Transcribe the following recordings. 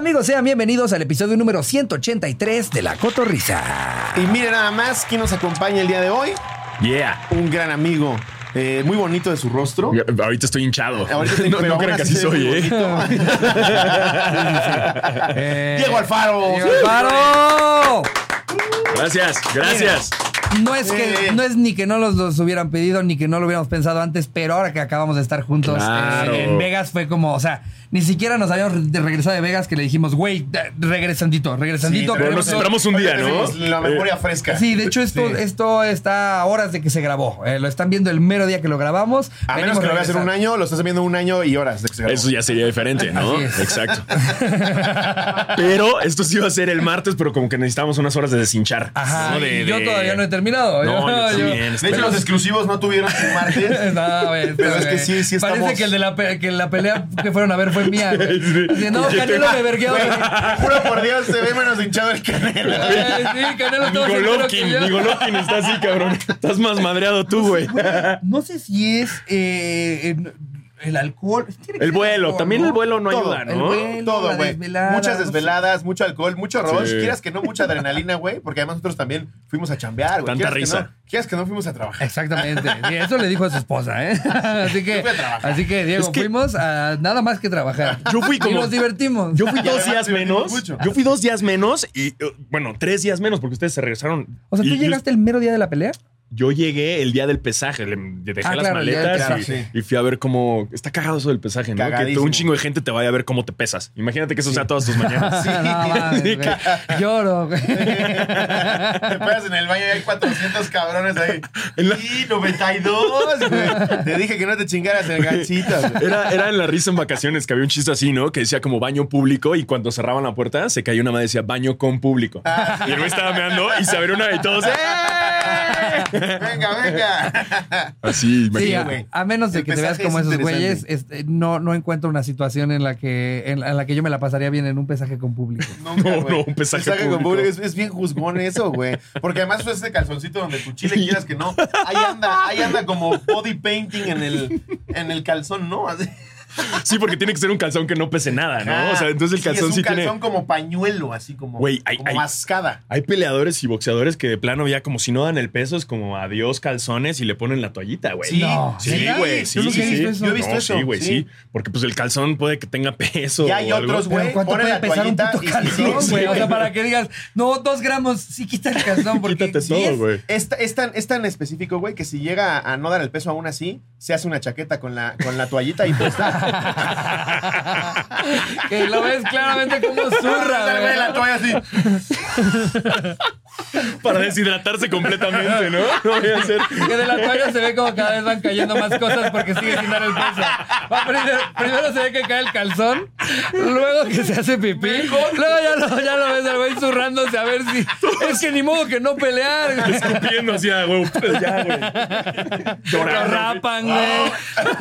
amigos? Sean bienvenidos al episodio número 183 de La Cotorrisa. Y mire nada más quién nos acompaña el día de hoy. Yeah. Un gran amigo. Muy bonito de su rostro. Ahorita estoy hinchado. Ahorita no crean que así soy, Diego Alfaro. ¡Diego Alfaro! Gracias. No es ni que no los hubieran pedido, ni que no lo hubiéramos pensado antes, pero ahora que acabamos de estar juntos Claro. en Vegas fue como, o sea, ni siquiera nos habíamos regresado de Vegas que le dijimos, güey, regresandito. Sí, Pero nos esperamos un día, ¿no? La memoria fresca. Sí, de hecho esto está a horas de que se grabó. Lo están viendo el mero día que lo grabamos. A menos que lo veas en un año, lo estás viendo un año y horas de que se grabó. Eso ya sería diferente, ¿no? Así es. Exacto. Pero esto sí iba a ser el martes, pero como que necesitamos unas horas de deshinchar. Ajá, ¿no? y yo todavía no he terminado. No, yo también. De hecho, los exclusivos no tuvieron su martes. No, güey, Pero es que sí estamos... Parece que la pelea que fueron a ver fue mía, güey. Así, no, Canelo me vergueó. Güey, juro por Dios, se ve menos hinchado el Canelo. Sí, Canelo todo Ni seguro que yo. Golovkin está así, cabrón. Estás más madreado tú, güey. No sé si es el alcohol. Tiene que El ser vuelo, alcohol, también ¿no? el vuelo no Todo, ayuda, el ¿no? vuelo. Todo, la güey. desvelada, Muchas no sé. desveladas, mucho alcohol, mucho rush. Sí. Quieras que no, mucha adrenalina, güey. Porque además nosotros también fuimos a chambear, güey. Tanta Quieras risa. que no fuimos a trabajar. Exactamente. Sí, eso le dijo a su esposa, ¿eh? Así Yo fui a trabajar. Diego, Es que- fuimos a nada más que trabajar. Yo fui Y como... nos divertimos. Yo fui Y 2 además días nos divertimos menos. mucho. Yo fui 2 días menos y, bueno, 3 días menos porque ustedes se regresaron. O sea, ¿tú Y llegaste el mero día de la pelea? Yo llegué el día del pesaje, le dejé las claro, el día del maletas pesaje. y fui a ver cómo... Está cagado eso del pesaje, ¿no? Que Cagadísimo. todo un chingo de gente te vaya a ver cómo te pesas. Imagínate que eso sea todas tus mañanas. No, mames, güey. Lloro, güey. Te pegas en el baño y hay 400 cabrones ahí. Y 92, güey. Te dije que no te chingaras el ganchito, güey. Era en la risa en vacaciones que había un chiste así, ¿no? Que decía como baño público y cuando cerraban la puerta se caía una madre y decía baño con público. Y el güey estaba meando y se abrió una y todos Venga. Así, Sí, imagínate. güey. a menos de El que te veas pesaje como es esos güeyes, interesante. no encuentro una situación en la que yo me la pasaría bien en un pesaje con público. Nunca, No, güey. un pesaje con público. público es bien juzgón eso, güey. Porque además fue ese calzoncito donde tu chile quieras que no. Ahí anda como body painting en el calzón, ¿no? Así. Sí, porque tiene que ser un calzón que no pese nada, ¿no? O sea, entonces el calzón es sí un calzón tiene... como pañuelo, así como, Güey, como mascada. Hay peleadores y boxeadores que de plano ya como si no dan el peso es como adiós calzones y le ponen la toallita, güey. Sí, No. Sí, ¿neta? güey, Yo sí, nunca he sí, visto sí. eso. Yo he visto No, eso, sí, güey, sí. sí. Porque pues el calzón puede que tenga peso Y hay o algo. otros, güey. Pero ¿cuánto Ponen puede la pesar un toallita puto y calzón, sí, güey? sí, O sea, para que digas, no, 2 gramos, sí quita el calzón. Porque Quítate todo, güey. Es tan específico, güey, que si llega a no dar el peso aún así, se hace una chaqueta con la toallita y puesta. que lo ves claramente como zurra, Sale, güey, la güey. toalla así. Para deshidratarse completamente, ¿no? No voy a hacer... Que de la toalla se ve como cada vez van cayendo más cosas porque sigue sin dar el peso. Primero se ve que cae el calzón, luego que se hace pipí, luego ya lo ves al güey zurrándose a ver si... Es que ni modo que no pelear, güey. Escupiendo así, güey. Ya, güey. Lo Llorando. rapan, güey.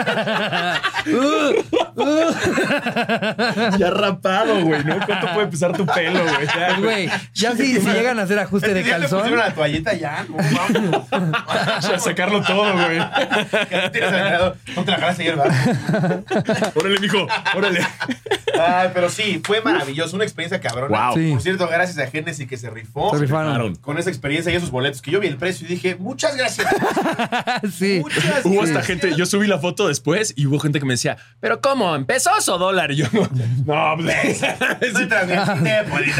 Ya rapado, güey, ¿no? ¿Cuánto puede pesar tu pelo, güey? Ya, Pues, güey, ya si llegan a hacer ajuste de Ya le calzón... pusieron la toallita ya, no, vamos. Ya sacarlo todo, güey. Que no tienes el creador. No te la jalas ayer, ¿verdad? Órale, mijo, órale. Ay, pero sí, fue maravilloso. Una experiencia cabrona. Wow. Sí. Por cierto, gracias a Genesis que se rifó. Se rifaron. Claro. Con esa experiencia y esos boletos que yo vi el precio y dije, muchas gracias. Sí. Muchas Hubo gracias. hasta gente, yo subí la foto después y hubo gente que me decía, ¿pero cómo? ¿En pesos o dólar? Y yo, no, pues. Estoy transmitiendo, pues.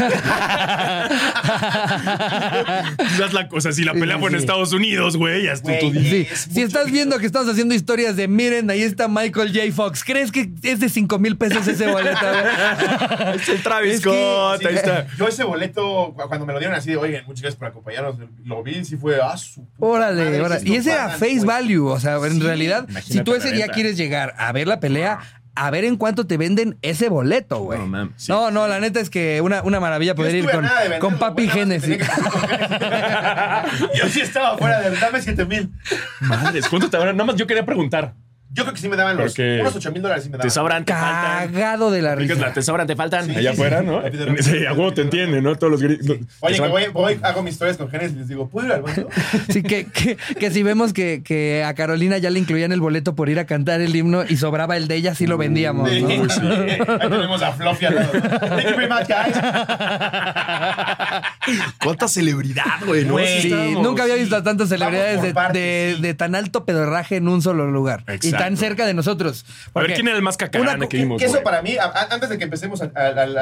Quizás la cosa, si la pelea fue en Estados Unidos, güey, ya Güey, tú Sí. Es Si mucho estás viendo que estamos haciendo historias de miren, ahí está Michael J. Fox. ¿Crees que es de 5,000 pesos ese boleto? güey? Ahí está el Travis Es que- Scott, Sí, ahí está. Yo ese boleto, cuando me lo dieron así de, oigan, muchas gracias por acompañarnos, lo vi y sí fue, su puta Órale, madre, órale. sí Y lo ese era pagan, face güey. value. O sea, en Sí, realidad, imagínate si tú la ese día renta. quieres llegar a ver la pelea, a ver en cuánto te venden ese boleto, güey. No, mames, sí. No, la neta es que una maravilla Yo poder ir estuve a con, nada de venderlo, con Papi güey, nada más Genesis. tenía que pasar con Genesis. Yo sí estaba fuera de, dame 7,000. Madres, ¿cuánto te habrán? Nada más yo quería preguntar. Yo creo que sí me daban unos $8,000 sí me daban. Te sobran, te faltan. Cagado de la risa. Te sobran, te faltan. Sí, allá afuera, ¿no? Sí, a huevo te entiende, ¿no? Todos los gritos. Oye, que voy, hago mis historias con Genes y les digo, ¿puedo ir al baño? Sí, que si vemos que a Carolina ya le incluían el boleto por ir a cantar el himno y sobraba el de ella, sí lo vendíamos, ¿no? Sí. Ahí tenemos a Fluffy al lado. Thank you very much, guys. ¿Cuánta celebridad, güey? ¿No? Sí, nunca había visto a tantas celebridades de tan alto pedorraje en un solo lugar. Exacto. Y tan cerca de nosotros. A ver, ¿quién era el más cacarana que vimos? Que eso güey? para mí, antes de que empecemos de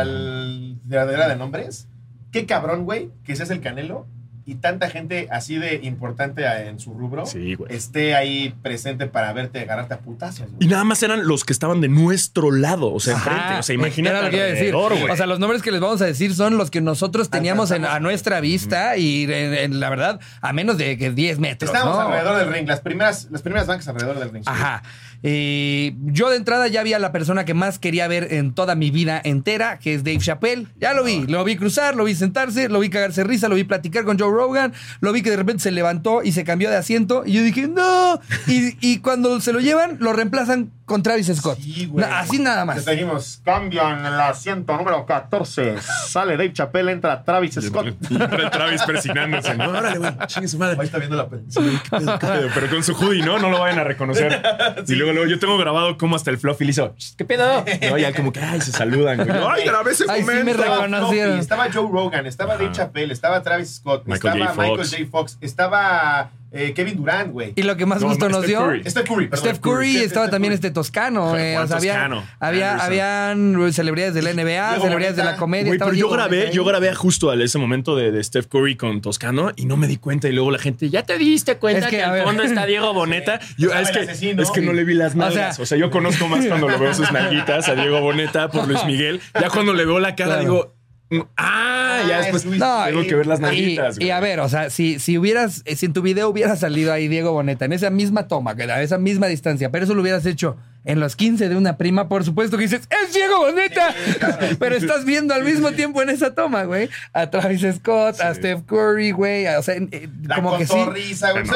la de nombres, qué cabrón, güey, que seas el Canelo y tanta gente así de importante en su rubro esté ahí presente para verte agarrarte a putazos. Y nada más eran los que estaban de nuestro lado, o sea, enfrente. O sea, imagínate. Era lo que iba a decir. Güey. O sea, los nombres que les vamos a decir son los que nosotros teníamos a nuestra vista y en la verdad, a menos de que 10 metros. Estábamos ¿no? alrededor del ring, las primeras bancas alrededor del ring. Ajá. Yo de entrada ya vi a la persona que más quería ver en toda mi vida entera, que es Dave Chappelle. Ya lo vi cruzar, lo vi sentarse, lo vi cagarse risa, lo vi platicar con Joe Rogan, lo vi que de repente se levantó y se cambió de asiento y yo dije, no. Y cuando se lo llevan, lo reemplazan con Travis Scott. Sí, güey. Así nada más. Te seguimos. Cambian el asiento número 14. Sale Dave Chappelle, entra Travis Scott. Entra Travis persignándose. No, órale, güey. Chingue su madre. Ahí está viendo la película. Pero con su hoodie, ¿no? No lo vayan a reconocer. Sí. Y luego yo tengo grabado cómo hasta el Fluffy le hizo, ¿qué pedo? No, ya como que, ay, se saludan. Güey. Ay, grabé ese momento. Sí me reconocieron. Estaba Joe Rogan, estaba Dave Chappelle, estaba Travis Scott, Michael J. Fox, estaba Kevin Durant, güey. Y lo que más gusto nos dio... Steph Curry. Steph Curry estaba también Toscano. O sea, habían celebridades de la NBA, Diego celebridades Boneta. de la comedia. Güey, pero yo Boneta grabé justo a ese momento de Steph Curry con Toscano y no me di cuenta. Y luego la gente, ¿ya te diste cuenta que al fondo está Diego Boneta? Yo, es que no le vi las nalgas. O sea, yo conozco más cuando lo veo sus nalguitas a Diego Boneta por Luis Miguel. Ya cuando le veo la cara digo... ya después tengo que ver las nalguitas. Y a ver, o sea, si en tu video hubiera salido ahí Diego Boneta en esa misma toma, a esa misma distancia, pero eso lo hubieras hecho en los 15 de una prima, por supuesto que dices, ¡es Diego Boneta! Pero estás viendo al mismo tiempo en esa toma, güey, a Travis Scott, a Steph Curry, güey, o sea, como que sí. Risa, güey.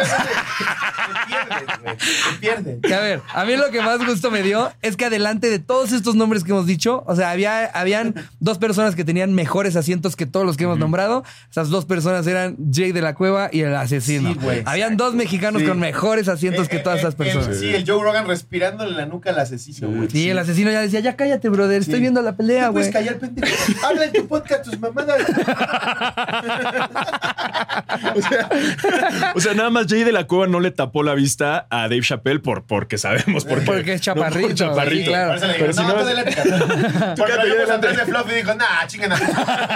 Te pierdes. Que a ver, a mí lo que más gusto me dio es que adelante de todos estos nombres que hemos dicho, o sea, habían dos personas que tenían mejores asientos que todos los que hemos nombrado. Esas dos personas eran Jay de la Cueva y el asesino. Sí, güey. Habían dos mexicanos con mejores asientos que todas esas personas. El Joe Rogan respirándole la nuca al asesino, güey. Sí, el asesino ya decía, ya cállate, brother, estoy viendo la pelea, güey. Puedes callar, pendejo. Habla en tu podcast tus mamadas. O sea, nada más Jay de la Cueva no le tapó la vista a Dave Chappelle porque sabemos por qué. Porque es chaparrito. No, por chaparrito. Sí, claro. Pero si no, tú delante. Porque lo vimos atrás de Fluffy y dijo, nah, chinguen a...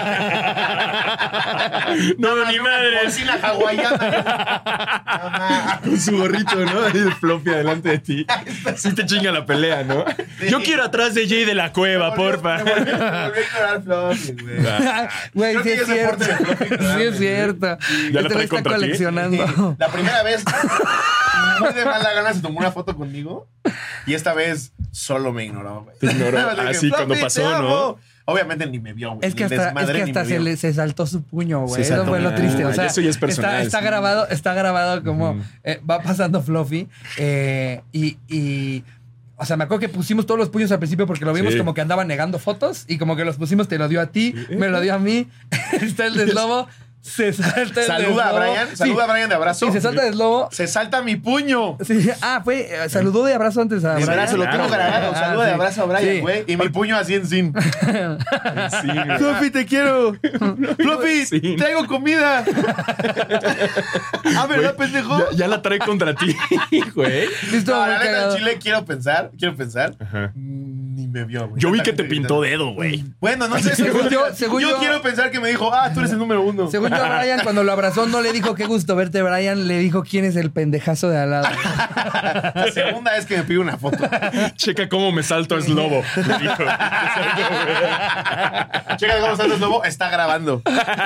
No, ni madre. Porcina hawaiana. Con su gorrito, ¿no? Ahí el Fluffy adelante de ti. Sí te chinga la pelea, ¿no? Sí. Yo quiero atrás de Jay de la Cueva, porfa. Me volvió a ignorar Fluffy, güey. Güey, Creo sí que es ya se cierto. porta de Fluffy, Sí ¿verdad, es cierto. ¿Ya la trae está contra ti? coleccionando. La primera vez, muy de mala gana, se tomó una foto conmigo. Y esta vez solo me ignoró, güey. Te ignoró. Le dije, Así cuando "Fluffy, pasó, te ¿no? amo". Obviamente ni me vio, güey. Es que hasta se saltó su puño, güey. Se Eso fue lo saltó. triste. O sea, Eso ya es personal, está sí. grabado como va pasando Fluffy o sea, me acuerdo que pusimos todos los puños al principio porque lo vimos como que andaba negando fotos y como que los pusimos, te lo dio a ti, me lo dio a mí. Está el deslobo. Se salta el Saluda a deslobo. Brian. Saluda a Brian de abrazo. Sí, se salta el deslobo. Se salta mi puño. Sí, saludó de abrazo antes a De Brian. abrazo, lo tengo grabado. Saluda de abrazo a Brian, Sí. güey. Y mi puño así en sin. Sí, güey. Fluffy, te quiero. Fluffy, Sí. traigo comida. ¿Verdad, pendejo? Ya la trae contra ti, güey. Listo, No, muy la neta, cagado. en Chile quiero pensar. Ajá. Ni me vio, güey. Yo vi que Tanta te gente pintó gritando. dedo, güey. Bueno, no sé. Según yo- yo quiero pensar que me dijo, tú eres el número 1. Según yo, Brian, cuando lo abrazó, no le dijo qué gusto verte, Brian. Le dijo quién es el pendejazo de al lado. La segunda es que me pide una foto. Checa cómo me salto es lobo. Le dijo. Checa cómo Santos Lobo está grabando.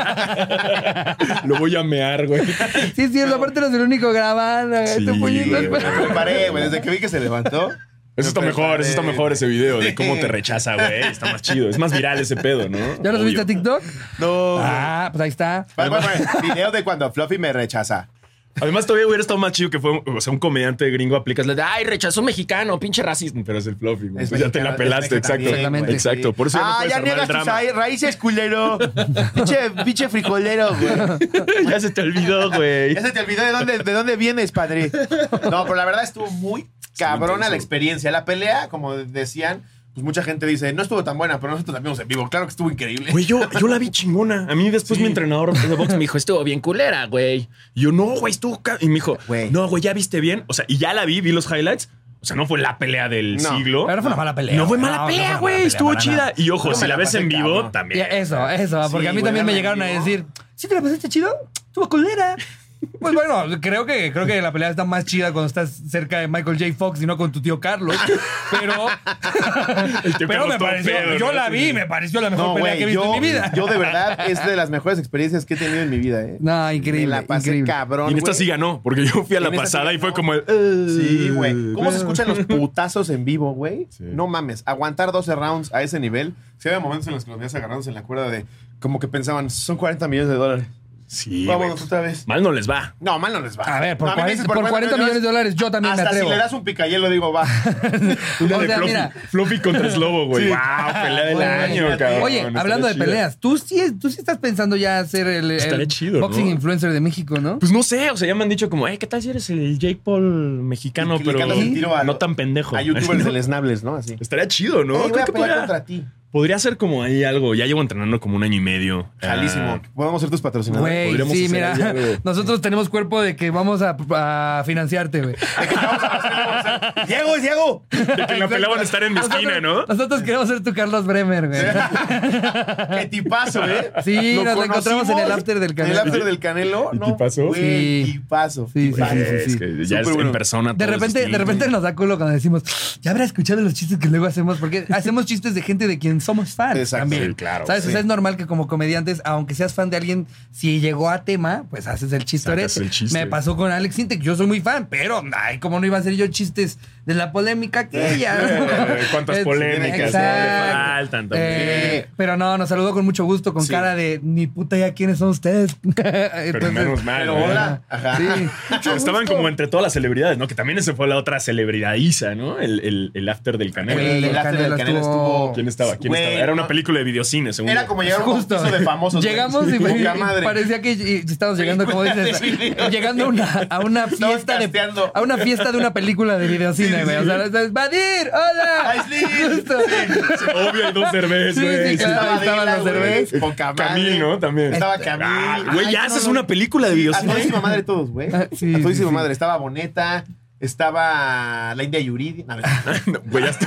Lo voy a mear, güey. Sí, sí, aparte eres el único grabando. Sí, Este puñito. güey. Me preparé, güey. Desde que vi que se levantó. Eso está mejor ese video de cómo te rechaza, güey. Está más chido. Es más viral ese pedo, ¿no? ¿Ya lo subiste a TikTok? No. Ah, pues ahí está. Bueno, video de cuando Fluffy me rechaza. Además, todavía hubiera estado más chido que fue, o sea, un comediante gringo aplicas la de, ay, rechazó mexicano, pinche racista. Pero es el Fluffy, güey. Pues ya te la pelaste, exacto. Exactamente. Exacto. Por eso ya niegas tus raíces, culero. Pinche frijolero, güey. Ya se te olvidó, güey. Ya se te olvidó de dónde vienes, padre. No, pero la verdad estuvo muy cabrona la experiencia. La pelea, como decían, pues mucha gente dice, no estuvo tan buena, pero nosotros la vimos en vivo. Claro que estuvo increíble. Güey, yo la vi chingona. A mí después mi entrenador de box me dijo, estuvo bien culera, güey. Y yo, no, güey, estuvo... Y me dijo, no, güey, ¿ya viste bien? O sea, y ya la vi los highlights. O sea, no fue la pelea del siglo. Pero fue una mala pelea. No fue mala pelea, güey. Estuvo chida. Nada. Y ojo, si la ves en vivo, también. Eso. Porque a mí también me llegaron a decir, ¿sí te la pasaste chido? Estuvo culera. Pues bueno, creo que la pelea está más chida cuando estás cerca de Michael J. Fox y no con tu tío Carlos. Pero me pareció, feo, yo la vi, me pareció la mejor pelea que he visto en mi vida. Yo de verdad es de las mejores experiencias que he tenido en mi vida, ¿eh? No, increíble. Me la pasé cabrón. Y en esta sí ganó, porque yo fui a la pasada y fue como sí, güey. ¿Cómo se escuchan los putazos en vivo, güey? Sí. No mames. Aguantar 12 rounds a ese nivel. Sí, había momentos en los que los veías agarrados en la cuerda de como que pensaban, son $40 millones. Sí, vámonos otra vez. Mal no les va. No, mal no les va. A ver, por 40 millones de dólares yo también me atrevo. Hasta si le das un picayelo, digo, va. Una de Fluffy, Fluffy contra Slobo, güey. Sí. Wow, pelea del año, cabrón. Oye, hablando de peleas, tú sí estás pensando ya ser el chido, boxing ¿no? influencer de México, ¿no? Pues no sé, o sea, ya me han dicho como, ¿qué tal si eres el Jake Paul mexicano, pero no tan pendejo? A youtubers deleznables, ¿no? Así. Estaría chido, ¿no? Voy a pelear contra ti. Podría ser como ahí algo. Ya llevo entrenando como 1 año y medio. Jalísimo. Podemos ser tus patrocinadores. Güey, sí, mira. Nosotros tenemos cuerpo de que vamos a financiarte, güey. ¡Diego! De que en la pelea van a estar en mi esquina, ¿no? Nosotros queremos ser tu Carlos Bremer, güey. ¡Qué tipazo, eh! Sí, nos lo encontramos en el after del Canelo. ¿En el after del Canelo? ¿Y tipazo? Sí. Tipazo. Sí. Es que ya es en persona. De repente nos da culo cuando decimos, ya habrá escuchado los chistes que luego hacemos, porque hacemos chistes de gente de quien somos fans. Exacto. También. Sí, claro. ¿Sabes? Sí. O sea, es normal que como comediantes, aunque seas fan de alguien, si llegó a tema, pues haces el chistorete. Me pasó con Alex Sintek, yo soy muy fan, pero ay, ¿cómo no iba a hacer yo chistes de la polémica que ella? ¿Cuántas polémicas faltan también? Pero no, nos saludó con mucho gusto, con cara de ni puta ya quiénes son ustedes. Pero menos mal. Pero hola. Ajá. Sí. Estaban como entre todas las celebridades, ¿no? Que también ese fue la otra celebridadiza, ¿no? El after del Canelo. El after del Canelo estuvo... ¿Quién estaba? Era una película de videocine, según Era como llegar a un concurso de famosos. Llegamos y parecía que estábamos llegando, como dices, llegando a una fiesta de una película de videocine, güey. O sea, Badir, hola. Aislinn. Obvio, hay 2 Derbez, güey. Sí, claro, estaban los Derbez. Con Camil, ¿no? También. Estaba Camil. Güey, ya haces una película de videocine. A todísima madre todos, güey. A todísima madre. Estaba Boneta, estaba la India Yuridia. Güey, ya está.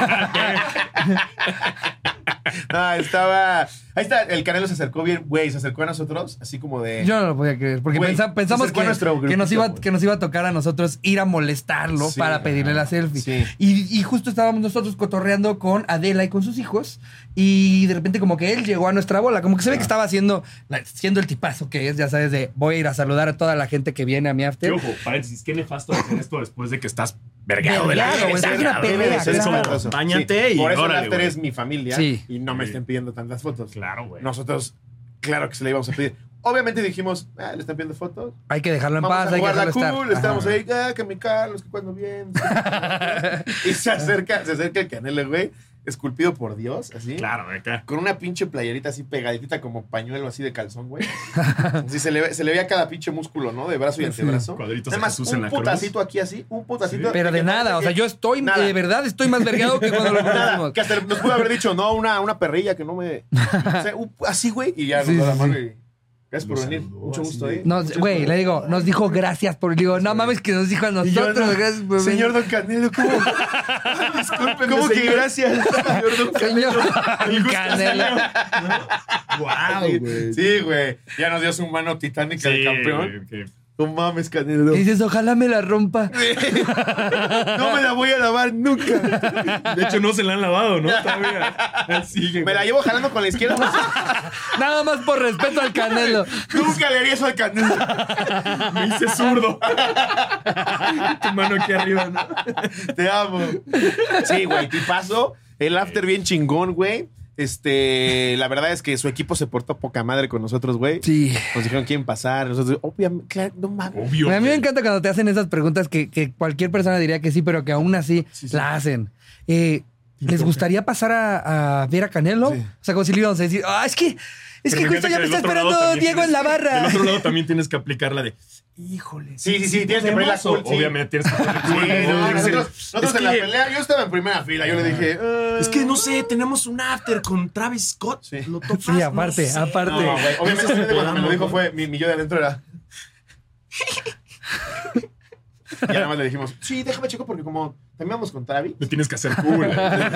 No, estaba... Ahí está, el Canelo se acercó bien, güey, se acercó a nosotros, así como de... Yo no lo podía creer, porque pensamos que nos iba a tocar a nosotros ir a molestarlo para pedirle la selfie. Sí. Y justo estábamos nosotros cotorreando con Adela y con sus hijos, y de repente como que él llegó a nuestra bola, como que se ve que estaba siendo el tipazo que es, ya sabes, de voy a ir a saludar a toda la gente que viene a mi after. Y ojo, paréntesis, qué nefasto hacer esto después de que estás vergado de la es una pelea. Es como, báñate y por eso órale, el after es mi familia y no me estén pidiendo tantas fotos. Claro, güey. Nosotros, claro que se le íbamos a pedir. Obviamente dijimos, le están pidiendo fotos. Hay que dejarlo en paz, hay que dejarlo estar. Estábamos ahí, que mi Carlos, que cuando bien. Y se acerca el Canelo, güey, esculpido por Dios, así. Claro, acá. Con una pinche playerita así pegadita como pañuelo así de calzón, güey. Así se le veía cada pinche músculo, ¿no? De brazo y antebrazo. Cuadritos de Jesús en la cruz. Un putacito aquí así, un putacito. Pero de nada, o sea, yo de verdad estoy más vergado que cuando lo conocimos. Que hasta nos pudo haber dicho, no, una perrilla que no me... O sea, así, güey, y ya nos da la mano y... Gracias por venir. Mucho gusto, ¿eh? Güey, le digo, nos dijo gracias por... Digo, no mames que nos dijo a nosotros. Gracias por venir. Señor Don Canelo, ¿cómo? Disculpen, ¿cómo que gracias? Señor Don Canelo. Señor Canelo. Wow, güey. Sí, güey. Ya nos dio su mano titánica de campeón. No mames, Canelo. Y dices, ojalá me la rompa. No me la voy a lavar nunca. De hecho, no se la han lavado, ¿no? Todavía. Sigue, me la llevo jalando con la izquierda. Nada más por respeto al Canelo. Nunca le haría eso al Canelo. Me hice zurdo. Tu mano aquí arriba, ¿no? Te amo. Sí, güey, tipazo. El after bien chingón, güey. La verdad es que su equipo se portó poca madre con nosotros, güey. Sí. Nos dijeron quién pasar. Nosotros, obviamente, claro, no mames. Obvio. A mí me encanta cuando te hacen esas preguntas que cualquier persona diría que sí, pero que aún así la hacen. ¿Les gustaría pasar a ver a Canelo? Sí. O sea, como si le íbamos a decir, es que justo ya me está esperando Diego en la barra. Del otro lado también tienes que aplicar la de... Híjole. Sí, tienes que poner la cool. Obviamente tienes que poner la nosotros en la pelea, yo estaba en primera fila. Yo le dije, es que no sé, tenemos un after con Travis Scott. Sí, lo topas. Sí, aparte. No, güey. Obviamente, cuando me lo dijo fue mi yo de adentro era. Y nada más le dijimos, sí, déjame chico, porque como también vamos con Travis. Me tienes que hacer cool.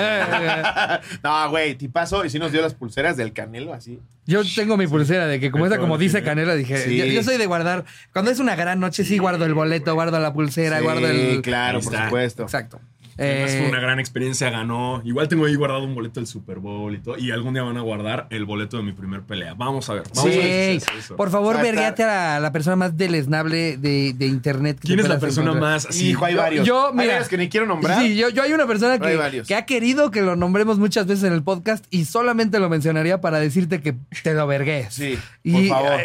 No, güey, tipazo. Y sí nos dio las pulseras del Canelo, así. Yo tengo mi pulsera de que como esa, como dice Canelo, dije, sí. yo soy de guardar. Cuando es una gran noche, sí guardo el boleto, guardo la pulsera, guardo el... Sí, claro, por supuesto. Exacto. Fue una gran experiencia, ganó. Igual tengo ahí guardado un boleto del Super Bowl y todo. Y algún día van a guardar el boleto de mi primer pelea. Vamos a ver. Vamos a ver si eso. Por favor, verguéate a la persona más deleznable de internet. ¿Quién es la persona más? Sí, hijo, hay varios. Mira, hay varios que ni quiero nombrar. Sí, yo hay una persona que ha querido que lo nombremos muchas veces en el podcast y solamente lo mencionaría para decirte que te lo vergués. Sí, por favor.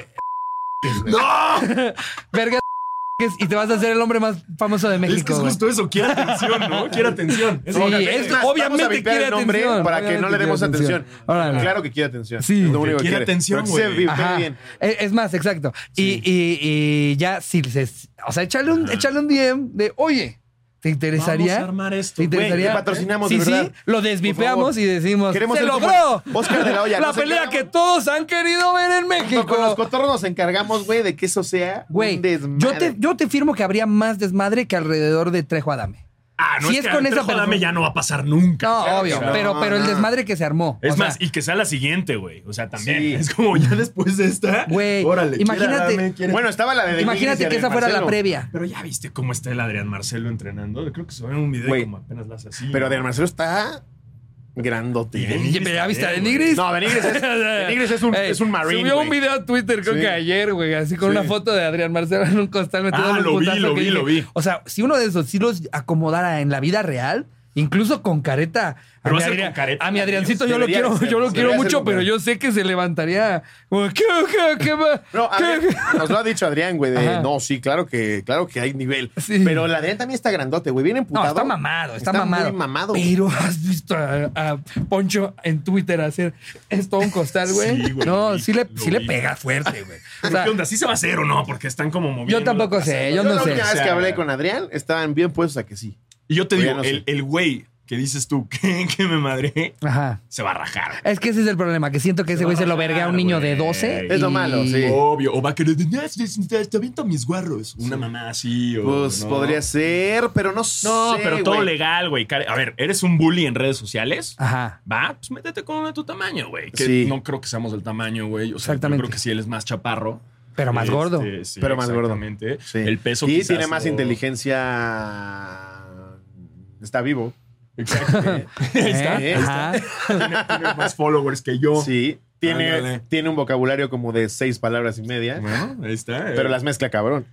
¡No! Vergués. Y te vas a hacer el hombre más famoso de México. Es que es justo eso, quiere atención, ¿no? Quiere atención. Sí, obviamente quiere atención. Para que no le demos atención. Claro que quiere atención. Sí, quiere atención, güey. Bien. Es más, exacto. Sí. Y ya, o sea, échale un DM de, oye, ¿te interesaría? Vamos a armar esto. ¿Te interesaría? Güey, patrocinamos, sí, de verdad. Sí, lo desvipeamos y decimos, ¡se logró! Oscar de la Hoya. La pelea que todos han querido ver en México. Con los cotorros nos encargamos, güey, de que eso sea un desmadre. Yo te firmo que habría más desmadre que alrededor de Trejo Adame. No si es con esa Adame ya no va a pasar nunca. No, obvio. Pero el desmadre que se armó. Es más, y que sea la siguiente, güey. O sea, también. Sí. Es como ya después de esta. Güey, órale. Imagínate. Bueno, estaba la de imagínate que esa fuera la previa. Pero ya viste cómo está el Adrián Marcelo entrenando. Creo que se ve en un video como apenas la hace así. Pero Adrián Marcelo está grandote. ¿Ya viste a Denigris? No, Denigris es un marine. Subió un video a Twitter, creo que ayer, güey, así con una foto de Adrián Marcelo en un costal metido en un lo vi. O sea, si uno de esos sí los acomodara en la vida real, incluso con careta. A mi Adriancito yo lo quiero mucho, pero yo sé que se levantaría como, ¿qué va? No, nos lo ha dicho Adrián, güey, no, sí, claro que hay nivel. Sí. Pero el Adrián también está grandote, güey, bien emputado. No, está mamado. Muy mamado. Pero has visto a Poncho en Twitter hacer esto a un costal, güey. Sí, no, sí le pega fuerte, güey. O sea, ¿qué onda? ¿Sí se va a hacer o no? Porque están como moviendo. Yo tampoco sé, yo no sé. La última vez que hablé con Adrián, estaban bien puestos a que sí. Y yo te digo, el güey que dices tú que me madré, se va a rajar. Es que ese es el problema, que siento que ese güey se lo verguea a un niño de 12. Es lo malo, sí. Obvio. O va a querer, te aviento mis guarros. Una mamá así. Pues podría ser, pero no sé. No, pero todo legal, güey. A ver, ¿eres un bully en redes sociales? Ajá. Va, pues métete con uno de tu tamaño, güey. Que no creo que seamos del tamaño, güey. O sea, yo creo que sí, él es más chaparro. Pero más gordo. Sí, pero más gordo. Exactamente. Sí. El peso quizás. Y tiene más inteligencia. Está vivo. Exacto. Ahí está. Tiene más followers que yo. Sí. Tiene un vocabulario como de 6 palabras y media. Bueno, ahí está. Pero las mezcla cabrón.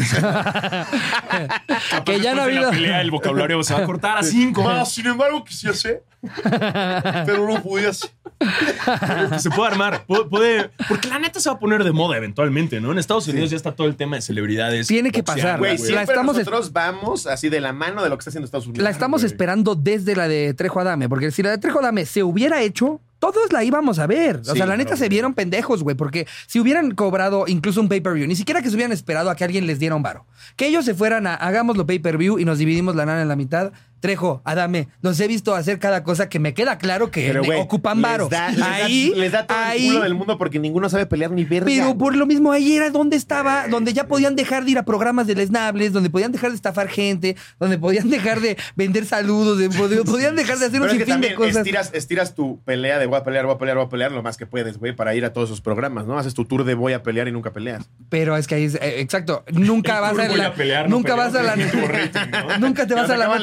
Que ya no ha habido. El vocabulario se va a cortar a 5. No, sin embargo, quisiera hacer. Pero no podía hacer. Se puede armar. Puede, porque la neta se va a poner de moda eventualmente, ¿no? En Estados Unidos ya está todo el tema de celebridades. Tiene que pasar. Güey, siempre nosotros vamos así de la mano de lo que está haciendo Estados Unidos. La estamos esperando desde la de Trejo Adame. Porque si la de Trejo Adame se hubiera hecho, todos la íbamos a ver. O sea, la neta se vieron pendejos, güey. Porque si hubieran cobrado incluso un pay-per-view, ni siquiera que se hubieran esperado a que alguien les diera un varo. Que ellos se fueran a hagámoslo pay-per-view y nos dividimos la lana en la mitad. Trejo, Adame, los he visto hacer cada cosa que me queda claro que ocupan varo. Les da todo el culo del mundo porque ninguno sabe pelear ni verga. Pero por lo mismo ahí era donde estaba, donde ya podían dejar de ir a programas de lesnables, donde podían dejar de estafar gente, donde podían dejar de vender saludos, podían dejar de hacer un sinfín de cosas. Estiras tu pelea de voy a pelear lo más que puedes, güey, para ir a todos esos programas, ¿no? Haces tu tour de voy a pelear y nunca peleas. Pero es que ahí, exacto, nunca vas a la... Nunca vas a la... Nunca te vas a la noche en la que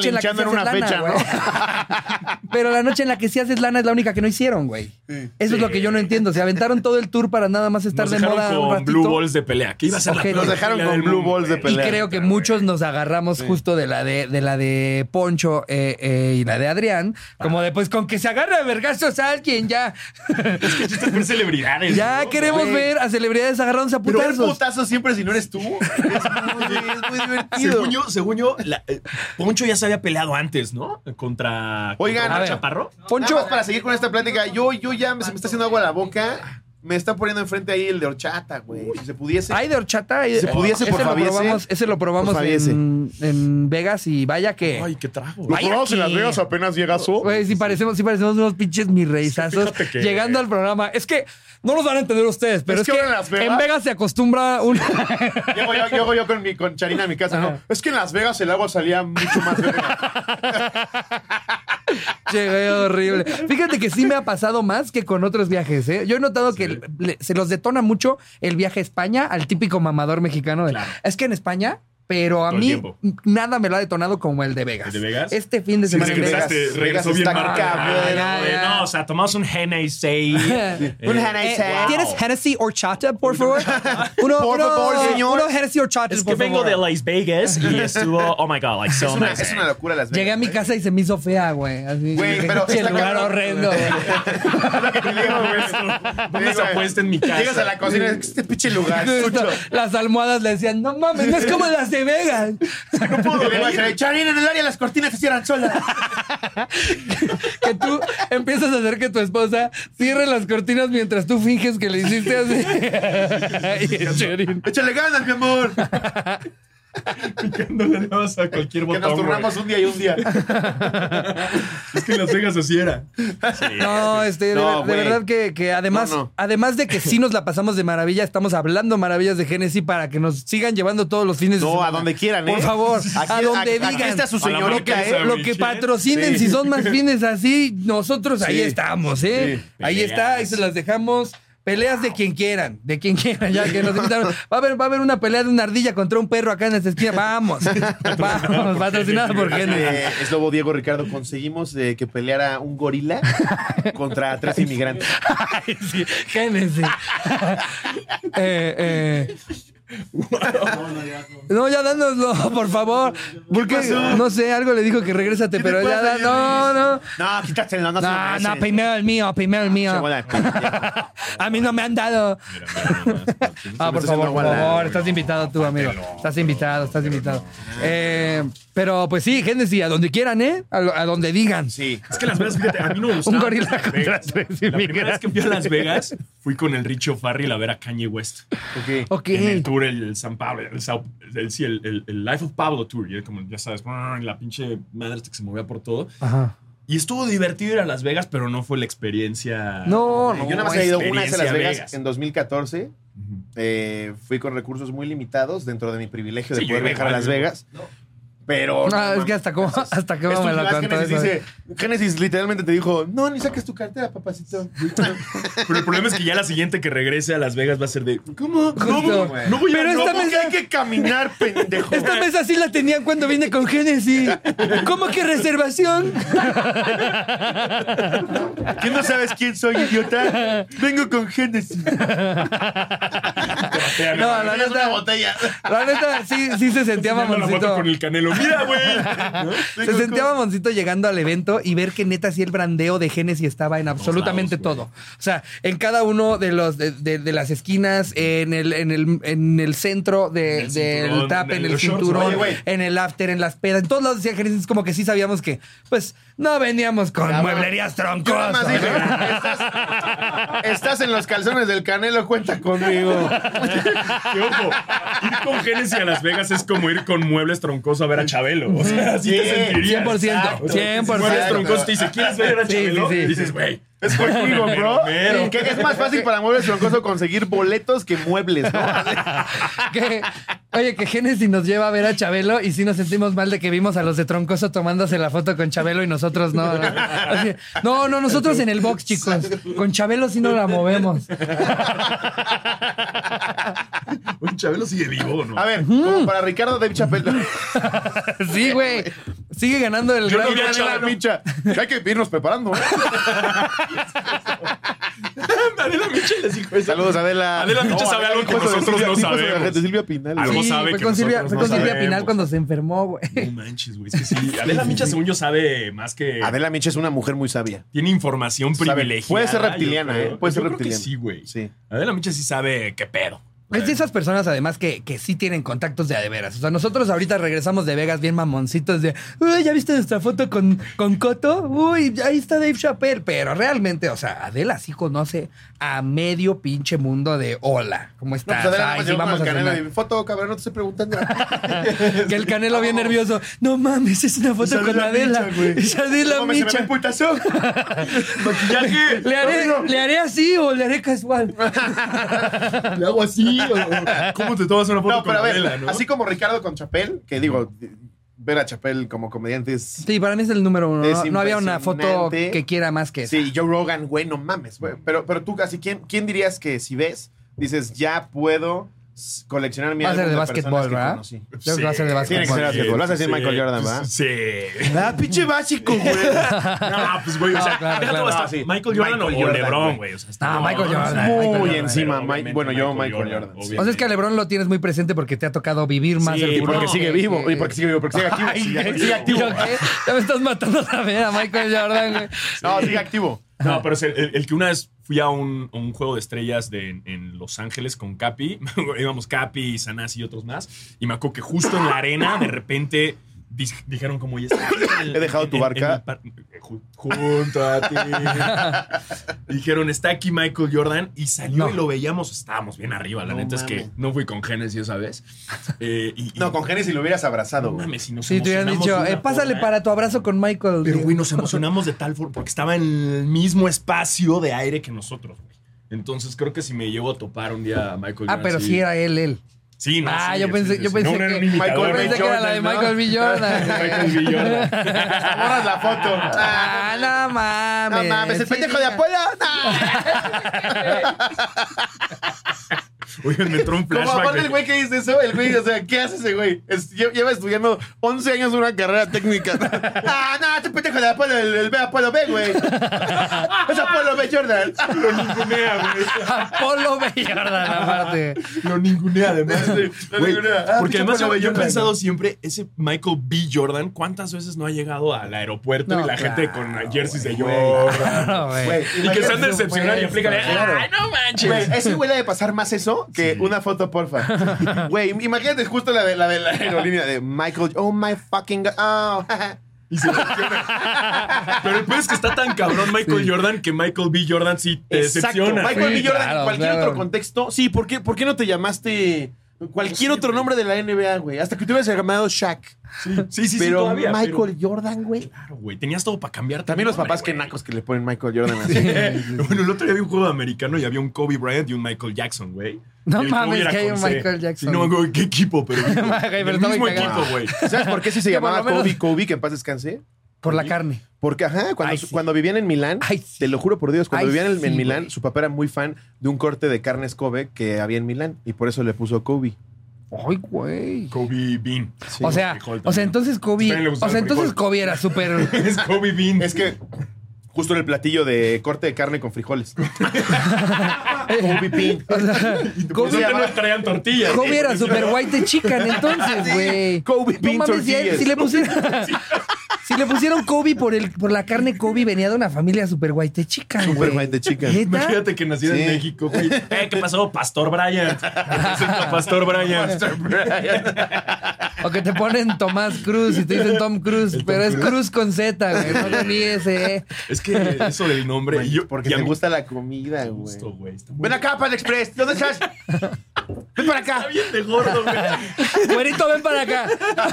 una lana, fecha, ¿no? Pero la noche en la que sí haces lana es la única que no hicieron, güey. Eso es lo que yo no entiendo. Se aventaron todo el tour para nada más estar de moda un ratito. Con Blue Balls de pelea. ¿Qué iba a ser? Nos dejaron con Blue Balls de pelea. Y creo que muchos nos agarramos justo de la de Poncho y la de Adrián, como de pues con que se agarre a vergazos a alguien ya. Es que chistes ver celebridades. Ya queremos ver a celebridades agarrándose a putazos. Pero putazo siempre si no eres tú. Es muy divertido. Según yo, Poncho ya se había peleado antes, ¿no? Contra Chaparro. Poncho, nada más para seguir con esta plática, yo ya se me está haciendo agua a la boca. Me está poniendo enfrente ahí el de horchata, güey. Si se pudiese. ¿Hay de horchata? Si se pudiese, por favor. Ese lo probamos en Vegas y vaya que... Ay, qué trago. Lo probamos en Las Vegas apenas llegas. Güey, sí parecemos unos pinches mirreizazos llegando al programa. Es que no nos van a entender ustedes, pero es que en Vegas se acostumbra un... Llego yo con Charina a mi casa, ¿no? Es que en Las Vegas el agua salía mucho más verga. Che, güey, horrible. Fíjate que sí me ha pasado más que con otros viajes, ¿eh? Yo he notado que se los detona mucho el viaje a España al típico mamador mexicano. Es que en España... Pero a mí nada me lo ha detonado como el de Vegas. ¿El de Vegas? Este fin de semana en Vegas. Regresó bien marcado. No, o sea, tomamos un Hennessy. Un Hennessy. ¿Tienes Hennessy horchata, por favor? Por favor, señor. Uno Hennessy horchata, es que vengo de Las Vegas y estuvo, oh my God, like so amazing. Es una locura Las Vegas. Llegué a mi casa y se me hizo fea, güey. Güey, pero el lugar horrendo, güey. Es lo que te digo, güey. ¿Dónde se apuesta en mi casa? Llegas a la cocina, este pinche lugar. Las almohadas le decían, no mames, no es como las de Vegas. No puedo ver. Charina, en el área las cortinas se cierran solas. Que tú empiezas a hacer que tu esposa cierre las cortinas mientras tú finges que le hiciste así. Échale ganas, mi amor. Picándole nada más a cualquier botón. Que nos turnamos un día y un día. Es que en Las Vegas así era. Sí, no, de verdad que además de que sí nos la pasamos de maravilla, estamos hablando maravillas de Genesis para que nos sigan llevando todos los fines de semana. No, a donde quieran, Por favor, a donde digan. Aquí está su señorita, Lo que patrocinen, si son más fines así, nosotros ahí estamos, ¿eh? Sí. Ahí está, ahí se las dejamos. Peleas de quien quieran, ya que nos invitaron. Va a haber una pelea de una ardilla contra un perro acá en esta esquina. Vamos, patrocinada por Genesis. Es Lobo Diego Ricardo, conseguimos que peleara un gorila contra 3 inmigrantes. Ay, sí, Genesis. No, ya dánoslo, por favor. Porque, no sé, algo le dijo que regrésate, pero ya no, quítatelo, no, primero el mío. A mí no me han dado. Por favor, estás invitado tú, amigo. Estás invitado. Pero pues sí, Genesis, a donde quieran, ¿eh? A donde digan. Sí. Es que Las Vegas, fíjate, a mí no me gustaba. Un gorila contra 3 inmigrantes. La primera vez que fui a Las Vegas, fui con el Richo Farrell a ver a Kanye West. Ok. En el tour, el San Pablo, el Life of Pablo Tour. Y como ya sabes, la pinche madre que se movía por todo. Ajá. Y estuvo divertido ir a Las Vegas, pero no fue la experiencia. No. Yo nada más he ido una vez a Las Vegas en 2014. Fui con recursos muy limitados dentro de mi privilegio de poder viajar a Las Vegas. No. Pero. No, es que hasta que me lo contó. Genesis literalmente te dijo: no, ni saques tu cartera, papacito. Pero el problema es que ya la siguiente que regrese a Las Vegas va a ser de. ¿Cómo? No voy Pero esta mesa hay que caminar, pendejo. Esta mesa sí la tenían cuando vine con Genesis. ¿Cómo que reservación? ¿Qué no sabes quién soy, idiota? Vengo con Genesis. No, la neta, sí se sentía mamoncito. Con el Canelo. Mira, güey. ¿No? Se sentía mamoncito llegando al evento y ver que neta sí el brandeo de Genesis estaba en absolutamente todo. O sea, en cada uno de los de las esquinas, en el centro del tap, en el cinturón, en el after, en las pedas, en todos lados decía Genesis, como que sí sabíamos que, pues, no veníamos con mueblerías troncosas. Estás en los calzones del Canelo, cuenta conmigo. Y ojo, ir con Genesis a Las Vegas es como ir con muebles troncosos a ver a Chabelo. O sea, así te sentirías. 100%. Muebles troncosos te dice, ¿quieres ver a Chabelo? Sí. Dices, güey. Es contigo, bro. Que es más fácil para Muebles Troncoso conseguir boletos que muebles, ¿no? Oye, que Genesis nos lleva a ver a Chabelo y sí nos sentimos mal de que vimos a los de Troncoso tomándose la foto con Chabelo y nosotros no. No, nosotros en el box, chicos. Con Chabelo sí no la movemos. Oye, Chabelo sigue vivo, ¿no? A ver, como para Ricardo Dave Chappelle. Sí, güey. Sigue ganando el Yo gran no vi a Adela Micha. Hay que irnos preparando. Adela Micha les dijo eso. Saludos, Adela. Adela Micha sabe algo que nosotros no sabemos. De Silvia Pinal. Algo sabe fue que con Silvia, nosotros no Silvia Pinal sabemos. cuando se enfermó, güey. No manches, güey. Es que sí. Adela Micha, según yo, sabe más que... Adela Micha es una mujer muy sabia. Tiene información privilegiada. Puede ser reptiliana, yo creo. Puede ser Yo creo que reptiliana. sí, güey. Sí. Adela Micha sí sabe qué pedo. Es de esas personas, además, que sí tienen contactos de veras. O sea, nosotros ahorita regresamos de Vegas bien mamoncitos de, uy, ¿ya viste nuestra foto con Coto? Uy, ahí está Dave Chappelle. Pero realmente, o sea, Adela sí conoce a medio pinche mundo de hola, ¿cómo estás? No, pues Adela Ay, me sí, llegó vamos con a el Canelo cenar. y foto, cabrón, no te estoy preguntando. Que el Canelo bien nervioso. No mames, es una foto con Adela. Es Adela ¿Cómo se me ve Micha. el putazo? Maquillaje. ¿Le haré así o le haré casual? Le hago así. ¿Cómo te tomas una foto No, con pero a ver, Adela, no? así como Ricardo con Chappelle, que digo, ver a Chappelle como comediante es... Sí, para mí es el número uno. Es No había una foto impresionante. que quiera más que esa. Sí, Joe Rogan, güey, no mames, güey. Pero tú, casi, ¿quién dirías que si ves, dices, ya puedo coleccionar mi Va a ser álbum de personas básquetbol, que ¿verdad? conocí? Yo creo que va a ser de Tiene que ser de básquetbol. Vas a decir Michael Jordan, ¿verdad? Sí. Ah, pinche básico, güey. No, pues, güey, o sea, claro, deja claro. tú hasta Ah, sí. Michael Jordan Michael o Jordan, LeBron, güey. güey. O sea, está No, Michael Jordan. Muy Michael Jordan. encima, Pero obviamente bueno, yo Michael Jordan. obviamente. O sea, es que a LeBron lo tienes muy presente porque te ha tocado vivir más Sí, el Y fútbol. porque sigue vivo, y porque sigue vivo, porque sigue activo. Sigue activo. ¿Yo qué? Ya me estás matando también a Michael Jordan, güey. No, sigue activo. No, pero es el que una vez fui a un juego de estrellas en Los Ángeles con Capi. Íbamos Capi, Sanasi y otros más. Y me acuerdo que justo en la arena, de repente, dijeron como... "Ya está He dejado tu barca". Junto a ti. Dijeron, está aquí Michael Jordan. Y salió No. y lo veíamos. Estábamos bien arriba. La No neta es que mames. no fui con Genesis esa vez. No, con Genesis lo hubieras abrazado, No güey. mames, si nos Sí, te hubieran emocionamos dicho, de una pásale forma. para tu abrazo con Michael. Pero, güey, nos emocionamos de tal forma porque estaba en el mismo espacio de aire que nosotros, güey. Entonces creo que si me llevo a topar un día a Michael Jordan. Ah, pero sí era él. Sí, no, Ah, sí, yo pensé, sí, yo sí. pensé No, no era que un imitador, yo pensé que era la de Jordan, Michael B. Jordan. Michael B. Jordan. Borras la foto. Ah, no mames. No mames, el Sí, pendejo sí, de ya. Apolo. Oigan, me entró un Como flashback. aparte el güey que dice eso, el güey, o sea, ¿qué hace ese güey? Lleva estudiando 11 años una carrera técnica. No, este pendejo de Apolo, el B Apolo B, güey. Es Apolo B Jordan. Lo ningunea, güey. Apolo B. Jordan, aparte. Lo ningunea, además. lo Güey, ningunea. porque pinche además Apolo B. yo he Jordan. pensado siempre, ese Michael B. Jordan, ¿cuántas veces no ha llegado al aeropuerto No, y la gente claro, con jerseys de güey. Jordan? Claro, güey. Güey, Y que se han imagínate, decepcionado y aplican. claro. ¡Ay, no manches! Güey, ese güey le de pasar más eso que una foto, porfa. Güey, imagínate justo la de la aerolínea de Michael. Oh my fucking God. Oh, Y se decepciona. Pero el peor es que está tan cabrón Michael Jordan que Michael B. Jordan sí te Exacto. decepciona. Michael Sí, B. Jordan, claro, en cualquier claro. otro contexto. Sí, ¿por qué no te llamaste cualquier otro nombre de la NBA, güey? Hasta que te hubieras llamado Shaq. Sí, pero todavía, Michael Jordan, güey. Claro, güey. Tenías todo para cambiar. También los papás que güey. nacos que le ponen Michael Jordan así. Bueno, el otro día vi un juego americano y había un Kobe Bryant y un Michael Jackson, güey. No Y el Kobe mames, era que hay con un C. Michael Jackson. Sí, no me acuerdo qué equipo, pero. Pero el está muy mismo cagado. equipo, güey. ¿Sabes por qué sí se Que por llamaba lo menos- Kobe, que en paz descanse? Por la carne. Porque, Ay, sí. cuando vivían en Milán, Ay, sí. te lo juro por Dios, cuando Ay, vivían sí, en Milán, güey. su papá era muy fan de un corte de carnes Kobe que había en Milán y por eso le puso Kobe. Ay, güey. Kobe Bean. Sí. O sea, frijol entonces Kobe. También le O gustaba sea, el entonces frijol. Kobe era súper. Es Kobe Bean. Es que justo en el platillo de corte de carne con frijoles. Kobe Bean. O sea, Y por Kobe, eso no traían tortillas. Kobe era súper white chicken entonces, güey. Kobe Bean No mames, tortillas. si le pusieron. Si le pusieron Kobe por la carne, Kobe venía de una familia super white chicken. Super güey. white chicken. ¿Neta? Imagínate que naciera Sí. en México, güey. ¿Qué pasó? Pastor Brian. Representa a Pastor Brian. O que te ponen Tomás Cruz y te dicen Tom Cruise, El Tom pero es Cruise. Cruz con Z, güey. No le líes, Es que eso del nombre. Güey, y yo, porque y a te mí- gusta la comida, güey. Justo, güey. Está muy- Ven acá, Pan Express. ¿Dónde estás? Ven para acá. Está bien de gordo, güey. Güerito, ven para acá.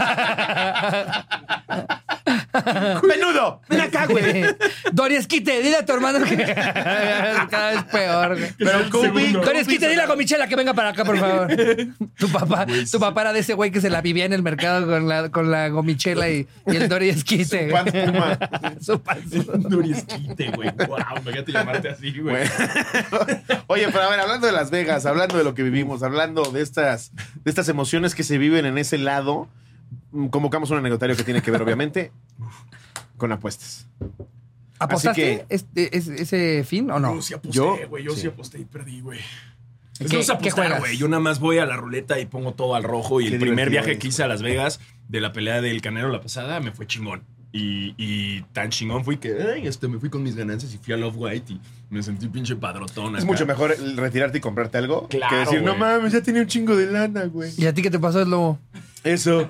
Menudo. Ven acá, güey. Dori Esquite, dile a tu hermano que cada vez peor, güey. Pero Kobe- Dori Esquite, dile a Gomichela que venga para acá, por favor. Tu papá era de ese güey que se la vivía en el mercado con la Gomichela y el Dori Esquite. Pan Puma. Su panzón. Duriesquite, güey. Wow, imagínate llamarte así, güey. Oye, pero a ver, hablando de Las Vegas, hablando de lo que vivimos, hablando de estas emociones que se viven en ese lado, convocamos un anecdotario que tiene que ver, obviamente, con apuestas. ¿Apostaste ese fin o no? Yo sí aposté, güey. Yo sí aposté y perdí, güey. Es no sé apostar, güey. Yo nada más voy a la ruleta y pongo todo al rojo. Y el primer viaje que hice a Las Vegas de la pelea del Canelo la pasada me fue chingón. Y tan chingón fui que me fui con mis ganancias y fui a Love White y me sentí pinche padrotón. Es mucho mejor retirarte y comprarte algo que decir, no mames, ya tenía un chingo de lana, güey. ¿Y a ti qué te pasó, Slobo? Eso.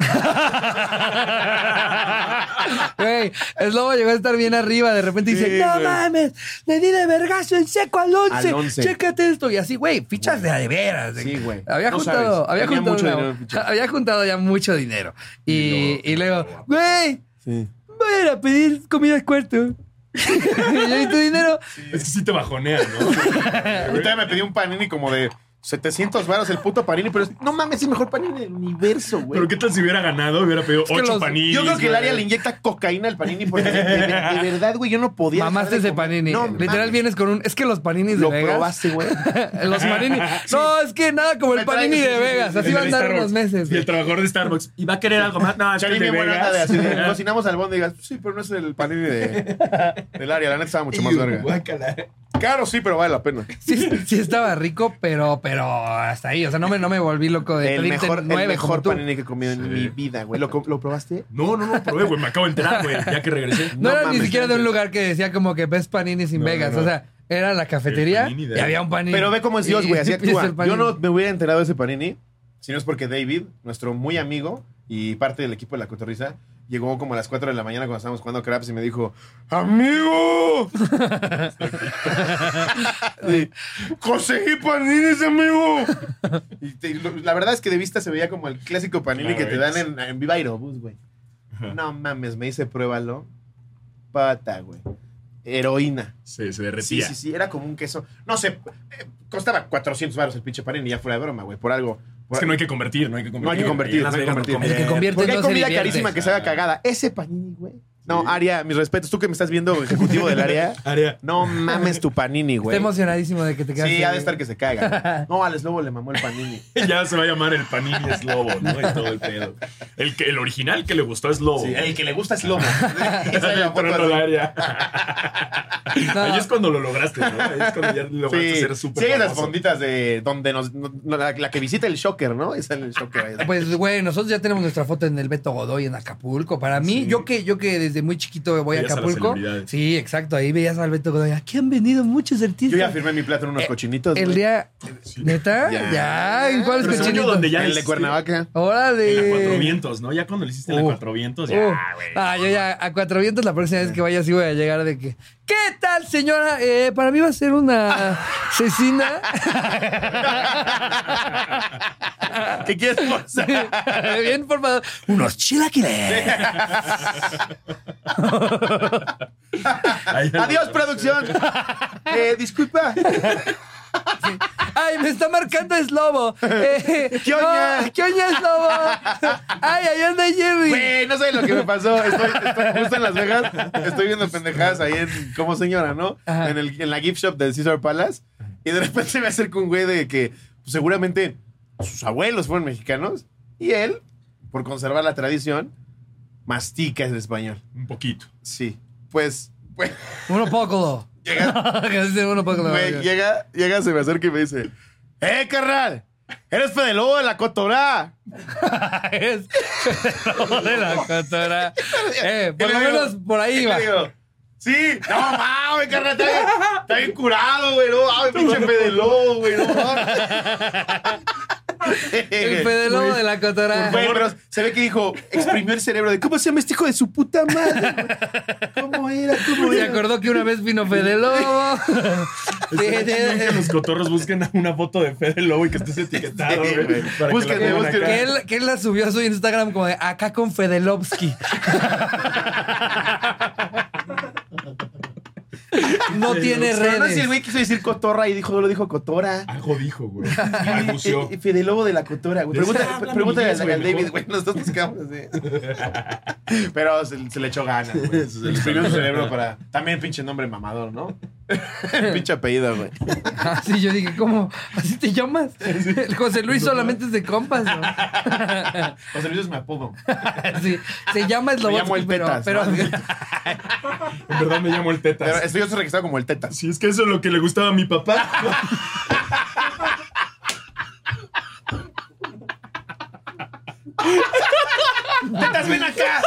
Güey, Slobo llegó a estar bien arriba. De repente dice, no mames, le di de vergazo en seco al 11. Chécate esto. Y así, güey, fichas de veras. Sí, güey. Había juntado ya mucho dinero. Y luego, güey, voy a ir a pedir comida al cuarto. ¿Y tu dinero? Sí. Es que sí te bajonea, ¿no? Ahorita me pedí un panini como de 700 varos el puto panini, pero no mames, es el mejor panini del universo, güey. Pero ¿qué tal si hubiera ganado? Hubiera pedido 8 paninis. Yo creo que el área le inyecta cocaína al panini porque de verdad, güey, yo no podía. Mamaste ese panini. No, literal vienes con un... Es que los paninis de Vegas... ¿Lo probaste, güey? Los paninis... Sí. No, es que nada como el panini de Vegas. Así va a andar unos meses. Y el trabajador de Starbucks. ¿Y va a querer algo más? No, es de Vegas. Cocinamos al bondo y digas, sí, pero no es el panini del área. La neta estaba mucho más verga. Claro, sí, pero vale la pena. Sí estaba rico, pero hasta ahí. O sea, no me volví loco de el mejor panini que he comido en mi vida, güey. ¿Lo probaste? No probé, güey. Me acabo de enterar, güey. Ya que regresé. No era ni siquiera de un lugar que decía como que ves panini sin Vegas. O sea, era la cafetería y había un panini. Pero ve cómo es Dios, güey. Así actúa. Yo no me hubiera enterado de ese panini si no es porque David, nuestro muy amigo y parte del equipo de La Cotorrisa, llegó como a las 4 de la mañana cuando estábamos jugando craps y me dijo, ¡amigo! ¡Conseguí paninis, amigo! Y la verdad es que de vista se veía como el clásico panini que te dan en Viva Aerobús, güey. No mames, me dice, pruébalo. Pata, güey. Heroína. Sí, se derretía. Sí, era como un queso. No sé, costaba 400 baros el pinche panini, ya fuera de broma, güey, por algo. Es que no hay que convertir. No hay que convertir. El que convierte porque hay no comida carísima que se haga cagada. Ese panini, güey. No, Aria, mis respetos. Tú que me estás viendo, ejecutivo del área. No mames tu panini, güey. Estoy emocionadísimo de que te quedas. Sí, ha de estar que se caiga. No, al Slobo le mamó el panini. Ya se va a llamar el panini Slobo, ¿no? Y todo el pedo. El original que le gustó es Lobo. Sí, el que le gusta es Lobo. Ahí es cuando lo lograste, ¿no? Ahí es cuando ya lograste ser súper famoso. Sí, las fonditas de donde la que visita el Shocker, ¿no? Esa es el Shocker. Pues, güey, nosotros ya tenemos nuestra foto en el Beto Godoy en Acapulco. Para mí, yo que desde muy chiquito voy a Acapulco. Sí, exacto. Ahí veías al Beto Godoy. Aquí han venido muchos artistas. Yo ya firmé mi plato en unos cochinitos. El día... ¿Neta? Ya. ¿En cuáles cochinitos? El de Cuernavaca. Órale. En la Cuatro Vientos, ¿no? Ya cuando le hiciste en la Cuatro Vientos, ya, güey. Yo ya a Cuatro Vientos la próxima vez que vaya sí voy a llegar de que... ¿Qué tal, señora? Para mí va a ser una cecina. ¿Qué quieres posar? Bien formado. Unos chilaquiles. Adiós, producción. Disculpa. Sí. Ay, me está marcando Slobo. ¿Qué oña? ¿Qué oña, Slobo? Ay, ahí anda Jerry. Güey, no sé lo que me pasó. Estoy justo en Las Vegas. Estoy viendo pendejadas ahí como señora, ¿no? En la gift shop del Caesar Palace. Y de repente se me acerca un güey de que pues, seguramente sus abuelos fueron mexicanos. Y él, por conservar la tradición, mastica el español. Un poquito. Sí. Pues. Uno poco. Llega, se me acerca y me dice, carnal, eres Fede Lobo de la Cotorá. Eres Fede Lobo de la Cotorá. Por lo menos por ahí va. Sí, no mames, carnal, está bien curado, güey. No mames, pinche Fede Lobo, güey. No mames. El Fede Lobo de la Cotorá. Güey, pero se ve que dijo, exprimió el cerebro de ¿cómo se llama este hijo de su puta madre? ¿Cómo era? Se acordó que una vez vino Fede Lobo. Que los cotorros busquen una foto de Fede Lobo y que estés etiquetado, güey. Búsquenme. Que él la subió a su Instagram como de acá con Fedelovsky. No tiene redes. Pero no sé si el güey quiso decir cotorra y lo dijo cotora. Algo dijo, güey. Balbuceó. Fede Lobo de la Cotorra, güey. Pregúntale al David, güey. Nosotros buscamos así. Pero se le echó ganas, güey. Se le exprimió su cerebro para... También pinche nombre mamador, ¿no? Pinche apellido, güey. Sí, yo dije, ¿cómo? ¿Así te llamas? El José Luis solamente es de compas, ¿no? José Luis es mi apodo. Sí, se llama Slobodsky, pero... En verdad me llamo el Tetas. Pero estoy yo registrado como el Tetas. Sí, es que eso es lo que le gustaba a mi papá. ¡Tetas, ven acá!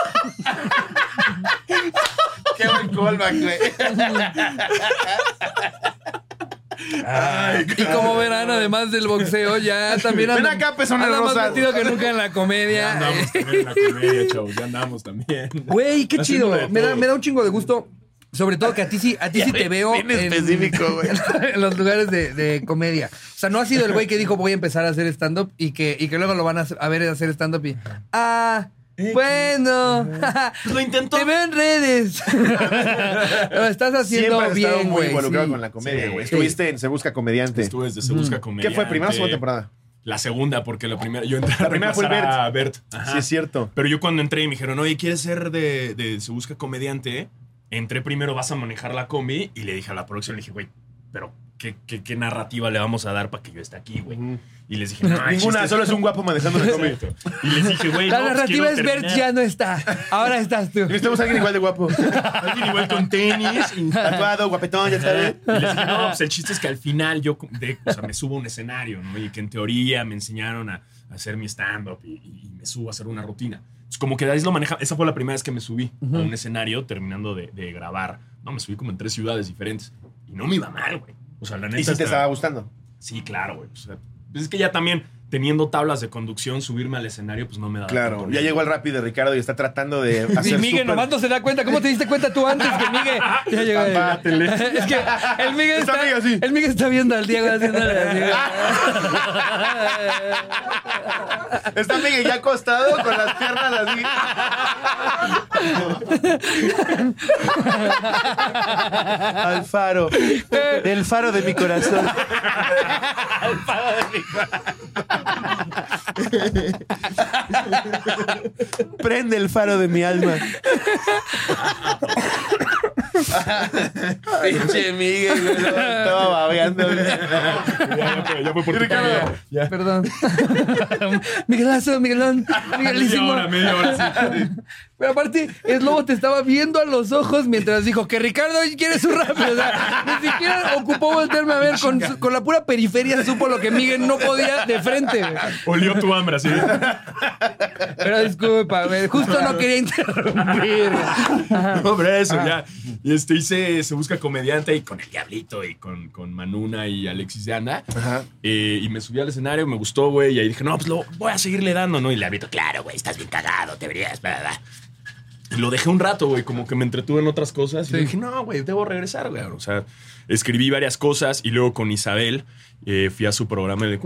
¡Qué buen callback, güey! Ay, y como verán, además del boxeo, ya también ven acá, pezones rosas. Más metido que nunca en la comedia. Ya andamos también en la comedia, chavos. Ya andamos también. Güey, qué chido. Me da un chingo de gusto. Sobre todo que a ti sí te veo específico, güey. En los lugares de comedia. O sea, no has sido el güey que dijo voy a empezar a hacer stand-up y que luego lo van a ver hacer stand-up y... Bueno, pues lo intentó. Te veo en redes. Lo estás haciendo siempre bien, güey. Muy involucrado con la comedia, güey. Estuviste en Se Busca Comediante. Estuve desde Se Busca Comediante. ¿Qué fue, primera o segunda temporada? La segunda, porque la primera... Yo entré la primera fue Bert. Sí, es cierto. Pero yo cuando entré me dijeron, oye, ¿quieres ser de Se Busca Comediante? Entré primero, vas a manejar la combi. Y le dije a la producción, le dije, güey, pero ¿qué narrativa le vamos a dar para que yo esté aquí, güey? Y les dije, no, ninguna, solo es un guapo manejando la combi. Y les dije, güey, la narrativa es Bert ya no está. Ahora estás tú. Necesitamos a alguien igual de guapo. Alguien igual con tenis. Tatuado, guapetón, ya sabes. Y les dije, no, pues el chiste es que al final yo me subo a un escenario, ¿no? Y que en teoría me enseñaron a hacer mi stand-up y me subo a hacer una rutina. Entonces, como que de ahí lo maneja. Esa fue la primera vez que me subí a un escenario terminando de grabar. No, me subí como en 3 ciudades diferentes. Y no me iba mal, güey. O sea, la neta. ¿Y si te estaba gustando? Sí, claro, güey. O sea, pues es que ya también, teniendo tablas de conducción, subirme al escenario, pues no me da. Claro, ya llegó el Rappi de Ricardo y está tratando de hacer. Y Miguel nomás no se da cuenta. ¿Cómo te diste cuenta tú antes que Miguel? Ya llegó. Es que el Miguel el Miguel está viendo al Diego haciéndole así. Está Miguel ya acostado con las piernas así. Al faro. El faro de mi corazón. Al faro de mi corazón. Prende el faro de mi alma. Pinche Miguel, güey. Estaba babeando. Ya fue por tu Ricardo. Perdón. Miguelazo, Miguelón. Miguelísimo. Media hora, sí. Pero aparte, el lobo te estaba viendo a los ojos mientras dijo que Ricardo quiere su rápido. O sea, ni siquiera ocupó voltearme a ver. Con la pura periferia supo lo que Miguel no podía de frente. Olió tu hambre, así. Pero disculpa, justo no quería interrumpir. No, pero eso, ya. Y hice Se Busca Comediante y con el Diablito y con Manuna y Alexis de Anda. Ajá. Y me subí al escenario, me gustó, güey. Y ahí dije, no, pues lo voy a seguirle dando, ¿no? Y el Diablito, claro, güey, estás bien cagado, te verías, bla. Y lo dejé un rato, güey, como que me entretuve en otras cosas. Y dije, no, güey, debo regresar, güey. O sea, escribí varias cosas y luego con Isabel fui a su programa de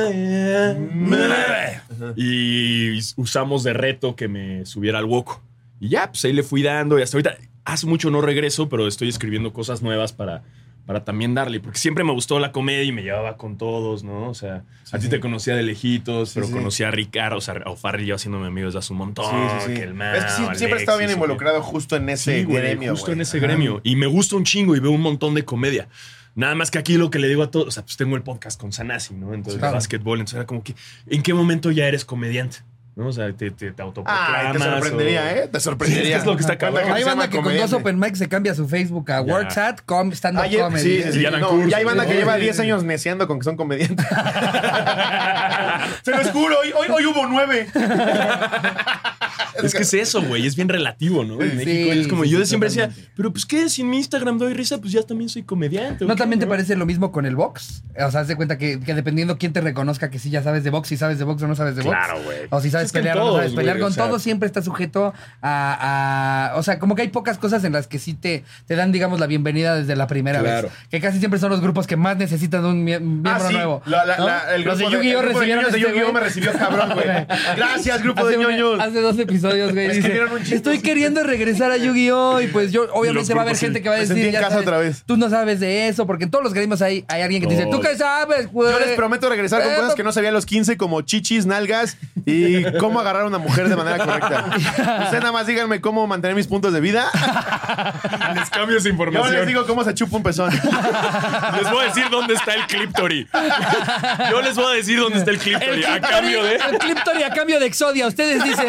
y usamos de reto que me subiera al Woco. Y ya, pues ahí le fui dando y hasta ahorita hace mucho no regreso, pero estoy escribiendo cosas nuevas para también darle, porque siempre me gustó la comedia y me llevaba con todos, ¿no? O sea, a ti te conocía de lejitos, pero conocía a Ricardo, o sea, a Farrell yo haciéndome amigos desde hace un montón. Que el Mao, es que siempre he estado bien involucrado justo en ese gremio. Justo en ese gremio. Y me gusta un chingo y veo un montón de comedia. Nada más que aquí lo que le digo a todos, o sea, pues tengo el podcast con Sanasi, ¿no? Entonces, de básquetbol, entonces era como que, ¿en qué momento ya eres comediante? ¿No? O sea, te autoproclamas. Te sorprendería, ¿eh? Te sorprendería. Es lo que está acabando. Hay banda que con 2 open mics se cambia su Facebook a WorksAt Stand-Up Comedy. Sí. Ya hay banda que lleva 10 años neciando con que son comediantes. Se los juro, hoy hubo 9. Es que es eso, güey. Es bien relativo, ¿no? En México es como yo siempre decía, pero pues qué, si en mi Instagram doy risa, pues ya también soy comediante. ¿No también te parece lo mismo con el box? O sea, haz de cuenta que dependiendo quién te reconozca que sí ya sabes de box, si sabes de box o no sabes de box. Claro, güey. O si sabes pelear o no sabes pelear. Con todo siempre está sujeto a... O sea, como que hay pocas cosas en las que sí te dan, digamos, la bienvenida desde la primera vez. Que casi siempre son los grupos que más necesitan de un miembro nuevo. El grupo de Yu-Gi-Oh! recibieron de Yu-Gi-Oh! Me recibió cabrón, güey. Gracias, grupo de ñoños. Hace 2 episodios, güey. Dice, estoy queriendo regresar a Yu-Gi-Oh! Y pues yo, obviamente va a haber gente que va a decir... en casa otra vez. Tú no sabes de eso, porque en todos los gremios hay alguien que te dice, ¿tú qué sabes, güey? Yo les prometo regresar con cosas que no sabía a los 15, como chichis, nalgas y cómo agarrar a una mujer de manera correcta. Ustedes nada más díganme cómo mantener mis puntos de vida. Les cambio esa información. Yo les digo cómo se chupa un pezón. Les voy a decir dónde está el Cliptory. Yo les voy a decir dónde está el Cliptory. A cambio de... El Cliptory a cambio de Exodia. Ustedes dicen...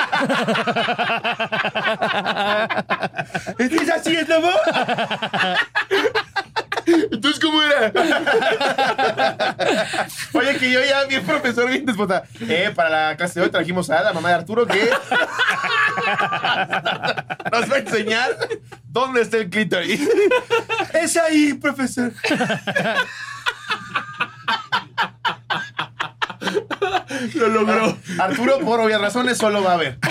¿Es así, es lobo? Entonces, ¿cómo era? Oye, que yo ya, bien profesor, bien despota. Para la clase de hoy trajimos a la mamá de Arturo que nos va a enseñar dónde está el clítoris. Es ahí, profesor. Lo logró. Arturo, por obvias razones, solo va a ver.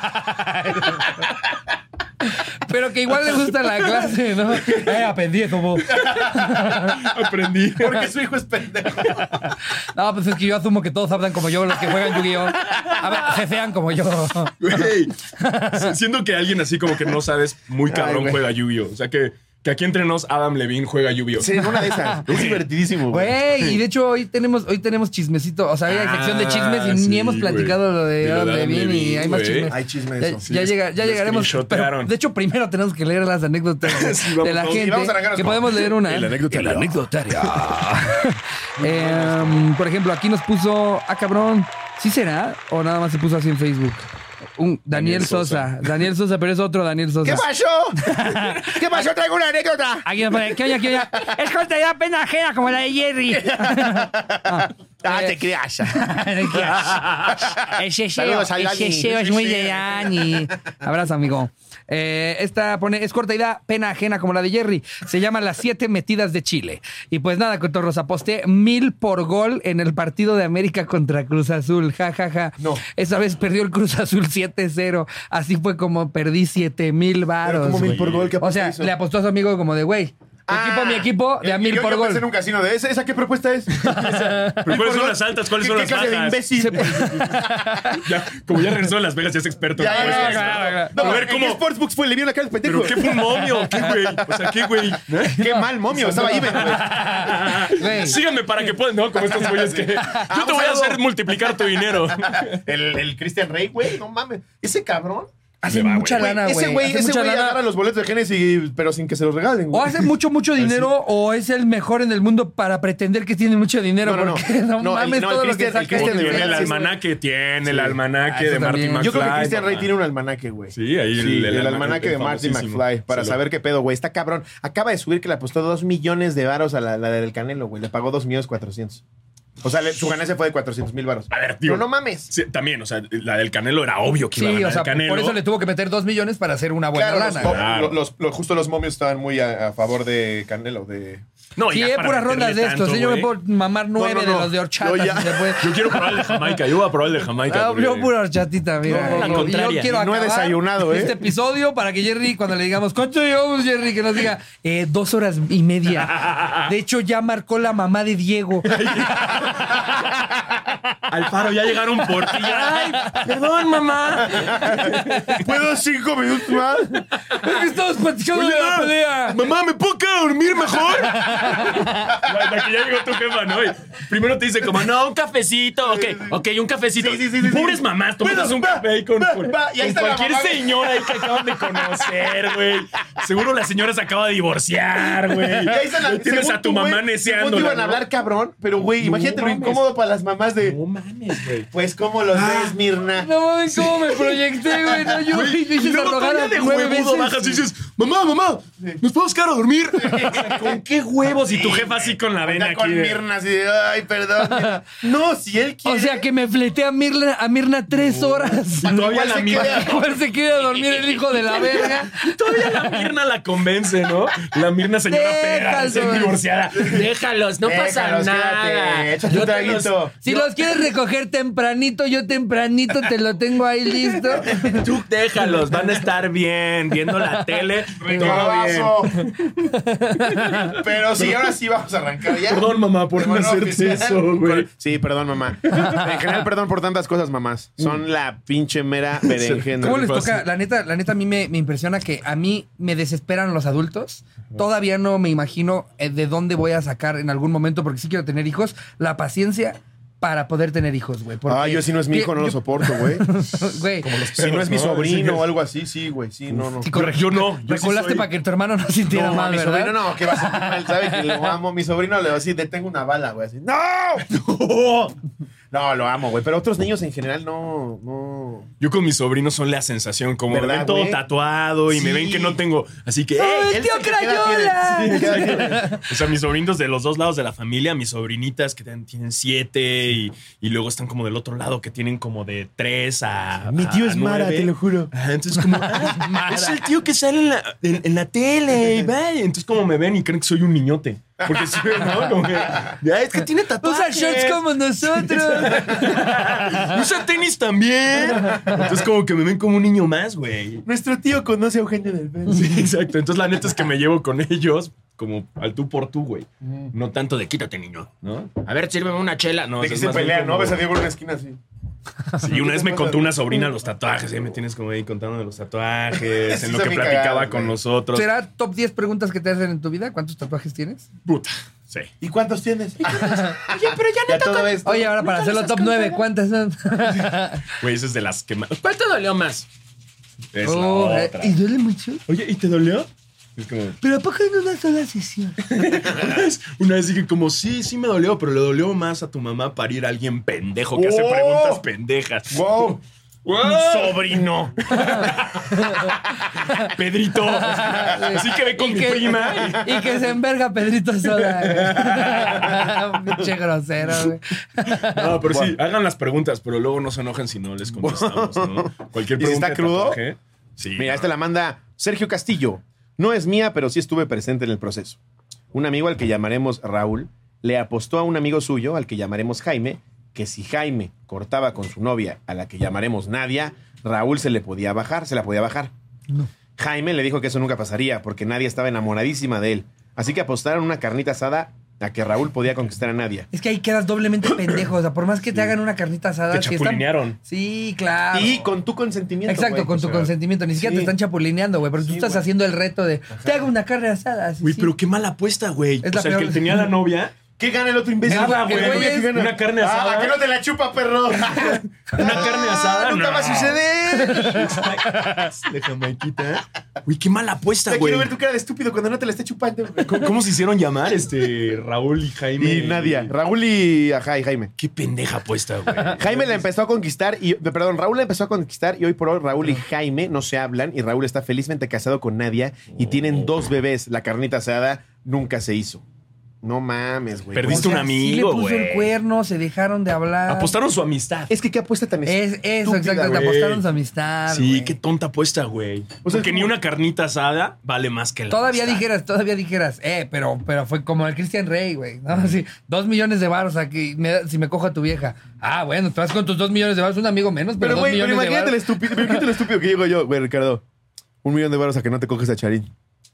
Pero que igual le gusta la clase, ¿no? Aprendí como... Aprendí. Porque su hijo es pendejo. No, pues es que yo asumo que todos hablan como yo, los que juegan Yu-Gi-Oh! A ver, jefean como yo. Güey, siento que alguien así como que no sabes muy cabrón juega Yu-Gi-Oh! O sea que aquí entre nos Adam Levine juega Yu-Gi-Oh! Sí, en una de esas. Es divertidísimo, güey. Y de hecho hoy tenemos chismecito. O sea, hay sección de chismes y ni hemos platicado lo de Adam Levine y hay más chismes. Hay chismes de eso. Ya llegaremos. Pero, de hecho, primero tenemos que leer las anécdotas de la gente. Que podemos leer una. El anecdotario. Por ejemplo, aquí nos puso... cabrón. ¿Sí será? ¿O nada más se puso así en Facebook? Daniel Sosa. Daniel Sosa, pero es otro Daniel Sosa. ¿Qué pasó? ¿Qué pasó? Traigo una anécdota. Aquí nos pone, ¿qué oye? Es cosa de pena ajena como la de Jerry. Te creas. Ese SEO es muy de Dani. Abrazo, amigo. Esta pone, es corta y da pena ajena como la de Jerry. Se llama Las 7 metidas de Chile. Y pues nada, cotorros, aposté 1,000 por gol en el partido de América contra Cruz Azul. Ja, ja, ja. No. Esa vez perdió el Cruz Azul 7-0. Así fue como perdí 7,000 varos. ¿Cómo 1,000 por gol? ¿Qué o sea, le apostó a su amigo como de, güey, mi equipo, de a 1,000 por gol. Yo pensé en un casino de ¿esa qué propuesta es? ¿Cuáles son las altas? ¿Cuáles son las bajas? ¿Qué clase de imbécil? Como ya regresó a Las Vegas, ya es experto. Claro. No, a ver, ¿cómo? ¿Qué Sportsbooks fue? Le vieron la cara al pendejo. ¿Pero qué fue un momio? ¿Qué, güey? O sea, ¿qué, güey? Qué mal momio. Estaba ahí, güey. Síganme para que puedan, ¿no? Como estos güeyes que... Yo te voy a hacer multiplicar tu dinero. El Christian Rey, güey. No mames. Ese cabrón... Hace mucha lana, güey. Ese güey agarra los boletos de Genesis, pero sin que se los regalen, güey. O hace mucho dinero, o es el mejor en el mundo para pretender que tiene mucho dinero. No mames todo lo que saca. Tiene el almanaque, de Martin McFly. Yo creo que Christian Rey tiene un almanaque, güey. Sí, ahí el almanaque de Martin McFly. Para saber qué pedo, güey. Está cabrón. Acaba de subir que le apostó 2 millones de varos a la del Canelo, güey. Le pagó 2,400,000. O sea, su ganancia fue de 400,000 varos. A ver, tío. Pero no mames. Sí, también, o sea, la del Canelo era obvio que iba a ganar el Canelo. Por eso le tuvo que meter 2 millones para hacer una buena lana. Justo los momios estaban muy a favor de Canelo. No, sí, puras rondas de estos. Yo me puedo mamar 9 de los de horchata. Yo quiero probar el de Jamaica. Yo voy a probar el de Jamaica. Yo pura horchatita, mira. La contraria. Yo quiero acabar desayunado, este episodio para que Jerry, cuando le digamos, ¿cuánto llevamos, Jerry? Que nos diga, 2 horas y media. De hecho, ya marcó la mamá de Diego. Alfaro, ya llegaron por ti. Ay, perdón, mamá. ¿Puedo 5 minutos más? Es que estamos platicando de la pelea. Mamá, ¿me puedo quedar a dormir mejor? La que ya llegó tu jefa, ¿no? Y primero te dice como, no, un cafecito. Ok, un cafecito. Sí. Pobres mamás, tomas un café ahí con cualquier señora ahí que acaban de conocer, güey. Seguro la señora se acaba de divorciar, güey. Y ahí tienes a tu mamá neceando. No iban a hablar cabrón, pero, güey, imagínate lo incómodo para las mamás de... No mames, güey. Pues, ¿cómo los ves, Mirna? No mames, ¿cómo me proyecté, güey? No, yo hice esa rogada de 9 veces. Bajas y dices, mamá, ¿nos podemos quedar a dormir? ¿Con qué huevos? Y tu jefa así con la vena aquí. Con Mirna así de, ay, perdón. No, si él quiere. O sea, que me fleté a Mirna 3 horas. Y todavía la Mirna. Igual se queda a dormir el hijo de la verga. Y todavía la Mirna la convence, ¿no? La Mirna señora pera, divorciada. Déjalos, no pasa nada. Échate un traguito. Si los quieres recoger tempranito, yo tempranito te lo tengo ahí listo. Tú déjalos, van a estar bien, viendo la tele. Todo bien. Pero sí, ahora sí vamos a arrancar ya. Perdón, mamá, por no hacerte eso, güey. Sí, perdón, mamá. En general, perdón por tantas cosas, mamás. Son la pinche mera berenjena. ¿Cómo les toca? La neta a mí me impresiona que a mí me desesperan los adultos. Todavía no me imagino de dónde voy a sacar en algún momento, porque sí quiero tener hijos, la paciencia para poder tener hijos, güey? Yo si no es mi hijo no lo soporto, güey. Güey. Como los si no es mi sobrino o algo así, sí, güey. Sí, no. Sí, yo no. Reculaste para que tu hermano no sintiera mal, mi ¿verdad? Sobrino no, que va a sentir mal, ¿sabe? Que lo amo. Mi sobrino le va a decir, detengo una bala, güey. Así, ¡no! No, lo amo, güey. Pero otros niños en general no. Yo con mis sobrinos son la sensación. Como me ven todo tatuado y me ven que no tengo. Así que. ¡El tío Crayola! O sea, mis sobrinos de los dos lados de la familia, mis sobrinitas que tienen 7 y luego están como del otro lado que tienen como de 3 a. Mi tío es 9. Mara, te lo juro. Entonces, como. Es el tío que sale en la tele. Entonces, como me ven y creen que soy un niñote. Porque sí, ¿no? Como que, es que tiene tatuajes. Usa shorts como nosotros. Usa tenis también. Entonces como que me ven como un niño más, güey. Nuestro tío conoce a Eugenio Derbez. Sí, exacto. Entonces la neta es que me llevo con ellos como al tú por tú, güey. No tanto de quítate, niño, ¿no? A ver, sírveme una chela. No, de que se pelean, ¿no? Ves a Diego en una esquina así. Sí, una vez me contó una sobrina los tatuajes. Ahí me tienes como ahí contando de los tatuajes, en lo que platicaba con nosotros. ¿Será top 10 preguntas que te hacen en tu vida? ¿Cuántos tatuajes tienes? Puta, sí. ¿Y cuántos tienes? Oye, pero ya no todo esto. Oye, ahora para hacerlo top 9, ¿cuántas son? Güey, esa es de las que más. ¿Cuál te dolió más? Es la otra. ¿Y duele mucho? Oye, ¿y te dolió? Es como... Pero ¿a poco en una sola sesión? Una vez dije como, sí me dolió, pero le dolió más a tu mamá parir a alguien pendejo que hace preguntas pendejas. ¡Wow! ¡Un sobrino! Pedrito. Así que ve con mi prima. Y que se enverga Pedrito sola. Pinche grosero, güey. No, pero sí, hagan las preguntas, pero luego no se enojen si no les contestamos, ¿no? Cualquier pregunta. ¿Y si está crudo? Sí. Mira, esta la manda Sergio Castillo. No es mía, pero sí estuve presente en el proceso. Un amigo al que llamaremos Raúl le apostó a un amigo suyo, al que llamaremos Jaime, que si Jaime cortaba con su novia, a la que llamaremos Nadia, Raúl se la podía bajar. No. Jaime le dijo que eso nunca pasaría, porque Nadia estaba enamoradísima de él. Así que apostaron una carnita asada a que Raúl podía conquistar a Nadia. Es que ahí quedas doblemente pendejo. O sea, por más que te hagan una carnita asada... Te chapulinearon. Sí, claro. Y con tu consentimiento, exacto, con tu consentimiento. Ni siquiera te están chapulineando, güey. Pero tú estás haciendo el reto de... Te hago una carne asada. Güey, pero qué mala apuesta, güey. O sea, el que tenía la novia... ¿Qué gana el otro imbécil? Nada, güey. Una carne asada. ¿A qué no te la chupa, perro? Una carne asada. Nunca va a suceder. De jamaiquita. Güey, qué mala apuesta, güey. Quiero ver tu cara de estúpido cuando no te la esté chupando. ¿Cómo se hicieron llamar Raúl y Jaime? Y Nadia. Raúl y Jaime. Qué pendeja apuesta, güey. Jaime la empezó a conquistar Raúl la empezó a conquistar y hoy por hoy Raúl y Jaime no se hablan y Raúl está felizmente casado con Nadia y tienen 2 bebés. La carnita asada nunca se hizo. No mames, güey. Perdiste un amigo, güey. Sí le puso el cuerno, se dejaron de hablar. Apostaron su amistad. Es que qué apuesta tan eso, exacto, te apostaron su amistad. Sí, güey. Qué tonta apuesta, güey. O sea, que ni una carnita asada vale más que la todavía amistad. dijeras, pero fue como el Christian Rey, güey. ¿No? Así, 2 millones de varos aquí, si me cojo a tu vieja. Ah, bueno, te vas con tus 2 millones de varos, un amigo menos, pero 2 millones de varos. Imagínate lo estúpido que digo yo, güey, Ricardo. 1 millón de varos a que no te coges a Charín.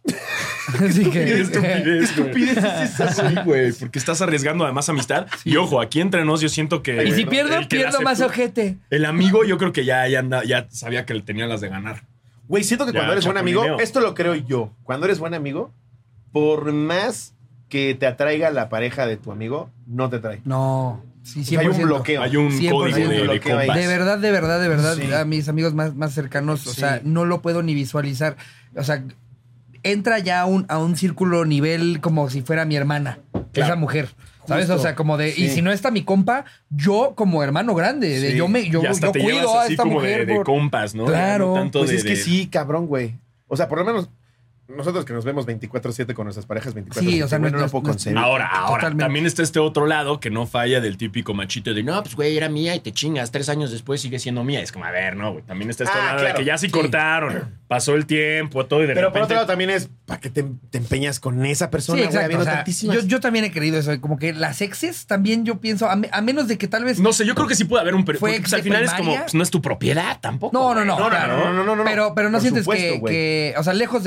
Así que qué estupidez es esa, sí, güey, porque estás arriesgando además amistad. Sí. Y ojo, aquí entre nos yo siento que... Y si pierdo más ojete. El amigo yo creo que ya sabía que le tenía las de ganar. Güey, siento que cuando eres buen amigo, esto lo creo yo, cuando eres buen amigo, por más que te atraiga la pareja de tu amigo, no te atrae. No. Sí, 100%. Hay un bloqueo. Hay un código de compas. De verdad, sí. A mis amigos más cercanos, o sea, no lo puedo ni visualizar. O sea, entra ya a un círculo nivel como si fuera mi hermana, esa mujer. ¿Sabes? Justo. O sea, como de... Sí. Y si no está mi compa, yo como hermano grande, de yo cuido a esta mujer. De compas, ¿no? Claro. No tanto pues es que sí, cabrón, güey. O sea, por lo menos... Nosotros que nos vemos 24/7 con nuestras parejas 24/7. Sí, o sea, no lo puedo concebir. Ahora, también está este otro lado que no falla del típico machito de no, pues güey, era mía y te chingas. 3 años después sigue siendo mía. Es como, a ver, no, güey. También está este lado de que ya sí cortaron, pasó el tiempo, todo y de repente. Pero por otro lado también es para que te empeñas con esa persona, sí, exacto, o sea, yo también he creído eso. Como que las exes también yo pienso, a menos de que tal vez. No sé, yo creo que sí puede haber un porque pues, al final primaria. Es como, pues no es tu propiedad tampoco. No. Claro. Pero no sientes que. O sea, lejos de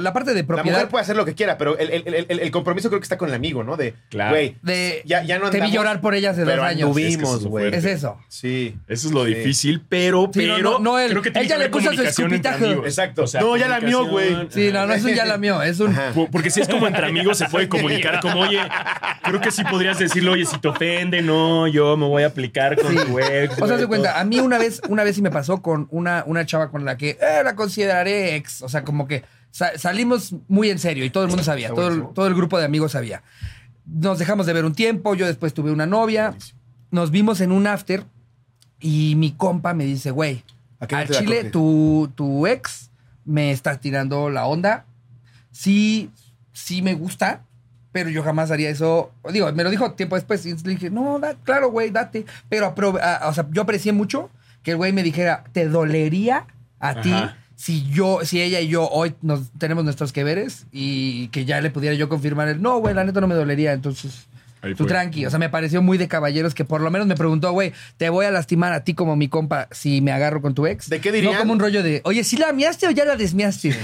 la parte de propiedad. La mujer puede hacer lo que quiera, pero el compromiso creo que está con el amigo, ¿no? De, güey, ya no andamos. Te vi llorar por ella hace 2 años. Anduvimos, güey. Es eso. Sí. Eso es lo difícil, pero creo que tiene ella le puso su escupitajo. Exacto. O sea, no, ya la mió, güey. Sí, no es un ya la mió, es un... Porque si es como entre amigos se puede comunicar como, oye, creo que sí podrías decirle, oye, si te ofende, no, yo me voy a aplicar con tu ex. O sea, se cuenta, a mí una vez sí me pasó con una chava con la que la consideraré ex. O sea, como que salimos muy en serio y todo el mundo sabía, todo el grupo de amigos sabía. Nos dejamos de ver un tiempo, yo después tuve una novia, nos vimos en un after y mi compa me dice, güey, al chile tu ex me está tirando la onda. Sí me gusta, pero yo jamás haría eso. Digo, me lo dijo tiempo después y le dije, no, claro, güey, date. Pero, o sea, yo aprecié mucho que el güey me dijera, ¿te dolería a ti si ella y yo hoy tenemos nuestros que veres y que ya le pudiera yo confirmar no, güey, la neta no me dolería, entonces tú tranqui. O sea, me pareció muy de caballeros que por lo menos me preguntó, güey, ¿te voy a lastimar a ti como mi compa si me agarro con tu ex? ¿De qué dirían? No como un rollo de, oye, ¿sí la miaste o ya la desmiaste?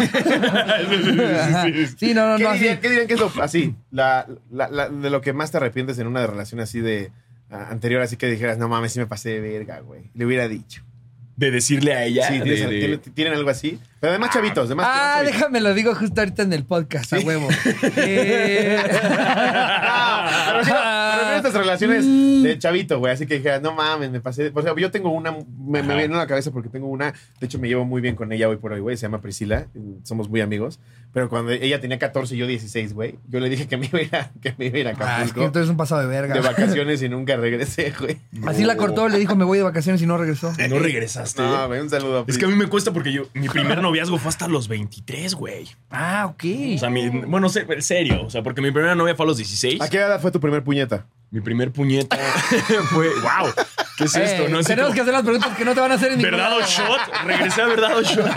Sí, no. ¿Qué dirían que es lo así? De lo que más te arrepientes en una relación así de anterior, así que dijeras, no mames, sí me pasé de verga, güey. Le hubiera dicho. De decirle a ella. Sí, ¿tienen algo así? Pero además chavitos. Déjame lo digo justo ahorita en el podcast, a huevo. Pero estas relaciones de chavito, güey. Así que dijeras, no mames, me pasé. O sea, yo tengo una. Me viene a la cabeza porque tengo una. De hecho, me llevo muy bien con ella hoy por hoy, güey. Se llama Priscila. Somos muy amigos. Pero cuando ella tenía 14 y yo 16, güey, yo le dije que me iba a ir a Acapulco. Es que entonces es un pasado de verga. De vacaciones y nunca regresé, güey. Así la cortó, le dijo, me voy de vacaciones y no regresó. No regresaste. No, güey, un saludo. Es que a mí me cuesta porque mi primer noviazgo fue hasta los 23, güey. Ok. O sea, bueno, serio. O sea, porque mi primera novia fue a los 16. ¿A qué edad fue tu primer puñeta? Mi primer puñeta fue... ¡Wow! ¿Qué es esto? No sé tenemos que hacer las preguntas que no te van a hacer en ningún ¿Verdad o shot? Regresé a verdad o shot.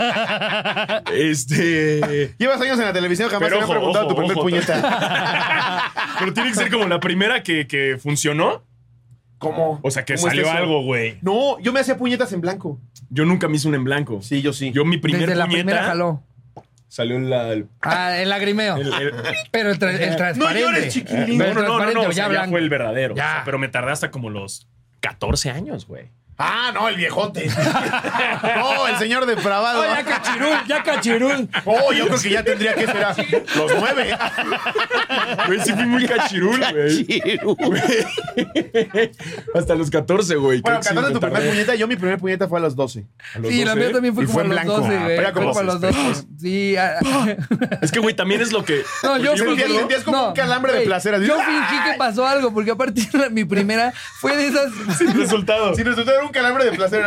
Llevas años en la televisión, jamás te han preguntado tu primer puñeta. Pero tiene que ser como la primera que funcionó. ¿Cómo? O sea, que salió algo, güey. No, yo me hacía puñetas en blanco. Yo nunca me hice una en blanco. Sí, yo sí. Yo mi primer Desde puñeta... la primera jaló. Salió el lagrimeo. Pero el transparente. No llores, chiquilín. No. O sea, ya fue el verdadero. Ya. O sea, pero me tardé hasta como los 14 años, güey. No, el viejote. No, el señor depravado. Ya cachirul. Yo creo que ya tendría que ser los 9. Güey, sí fui muy cachirul, güey. Hasta los 14, güey. Bueno, 14 tu primer puñeta. Yo mi primer puñeta fue a los 12. Sí, la mía también fue como a los 12, güey. Era como a los 12. Sí. Es que, güey, también es lo que... No, yo sentías como un calambre de placer. Yo fingí que pasó algo, porque aparte mi primera fue de esas... Sin resultado. Sin resultado era un calambre de placer.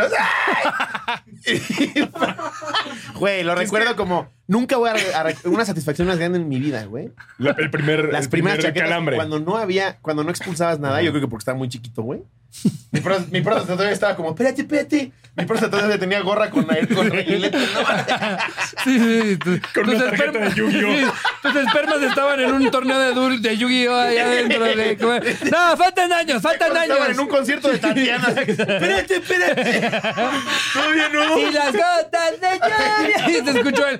Güey, lo recuerdo como... Nunca voy a una satisfacción más grande en mi vida, güey. Las primeras chaquetas, calambre. Cuando no expulsabas nada, yo creo que porque estaba muy chiquito, güey. Mi próstata todavía estaba como, espérate. Mi próstata todavía tenía gorra con reguilete. Sí. Con una tarjeta de Yu-Gi-Oh. Sí, tus espermas estaban en un torneo de Yu-Gi-Oh allá adentro. No, faltan años. Estaban en un concierto de Tatiana. Espérate. Todavía no. Y las gotas de lluvia. Y te escuchó el...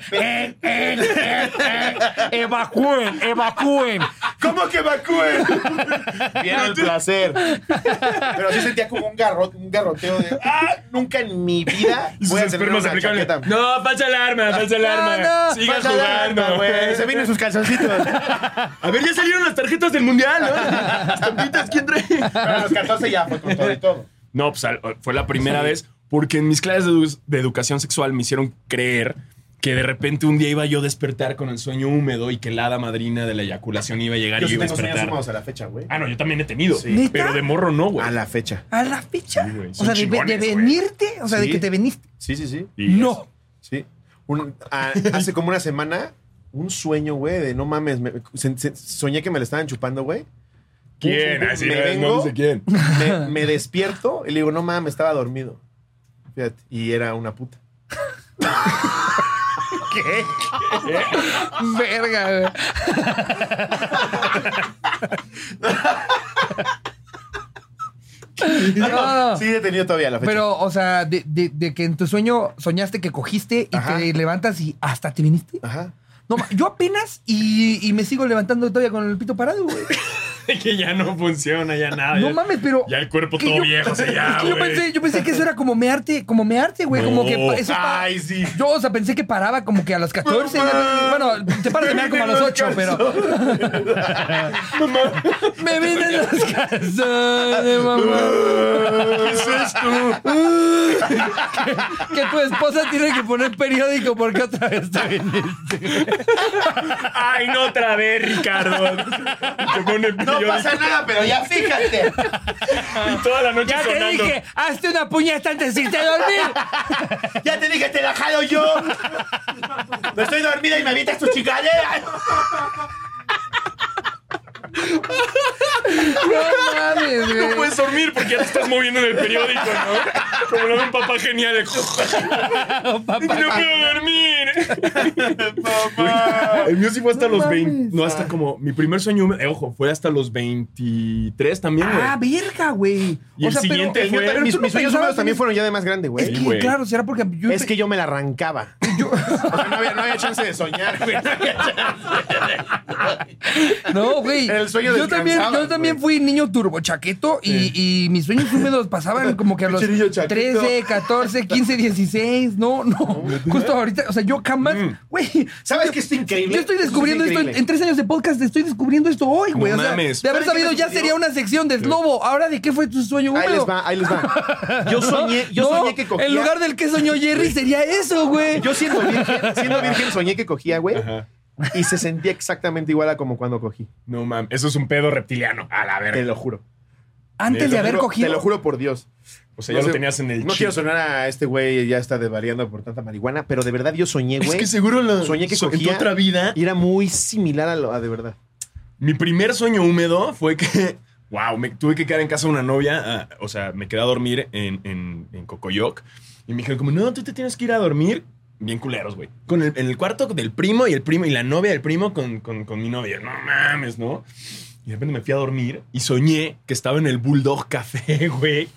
Evacúen. ¿Cómo que evacúen? Viene el placer. Pero sí sentía como un garroteo de nunca en mi vida voy a tener una chaqueta. No, falsa alarma. No. Sigan jugando, güey. Se vienen sus calzoncitos. A ver, ya salieron las tarjetas del mundial, ¿no? Las tarjetas, ¿quién trae? Pero a los 14 ya fue con todo y todo. No, pues fue la primera vez porque en mis clases de educación sexual me hicieron creer que de repente un día iba yo a despertar con el sueño húmedo y que la hada madrina de la eyaculación iba a llegar y iba a despertar. Sueños húmedos a la fecha, güey. No, yo también he tenido. Sí. Pero de morro no, güey. A la fecha. ¿A la fecha? Sí, o sea, de venirte. O sea, de que te veniste. Sí. No. Sí. Hace como una semana, un sueño, güey, de no mames. Soñé que me le estaban chupando, güey. ¿Quién? No sé quién. Me despierto y le digo, no mames, estaba dormido. Fíjate. Y era una puta. ¿Qué? Verga, güey. No. Sí, he tenido todavía la fecha. Pero, o sea, de que en tu sueño soñaste que cogiste y te levantas y hasta te viniste. Ajá. No, yo apenas y me sigo levantando todavía con el pito parado, güey. Que ya no funciona, ya nada. No mames, pero... Ya el cuerpo todo viejo, o sea, ya, yo pensé que eso era como mearte, güey. No. Como que eso Ay, sí. Yo, o sea, pensé que paraba como que a los 14. Bueno, te paras de mear como a los 8, pero... Me vienen los calzones, mamá. ¿Qué es esto? que tu esposa tiene que poner periódico porque otra vez te viniste. Ay, no otra vez, Ricardo. Te pone periódico. No pasa nada, pero ya fíjate. Y toda la noche ya sonando. Ya te dije, hazte una puñeta antes de irte a dormir. Ya te dije, te la jalo yo. No estoy dormida y me avientas tus chingaderas. No mames, güey. No puedes dormir porque ya te estás moviendo en el periódico, ¿no? Como lo de un papá genial. Un papá no puedo dormir. Papá. El mío sí fue hasta los 20. No, hasta como mi primer sueño, ojo, fue hasta los 23 también, güey. Ah, verga, güey. Y el siguiente fue... Mis sueños húmedos también fueron ya de más grande, güey. Es que, Sí, claro, será porque yo... Es que yo me la arrancaba. O sea, no había chance de soñar, güey. No, güey. El sueño yo también fui niño turbo chaqueto y mis sueños húmedos pasaban como que a los 13, 14, 15, 16. No. Justo ahorita, o sea, yo jamás, güey. ¿Sabes qué es increíble? Yo estoy descubriendo esto en 3 años de podcast, estoy descubriendo esto hoy, güey. No o sea, mames. de haber sabido ya sería una sección de Slobo. Ahora, ¿de qué fue tu sueño húmedo? Ahí les va. Yo soñé que cogía. En lugar del que soñó Jerry sería eso, güey. Yo siendo virgen soñé que cogía, güey. Ajá. Y se sentía exactamente igual a como cuando cogí. No mames, eso es un pedo reptiliano. A la verga. Te lo juro. Antes de haber cogido. Te lo juro por Dios. O sea, ya lo tenías en el No quiero sonar a este güey, ya está desvariando por tanta marihuana, pero de verdad yo soñé, güey. Es que seguro soñé que cogía en tu otra vida. Y era muy similar a de verdad. Mi primer sueño húmedo fue que... Wow, me tuve que quedar en casa de una novia. O sea, me quedé a dormir en Cocoyoc. Y me dijeron como, no, tú te tienes que ir a dormir. Bien culeros, güey. En el cuarto del primo y la novia del primo con mi novia. No mames, ¿no? Y de repente me fui a dormir y soñé que estaba en el Bulldog Café, güey.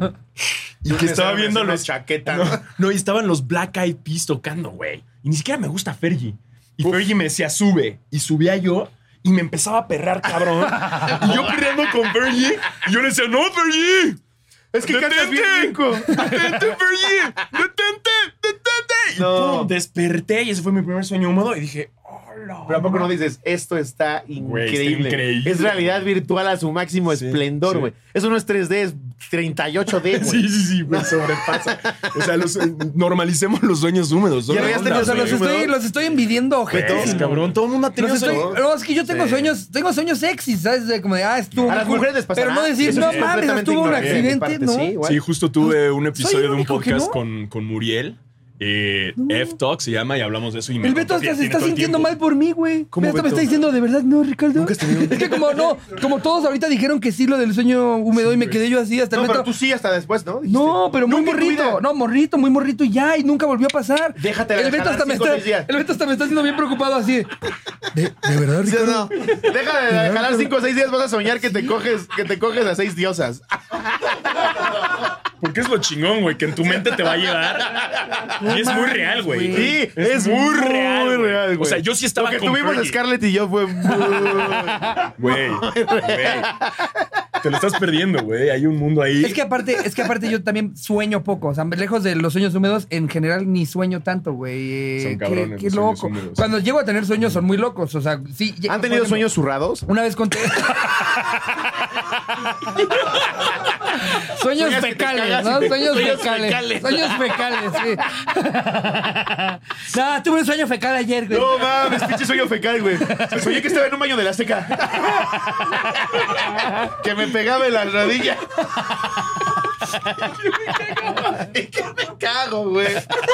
Y que estaba viendo los... chaquetas. No, y estaban los Black Eyed Peas tocando, güey. Y ni siquiera me gusta Fergie. Y Fergie me decía, sube. Y subía yo y me empezaba a perrar, cabrón. Y yo perreando con Fergie. Y yo le decía, no, Fergie. Es que cantas bien rico. ¡Detente, Fergie! ¡Detente! Y pum, desperté y ese fue mi primer sueño húmedo y dije, hola. Pero ¿a poco no dices, esto está increíble? Güey, está increíble. Es realidad virtual a su máximo esplendor, güey. Eso no es 3D, es 38D, güey. Sí, güey, sobrepasa. O sea, normalicemos los sueños húmedos. Ya habías tenido los estoy envidiendo, gente. Cabrón, todo el mundo ha tenido sueños. No, es que yo tengo sueños sexys, ¿sabes? Como de, estuvo a las mujeres les pasará. Pero no decir, no mames, tuvo un accidente, ¿no? Sí, justo tuve un episodio de un podcast con Muriel. F-Talk se llama y hablamos de eso. Y el Beto hasta se está sintiendo mal por mí, güey. Hasta me está diciendo, ¿de verdad no, Ricardo? Es que como todos ahorita dijeron que sí lo del sueño húmedo y me quedé yo así hasta el Beto. Pero tú sí hasta después, ¿no? Dijiste, no, pero muy morrito. No, muy morrito y ya, y nunca volvió a pasar. Déjate el Beto hasta me está haciendo bien preocupado así. ¿De verdad, Ricardo? Sí, no. Deja de jalar 5 o 6 días, vas a soñar que te coges a 6 diosas. Porque es lo chingón, güey, que en tu mente te va a llevar. Y es muy real, güey. Sí, es muy real, güey. O sea, yo sí estaba con Lo que tuvimos Fergie. Scarlett y yo fue Güey. Te lo estás perdiendo, güey. Hay un mundo ahí. Es que aparte yo también sueño poco. O sea, lejos de los sueños húmedos, en general ni sueño tanto, güey. Son cabrones. Qué loco. Húmedos. Cuando llego a tener sueños son muy locos. O sea, sí. ¿Han tenido sueños zurrados? Una vez conté. Sueños fecales, ¿no? Sueños fecales. Sueños fecales, sí. No, tuve un sueño fecal ayer, güey. No mames, pinche sueño fecal, güey. Soñé que estaba en un baño de la Azteca. Que me pegaba en la rodilla. ¿En qué me cago, güey?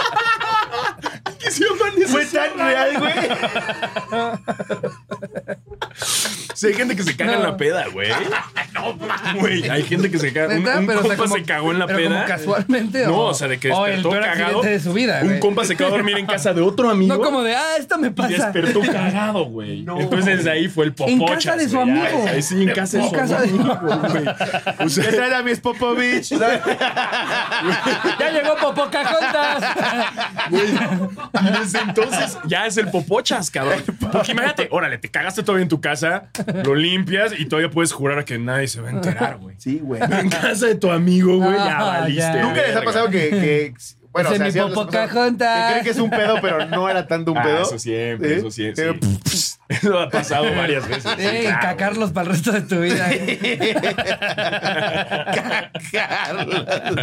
Fue tan real, güey. Sí, hay gente que se caga en la peda, güey. Güey, hay gente que se caga. Un compa se cagó en la peda. Como casualmente. No, o sea, de que despertó cagado. De su vida, un compa se quedó a dormir en casa de otro amigo. No como de, esto me pasa. Y despertó cagado, güey. No. Entonces desde ahí fue el popochas. En casa de su amigo. Ahí sí, en casa de su amigo, güey. O sea, ¿qué trae a mis Popovich? Ya llegó Popocajontas. Güey. Y desde entonces ya es el popochas, cabrón. Porque imagínate, órale, te cagaste todavía en tu casa, lo limpias y todavía puedes jurar a que nadie se va a enterar, güey. Sí, güey. En casa de tu amigo, güey, ya valiste. ¿Nunca les ha pasado que bueno, es mi Popocajontas. Que creen que es un pedo, pero no era tanto un pedo? Eso siempre, eso siempre. Sí. Eso ha pasado varias veces. Cacarlos para el resto de tu vida. Cacarlos.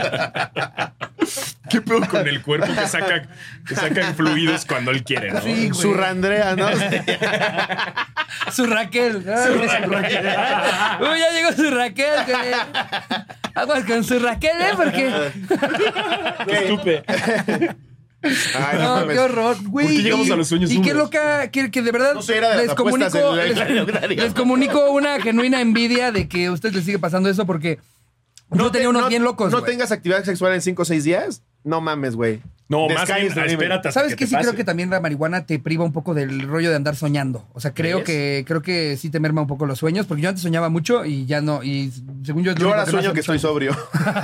¿Qué pedo con el cuerpo que saca fluidos cuando él quiere, ¿no? Sí, su Randrea, ¿no? Su Raquel. Uy, ya llegó su Raquel. Aguas con su Raquel, porque... Qué estúpido. Ay, no, qué horror, güey. ¿Por qué llegamos a los sueños y húmedos? qué loca, que de verdad no sé, era de les comunico una genuina envidia de que a usted le sigue pasando eso porque yo tenía unos bien locos. ¿No tengas actividad sexual en 5 o 6 días? No mames, güey. No, más bien, espérate. ¿Sabes qué? Sí, creo que también la marihuana te priva un poco del rollo de andar soñando. O sea, creo que sí te merma un poco los sueños, porque yo antes soñaba mucho y ya no. Y según yo... Yo ahora sueño que estoy sobrio.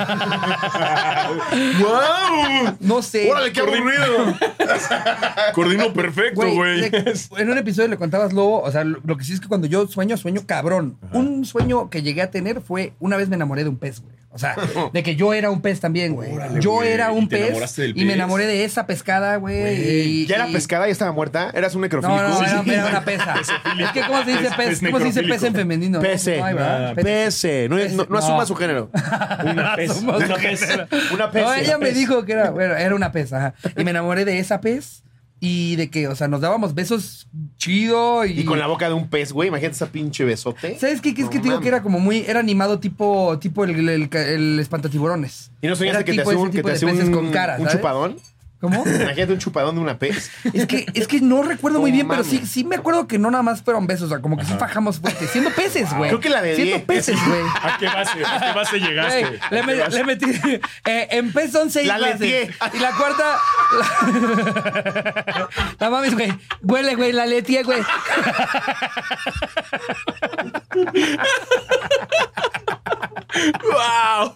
¡Wow! No sé. ¡Órale, qué aburrido! Coordino perfecto, güey. En un episodio le contabas, Lobo, o sea, lo que sí es que cuando yo sueño cabrón. Ajá. Un sueño que llegué a tener fue una vez me enamoré de un pez, güey. O sea, de que yo era un pez también, güey. Yo era un pez y me enamoré de esa pescada, güey. ¿Ya era pescada? ¿Ya estaba muerta? ¿Eras un necrofílico? No, era una pesa. Es que, ¿cómo se dice pez? ¿Cómo se dice pez en femenino? Pece. Pece. No asuma su género. Una pez. Una pez. No, ella me dijo que era una pesa. Y me enamoré de esa pez. Y de que, o sea, nos dábamos besos chido y... Y con la boca de un pez, güey. Imagínate esa pinche besote. ¿Sabes qué? Es que te digo que era como muy... Era animado tipo el espantatiburones. ¿Y no soñaste que te hacía un chupadón? ¿Cómo? Imagínate un chupadón de una pez. Es que no recuerdo muy bien, pero sí me acuerdo que no nada más fueron besos. O sea, como que sí fajamos fuerte. Siendo peces, güey. Creo que la de siendo peces, güey. ¿A qué base llegaste? Le metí... en pez son 6 bases. Y la cuarta... No mames, güey. Huele, güey. La letié, güey. ¡Wow!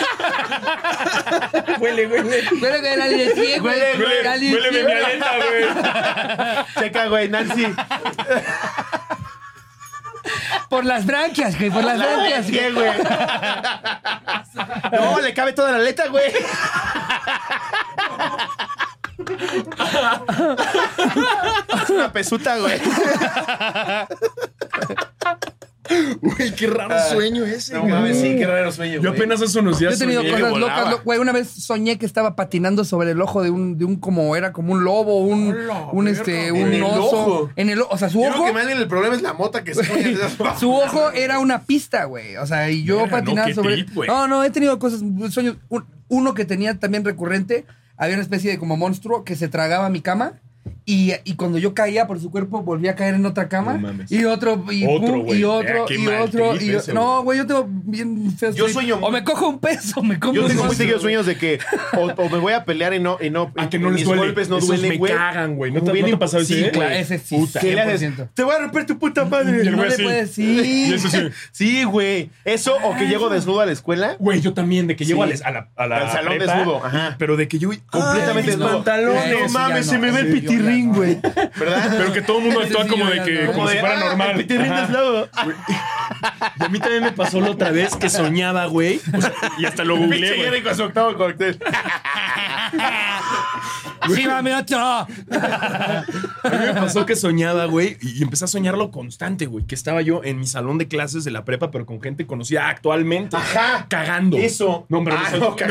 Huele, güey. La letié, güey. Huele mi aleta, güey. Checa, güey, Nancy. Por las branquias, güey. Por las branquias, güey. No, le cabe toda la aleta, güey. Es una pesuta, güey. Güey, qué raro sueño ese. No mames, sí, qué raro sueño. Yo apenas hace unos días he tenido cosas locas, güey. Una vez soñé que estaba patinando sobre el ojo de un como era como un lobo, un oso. En el ojo. O sea, su ojo. Creo que más bien el problema es la mota que sueña. Su ojo era una pista, güey. O sea, y yo patinaba sobre. No, he tenido cosas, sueños. Uno que tenía también recurrente, había una especie de como monstruo que se tragaba mi cama. Y cuando yo caía por su cuerpo, volvía a caer en otra cama. No mames. Y otro. No, güey, yo tengo bien feos. Yo sueño. O me cojo un peso, me como. Yo tengo muy seguidos sueños de que o me voy a pelear y no a que no les duele. Golpes no duelen, güey. Me cagan, güey. ¿No te ha pasado sí, ese? Claro, ese sí. Puta, ¿qué le haces? Te voy a romper tu puta madre. No le puedes decir. Sí, güey. Eso o que llego desnudo a la escuela. Güey, yo también, de que llego al salón desnudo. Ajá. Pero de que yo completamente desnudo. Pantalones. No mames, se me ve el pitirrín, güey. ¿Verdad? Pero que todo el mundo actúa como de que como si fuera normal. Pitirrín desnudo. Y a mí también me pasó la otra vez que soñaba, güey. O sea, y hasta lo googleé, güey. Pinche con su octavo cóctel. ¡Sí, mami, otro! A mí me pasó que soñaba, güey, y empecé a soñarlo constante, güey. Que estaba yo en mi salón de clases de la prepa, pero con gente conocida actualmente. Ajá. Cagando. Eso. No, pero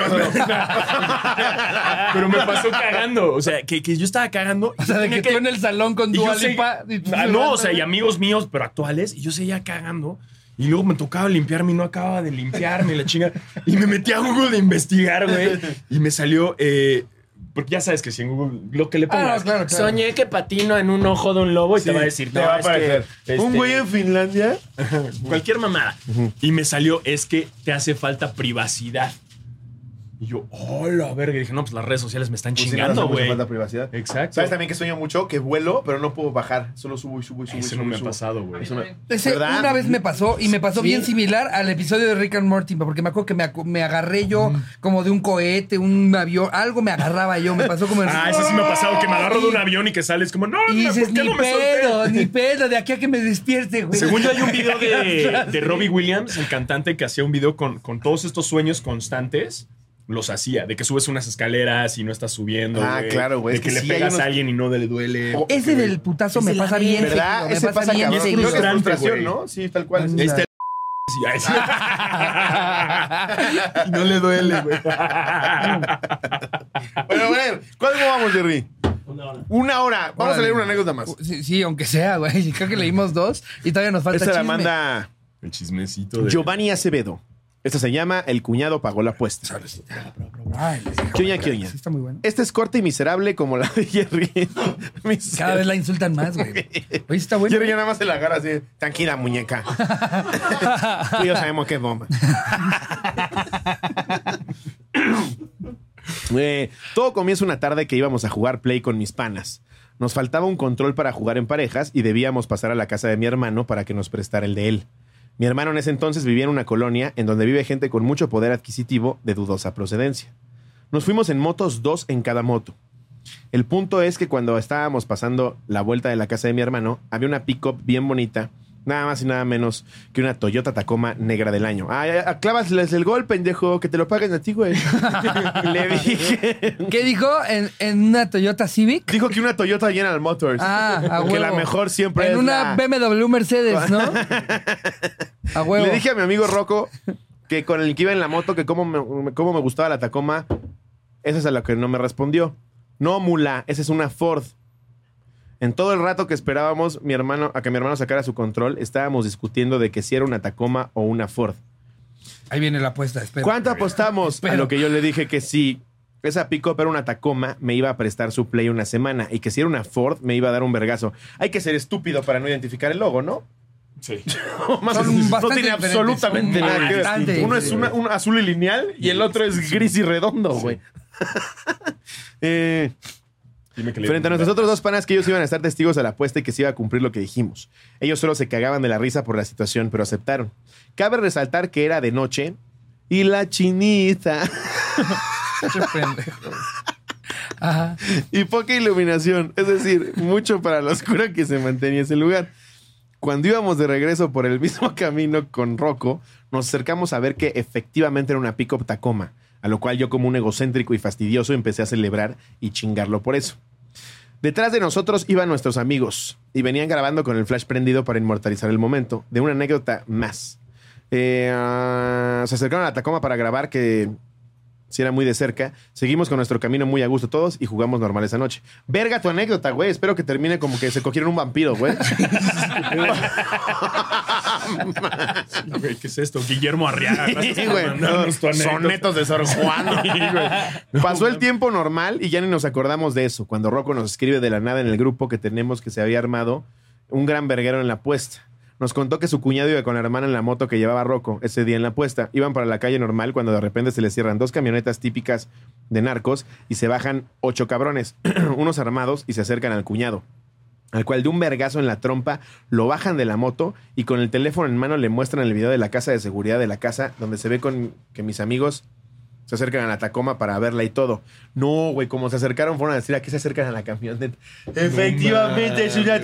pero me pasó cagando. O sea, que yo estaba cagando. O sea, de que tú en el salón con Dua Lipa. No, o sea, y amigos míos, pero actuales. Y yo seguía cagando. Y luego me tocaba limpiarme y no acababa de limpiarme la chinga. Y me metí a Google de investigar, güey. Y me salió... Porque ya sabes que si en Google lo que le pongas, claro. soñé que patino en un ojo de un lobo y te va a decir, te va a aparecer. Un güey en Finlandia. Cualquier mamada. Y me salió, es que te hace falta privacidad. Y yo, la verga. Y dije, no, pues las redes sociales me están chingando, güey. Sí, falta privacidad. Exacto. ¿Sabes también que sueño mucho? Que vuelo, pero no puedo bajar. Solo subo y subo. Eso no me ha pasado, güey. Una vez me pasó, y me pasó bien similar al episodio de Rick and Morty, porque me acuerdo que me agarré yo como de un cohete, un avión, algo me agarraba yo. Me pasó como en... eso sí me ha pasado, que me agarro de un avión y que sales como, no, y dices, ¿por qué no me solté? Ni pedo, de aquí a que me despierte, güey. Según yo hay un video de Robbie Williams, el cantante, que hacía un video con todos estos sueños constantes. Los hacía, de que subes unas escaleras y no estás subiendo. Claro, güey. De que le pegas a alguien y no le duele. Ese del putazo me pasa bien. ¿Verdad? Ese pasa bien. Es frustración, ¿no? Sí, tal cual. Y no le duele, güey. Bueno, ¿cuánto vamos, Jerry? 1 hora. Vamos a leer una anécdota más. Sí, aunque sea, güey. Creo que leímos 2 y todavía nos falta chisme. Esta la manda el chismecito de Giovanni Acevedo. Esta se llama El cuñado pagó la apuesta. Quioña. Está muy bueno. Esta es corta y miserable como la de Jerry. Cada vez la insultan más, güey. Oye, está bueno. Jerry ya nada más se la agarra así. Tranquila, muñeca. Tú y yo sabemos que es bomba. Todo comienza una tarde que íbamos a jugar Play con mis panas. Nos faltaba un control para jugar en parejas y debíamos pasar a la casa de mi hermano para que nos prestara el de él. Mi hermano en ese entonces vivía en una colonia en donde vive gente con mucho poder adquisitivo de dudosa procedencia. Nos fuimos en motos, 2 en cada moto. El punto es que cuando estábamos pasando la vuelta de la casa de mi hermano, había una pick-up bien bonita, nada más y nada menos que una Toyota Tacoma negra del año. Clávasles el gol, pendejo, que te lo paguen a ti, güey. Le dije... ¿Qué dijo? ¿En una Toyota Civic? Dijo que una Toyota General Motors. A huevo. Que la mejor siempre en una BMW Mercedes, ¿no? A huevo. Le dije a mi amigo Rocco que con el que iba en la moto que cómo me gustaba la Tacoma. Esa es a la que no me respondió. No, mula, esa es una Ford. En todo el rato que esperábamos a que mi hermano sacara su control, estábamos discutiendo de que si era una Tacoma o una Ford. Ahí viene la apuesta, espera. ¿Cuánto apostamos? A lo que yo le dije que si esa pick-up era una Tacoma, me iba a prestar su Play una semana. Y que si era una Ford, me iba a dar un vergazo. Hay que ser estúpido para no identificar el logo, ¿no? Sí. No tiene absolutamente nada que ver. Uno es un azul y lineal y el otro es gris y redondo, güey. Frente a nuestros otros 2 panas que ellos iban a estar testigos a la apuesta y que se iba a cumplir lo que dijimos. Ellos solo se cagaban de la risa por la situación, pero aceptaron. Cabe resaltar que era de noche y la chinita. Qué pendejo. Ajá. Y poca iluminación, es decir, mucho para la oscura que se mantenía ese lugar. Cuando íbamos de regreso por el mismo camino con Rocco, nos acercamos a ver que efectivamente era una pick-up Tacoma, a lo cual yo, como un egocéntrico y fastidioso, empecé a celebrar y chingarlo por eso. Detrás de nosotros iban nuestros amigos y venían grabando con el flash prendido para inmortalizar el momento. De una anécdota más. Se acercaron a la Tacoma para grabar, que si era muy de cerca. Seguimos con nuestro camino muy a gusto todos y jugamos normal esa noche. Verga tu anécdota, güey. Espero que termine como que se cogieron un vampiro, güey. ¿Qué es esto? Guillermo Arriaga. Sí, güey. No, sonetos de Sor Juana. Pasó el tiempo normal y ya ni nos acordamos de eso. Cuando Rocco nos escribe de la nada en el grupo que tenemos, que se había armado un gran verguero en la apuesta. Nos contó que su cuñado iba con la hermana en la moto que llevaba Rocco ese día en la apuesta. Iban para la calle normal cuando de repente se les cierran 2 camionetas típicas de narcos y se bajan 8 cabrones, unos armados, y se acercan al cuñado, al cual de un vergazo en la trompa lo bajan de la moto y con el teléfono en mano le muestran el video de la casa de seguridad de la casa donde se ve que mis amigos se acercan a la Tacoma para verla y todo. No, güey, como se acercaron fueron a decir, ¿a qué se acercan a la camioneta? Efectivamente, es una...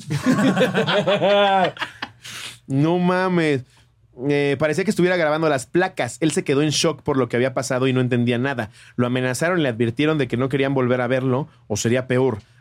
No mames. Parecía que estuviera grabando las placas. Él se quedó en shock por lo que había pasado y no entendía nada. Lo amenazaron y le advirtieron de que no querían volver a verlo o sería peor.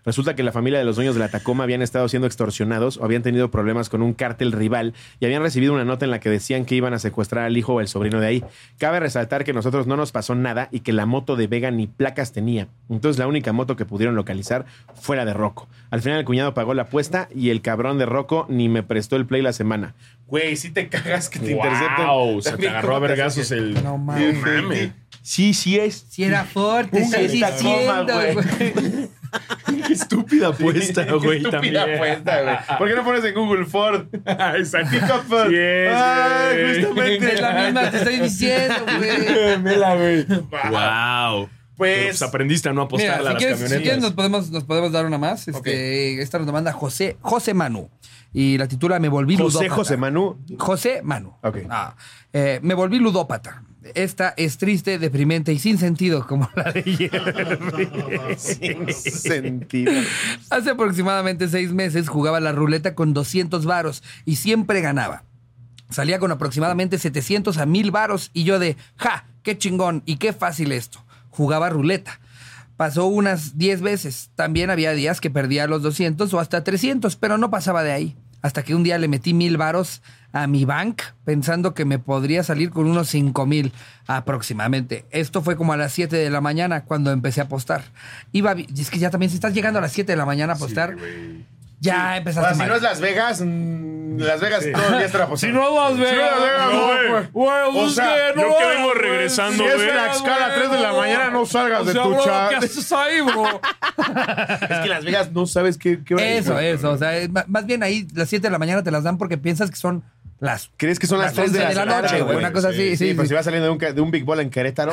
Resulta que la familia de los dueños de la Tacoma habían estado siendo extorsionados o habían tenido problemas con un cártel rival y habían recibido una nota en la que decían que iban a secuestrar al hijo o el sobrino de ahí. Cabe resaltar que a nosotros no nos pasó nada y que la moto de Vega ni placas tenía. Entonces la única moto que pudieron localizar fue la de Rocco. Al final el cuñado pagó la apuesta y el cabrón de Rocco ni me prestó el play la semana. Güey, si te cagas que te intercepten. O sea, te agarró a vergazos el... No mames. Sí es. Sí era fuerte, sí diciendo, güey. Qué estúpida apuesta, güey. Qué estúpida apuesta, güey. ¿Por qué no pones en Google Ford? Exacto. Pick up Ford. Justamente. Es la misma, te estoy diciendo, güey. Mela, güey. Wow. Pues aprendiste a no apostar a las camionetas. Si quieres, nos podemos dar una más. Esta nos manda José Manu. Y la titula Me volví ludópata. José Manu. Ok. Me volví ludópata. Esta es triste, deprimente y sin sentido, como la de Jerry. Sin sentido. Hace aproximadamente 6 meses jugaba la ruleta con 200 varos y siempre ganaba. Salía con aproximadamente 700 a 1000 varos y yo de, qué chingón y qué fácil esto. Jugaba ruleta. Pasó unas 10 veces. También había días que perdía los 200 o hasta 300, pero no pasaba de ahí. Hasta que un día le metí 1000 varos a mi bank pensando que me podría salir con unos 5000 aproximadamente. Esto fue como a las 7 de la mañana cuando empecé a apostar. Es que ya también si estás llegando a las 7 de la mañana a apostar, ya empezaste mal. Si no es Las Vegas, todo el día estará apostando. Si no es Las Vegas, o sea, lo que vengo regresando, si es Tlaxcala a 3 de la mañana, no salgas de tu chat. ¿Qué haces ahí, bro? Es que Las Vegas no sabes qué hora es. Eso. O sea, más bien ahí las 7 de la mañana te las dan porque piensas que son ¿Crees que son las 3 de la noche, güey? Una cosa así. Sí, pues si vas saliendo de un Big Ball en Querétaro,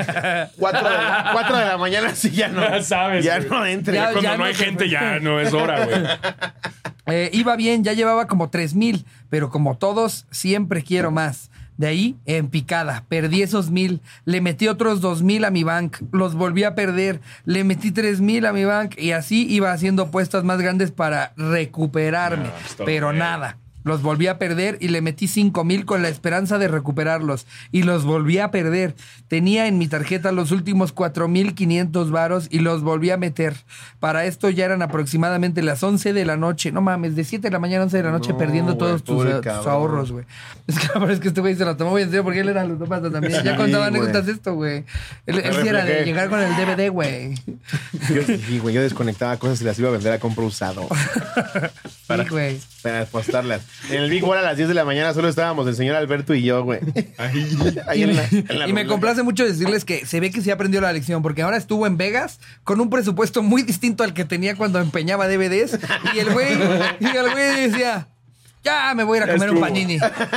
4 de la mañana sí ya no. Ya sabes. Ya no entre. Cuando no hay gente ya no es hora, güey. Iba bien, ya llevaba como 3000, pero como todos, siempre quiero más. De ahí, en picada, perdí esos 1000, le metí otros 2000 a mi bank, los volví a perder, le metí 3000 a mi bank y así iba haciendo apuestas más grandes para recuperarme, pero nada. Los volví a perder y le metí 5000 con la esperanza de recuperarlos. Y los volví a perder. Tenía en mi tarjeta los últimos 4500 varos y los volví a meter. Para esto ya eran aproximadamente las 11 de la noche. No mames, de 7 de la mañana a 11 de la noche perdiendo todos tus ahorros, güey. Es que este güey se lo tomó muy en serio porque él era ludópata también. Ya contaba anécdotas de esto, güey. Él sí era de llegar con el DVD, güey. Sí, güey, yo desconectaba cosas y las iba a vender a compra usado. Sí, güey. Para apostarlas. En el Big Ball a las 10 de la mañana solo estábamos el señor Alberto y yo, güey. Ahí en la y me complace mucho decirles que se ve que sí aprendió la lección, porque ahora estuvo en Vegas con un presupuesto muy distinto al que tenía cuando empeñaba DVDs. Y el güey decía... Ya me voy a ir a comer un panini.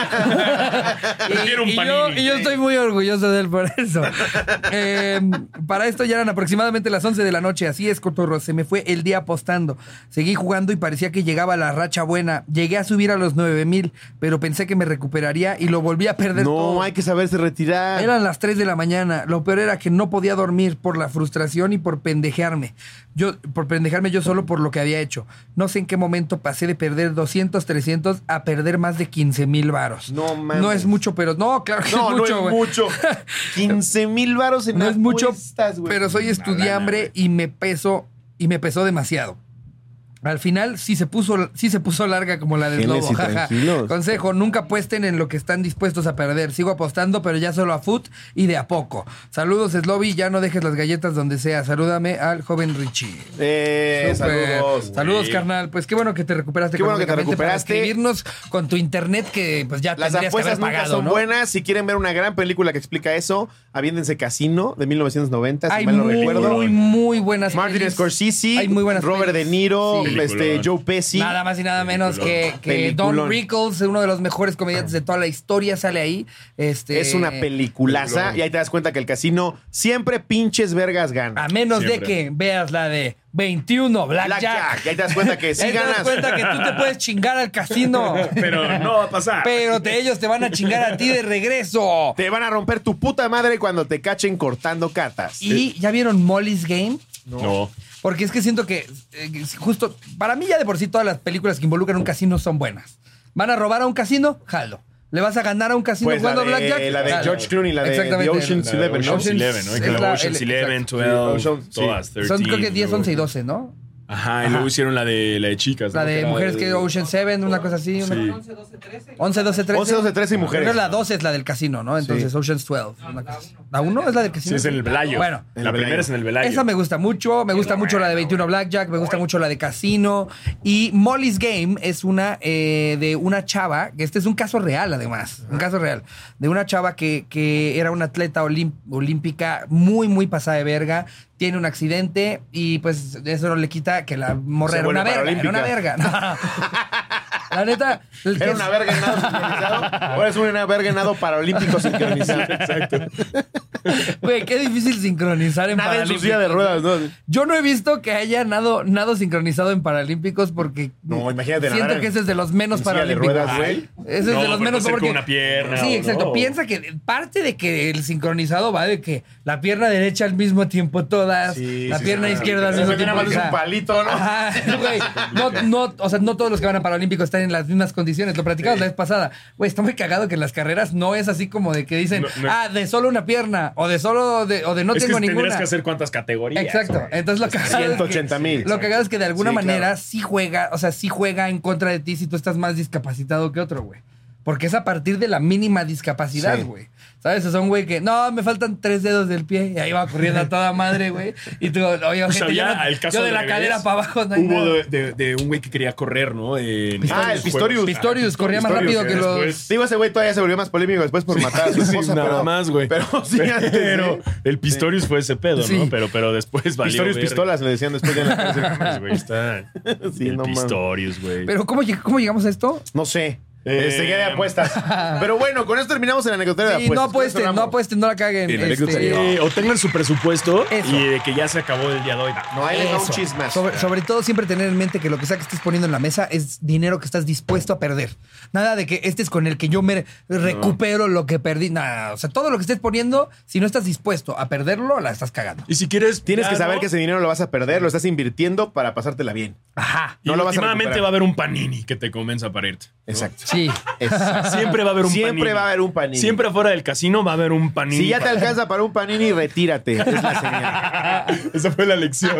Y yo estoy muy orgulloso de él por eso. Para esto ya eran aproximadamente las 11 de la noche. Así es, cotorro. Se me fue el día apostando. Seguí jugando y parecía que llegaba la racha buena. Llegué a subir a los 9000, pero pensé que me recuperaría y lo volví a perder todo. No, hay que saberse retirar. Eran las 3 de la mañana. Lo peor era que no podía dormir por la frustración y por pendejearme. Yo solo por lo que había hecho. No sé en qué momento pasé de perder 200, 300 a perder más de 15,000 varos. No mames. No es mucho, pero no, claro que es mucho, güey. No es mucho. 15,000 varos en no es mucho, güey. pero soy estudiambre y me pesó demasiado. Al final sí se puso larga como la del lobo. Consejo, nunca apuesten en lo que están dispuestos a perder. Sigo apostando, pero ya solo a foot y de a poco. Saludos, Slobby. Ya no dejes las galletas donde sea. Salúdame al joven Richie. Saludos, carnal. Pues qué bueno que te recuperaste. Qué bueno que te recuperaste. Para escribirnos con tu internet que pues ya las apuestas que haber pagado, nunca son buenas. Si quieren ver una gran película que explica eso, aviéndense Casino de 1990. Hay muy buenas Martin Scorsese. Hay muy buenas Robert De Niro. Sí. Joe Pesci. Nada más y nada menos que Don Rickles, uno de los mejores comediantes de toda la historia, sale ahí. Es una peliculaza y ahí te das cuenta que el casino siempre pinches vergas gana. A menos de que veas la de 21 Blackjack. Y ahí te das cuenta que sí ganas. Te das cuenta que tú te puedes chingar al casino. Pero no va a pasar. Pero ellos te van a chingar a ti de regreso. Te van a romper tu puta madre cuando te cachen cortando cartas. ¿Y ya vieron Molly's Game? No. Porque es que siento que justo, para mí ya de por sí todas las películas que involucran un casino son buenas. ¿Van a robar a un casino? Jalo. ¿Le vas a ganar a un casino jugando Blackjack? La de George Clooney, la de Ocean's 11, ¿no? Ocean's 11, ¿no? Ocean's 11, 12, 13. Son creo que 10, 11 y 12, ¿no? Ajá, y luego hicieron la de chicas. La de mujeres que Ocean 7, una cosa así. Sí. 11, 12, 13. 11, 12, 13. 11, 12, 13 y mujeres. Pero la 12 es la del casino, ¿no? Entonces Ocean's 12. ¿La 1 es la del casino? Sí, es en el Velayo. Bueno. La primera es en el Velayo. Esa me gusta mucho. Me gusta mucho la de 21 Blackjack. Me gusta mucho la de Casino. Y Molly's Game es una de una chava, que este es un caso real, además. Un caso real. De una chava que era una atleta olímpica muy, muy pasada de verga. Tiene un accidente y pues eso no le quita que la morra era una verga. Era una verga. No. La neta. Era una verga en nado sincronizado. Ahora es una verga en nado paralímpico sincronizado. Exacto. Güey, qué difícil sincronizar en Nada paralímpicos. en su silla de ruedas, ¿no? Yo no he visto que haya nado sincronizado en paralímpicos porque No, imagínate siento nadar que ese es de los menos en silla de paralímpicos. ruedas, güey. Ese es de los menos porque porque una pierna. Sí, o exacto. no. Piensa que parte de que el sincronizado va de que la pierna derecha al mismo tiempo todas, la pierna izquierda al mismo tiempo. Nada más es un palito, ¿no? Ajá, güey. O sea, no todos los que van a Paralímpicos están en las mismas condiciones. Lo platicamos la vez pasada. Güey, está muy cagado que en las carreras no es así como de que dicen, de solo una pierna, o de solo, o de no es tengo que ninguna. Tendrías que hacer cuántas categorías. Exacto. Güey. Entonces lo cagado 180,000. Lo cagado es que de alguna Sí, manera claro. sí juega, o sea, sí juega en contra de ti si tú estás más discapacitado que otro, güey. Porque es a partir de la mínima discapacidad, Sí. güey. ¿Sabes? O sea, un güey que, no, me faltan 3 dedos del pie. Y ahí va corriendo a toda madre, güey. Y tú, oye, O sea, gente, había el caso yo de al la revés. cadera para abajo no hay Hubo nada. de un güey que quería correr, ¿no? El Pistorius. Pistorius corría más rápido que los... después- Digo, ese güey todavía se volvió más polémico después por matar a su Sí, esposa. nada pero, más, güey. Pero sí, antes, Pero sí. el Pistorius fue ese pedo, Sí. ¿no? Pero después valió Pistorius verga. pistolas le decían después ya en la cárcel. Pues, güey, está Sí, el no mames. Pistorius, güey. Pero ¿cómo llegamos a esto? No sé. Seguía de apuestas. Pero bueno, con esto terminamos el anecdotario de Sí, apuestas. no apuesten, no la caguen. El anecdotario. O tengan su presupuesto Eso. y de que ya se acabó el día de hoy. No, ahí les da un Eso. chismas. Sobre todo siempre tener en mente que lo que sea que estés poniendo en la mesa es dinero que estás dispuesto a perder. Nada de que este es con el que yo me recupero lo que perdí. Nada, o sea, todo lo que estés poniendo, si no estás dispuesto a perderlo, la estás cagando. Y si quieres... Tienes que ya, saber ¿no? que ese dinero lo vas a perder, lo estás invirtiendo para pasártela bien. Ajá. Y no lo vas a últimamente recuperar. va a haber un panini que te convenza para irte. ¿no? Exacto. Sí. Siempre va a haber un panini. Siempre va a haber un panini. Siempre afuera del casino va a haber un panini. Si ya te para- alcanza para un panini, retírate. Es la señal. Esa fue la lección.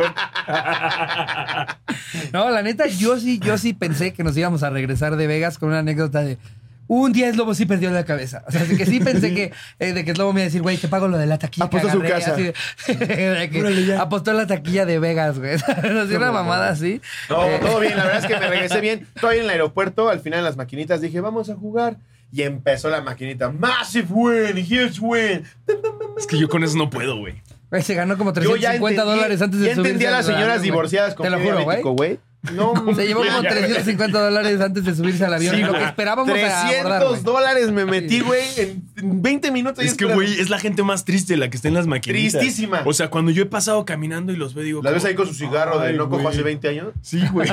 No, la neta, yo sí pensé que nos íbamos a regresar de Vegas con una anécdota de un día Slobo sí perdió la cabeza. O sea, así que sí pensé que de que Slobo me iba a decir, güey, te pago lo de la taquilla. Apostó que su agarré", casa. así de que apostó la taquilla de Vegas, güey. Así una mamada así. No, todo bien. La verdad es que me regresé bien. Todavía en el aeropuerto, al final en las maquinitas, dije, vamos a jugar. Y empezó la maquinita. Massive win, huge win. Es que yo con eso no puedo, güey. Güey, se ganó como Yo ya $350 entendí, antes de ya subirse entendí a las al señoras avión, güey. divorciadas con Te lo pie juro, diabético, güey. güey. No, Se llevó como $350 antes de subirse al avión. Sí, lo que güey. esperábamos a abordar, güey. $300 me metí, güey, en 20 minutos. Es que, güey, es la gente más triste la que está en las maquinitas. Tristísima. O sea, cuando yo he pasado caminando y los veo, digo... ¿La ves como, ahí con su cigarro de "Ay, no cojo güey". hace 20 años? Sí, güey.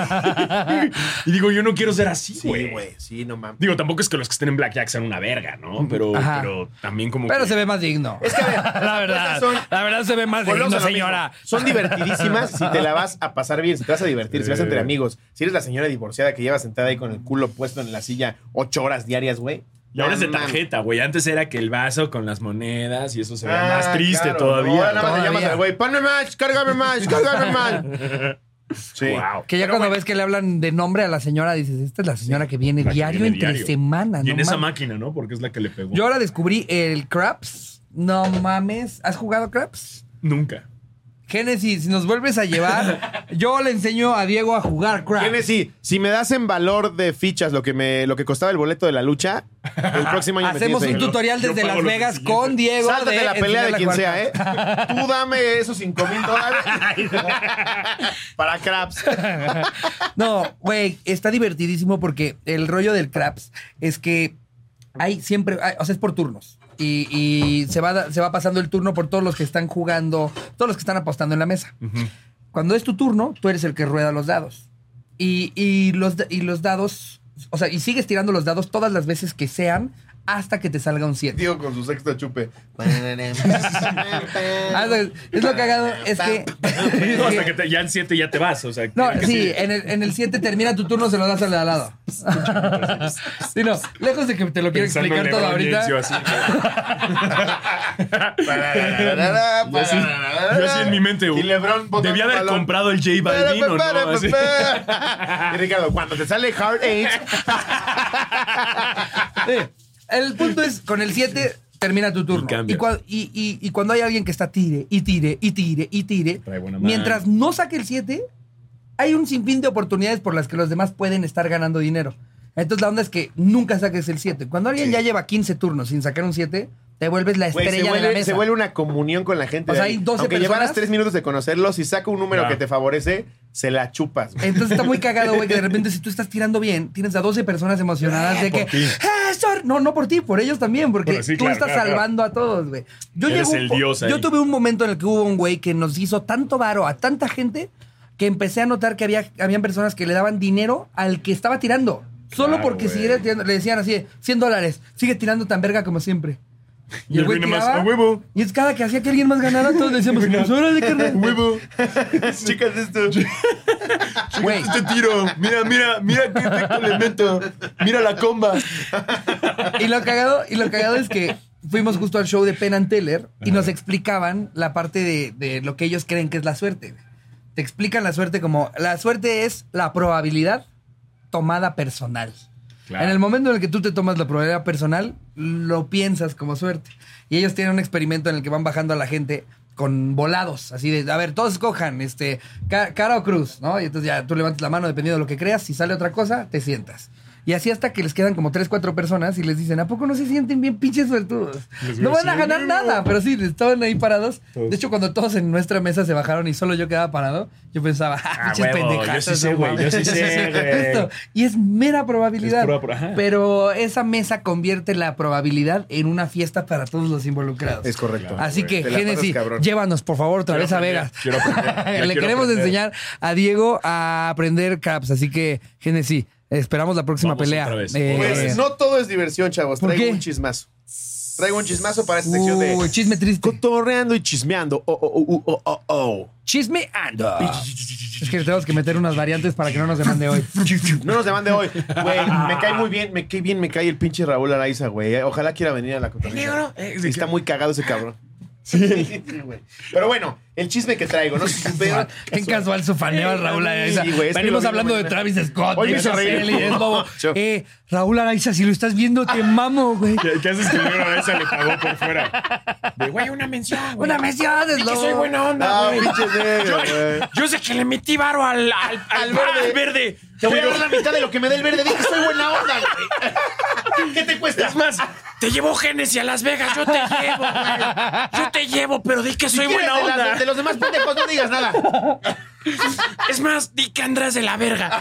Y digo, yo no quiero ser así, Sí, güey. güey. Sí, no mames. Digo, tampoco es que los que estén en Blackjack sean una verga, ¿no? Pero también como Pero que... se ve más digno. Es que, a ver, la verdad. La verdad se ve más volvemos digno, a lo señora. mismo. Son divertidísimas si te la vas a pasar bien, si te vas a divertir, si vas entre amigos. Si eres la señora divorciada que lleva sentada ahí con el culo puesto en la silla 8 horas diarias, güey. Y ahora es de No mames. tarjeta, güey. Antes era que el vaso con las monedas y eso se veía más Ah, triste claro. todavía. Ahora nada más le Todavía. llamas al güey, ponme más, cárgame más, cárgame más. Sí. Wow. Que ya Pero cuando bueno. ves que le hablan de nombre a la señora, dices, esta es la señora que viene La que diario viene entre diario. semana. Y no en esa mames. máquina, ¿no? Porque es la que le pegó. Yo ahora descubrí el Craps. No mames. ¿Has jugado Craps? Nunca. Génesis, si nos vuelves a llevar, yo le enseño a Diego a jugar Craps. Genesis, si me das en valor de fichas lo que costaba el boleto de la lucha, el próximo año me Hacemos tienes un ahí. tutorial Yo desde pago Las lo Vegas siguiente. con Diego. Sáltate la pelea de enseñarle a quien jugar sea, ¿eh? Tú dame esos $5,000 para Craps. No, güey, está divertidísimo porque el rollo del Craps es que hay siempre, o sea, es por turnos. Y se va pasando el turno por todos los que están jugando, todos los que están apostando en la mesa. Cuando es tu turno, tú eres el que rueda los dados. Y los dados, o sea, y sigues tirando los dados todas las veces que sean hasta que te salga un 7. Digo, con su sexto chupe. Es lo cagado, es que... No, hasta que ya en 7 ya te vas, o sea... No, sí, en el 7 termina tu turno, se lo das al de al lado. Sí, no, lejos de que te lo quiero explicar todo ahorita. Yo así en mi mente, debía haber comprado el J Balvin o no. Y Ricardo, cuando te sale Hard 8... Sí. El punto es, con el 7 termina tu turno. Y cuando hay alguien que está tire, mientras no saque el 7, hay un sinfín de oportunidades por las que los demás pueden estar ganando dinero. Entonces la onda es que nunca saques el 7. Cuando alguien ya lleva 15 turnos sin sacar un 7, te vuelves la estrella de la mesa. Se vuelve una comunión con la gente. O sea, hay 12 Aunque personas. llevaras 3 minutos de conocerlo, si saca un número que te favorece, se la chupas. Entonces está muy cagado, güey, que de repente si tú estás tirando bien, tienes a 12 personas emocionadas de que... No por ti, por ellos también, porque tú estás salvando a todos, güey. Yo tuve un momento en el que hubo un güey que nos hizo tanto varo a tanta gente que empecé a notar que habían personas que le daban dinero al que estaba tirando. Solo porque siguiera tirando, le decían así, $100, sigue tirando tan verga como siempre. Y el güey tiraba, más, huevo. Y es cada que hacía que alguien más ganara, todos decíamos, pues órale, carnal. Huevo. Chicas, esto. Güey. Este tiro. Mira qué efecto le meto. Mira la comba. Y lo cagado es que fuimos justo al show de Penn and Teller y nos explicaban la parte de lo que ellos creen que es la suerte. Te explican la suerte como, la suerte es la probabilidad tomada personal. Claro. En el momento en el que tú te tomas la probabilidad personal, lo piensas como suerte. Y ellos tienen un experimento en el que van bajando a la gente con volados, así de, a ver, todos escojan, cara o cruz, ¿no? Y entonces ya tú levantas la mano dependiendo de lo que creas, si sale otra cosa, te sientas. Y así hasta que les quedan como 3, 4 personas y les dicen, ¿a poco no se sienten bien pinches suertudos? No van a ganar nada, pero sí, estaban ahí parados. Todos. De hecho, cuando todos en nuestra mesa se bajaron y solo yo quedaba parado, yo pensaba, pinches pendejadas. Yo sí sé, güey, güey. Y es mera probabilidad. Pero esa mesa convierte la probabilidad en una fiesta para todos los involucrados. Es correcto. Así que, Génesis, llévanos, por favor, otra vez a Vegas. Le queremos enseñar a Diego a aprender craps. Así que, Génesis, esperamos la próxima pelea. Pues no todo es diversión, chavos. Traigo un chismazo. Traigo un chismazo para esta sección de... Chisme triste. Cotorreando y chismeando. Chismeando. Es que tenemos que meter unas variantes para que no nos demande hoy. No nos demande hoy. Güey, me cae muy bien. Me cae el pinche Raúl Araiza, güey. Ojalá quiera venir a la cotorreza. Está muy cagado ese cabrón. Sí, güey. Pero bueno, el chisme que traigo, no sé si supieron. En casual su faneo al Raúl Araiza. Sí, venimos hablando de Travis Scott. Hoy me hizo reír. Raúl Araiza, si lo estás viendo, te mamo, güey. ¿Qué haces que Raúl Araiza le pagó por fuera? Güey, una mención. Una mención, es que soy buena onda, güey. Yo sé que le metí varo al verde. Te voy a dar la mitad de lo que me dé el verde. Dije que soy buena onda, güey. ¿Qué te cuesta? Es más, te llevo Génesis a Las Vegas. Yo te llevo, güey. Yo te llevo, pero di que soy buena onda. De los demás pendejos no digas nada. Es más, di que andas de la verga.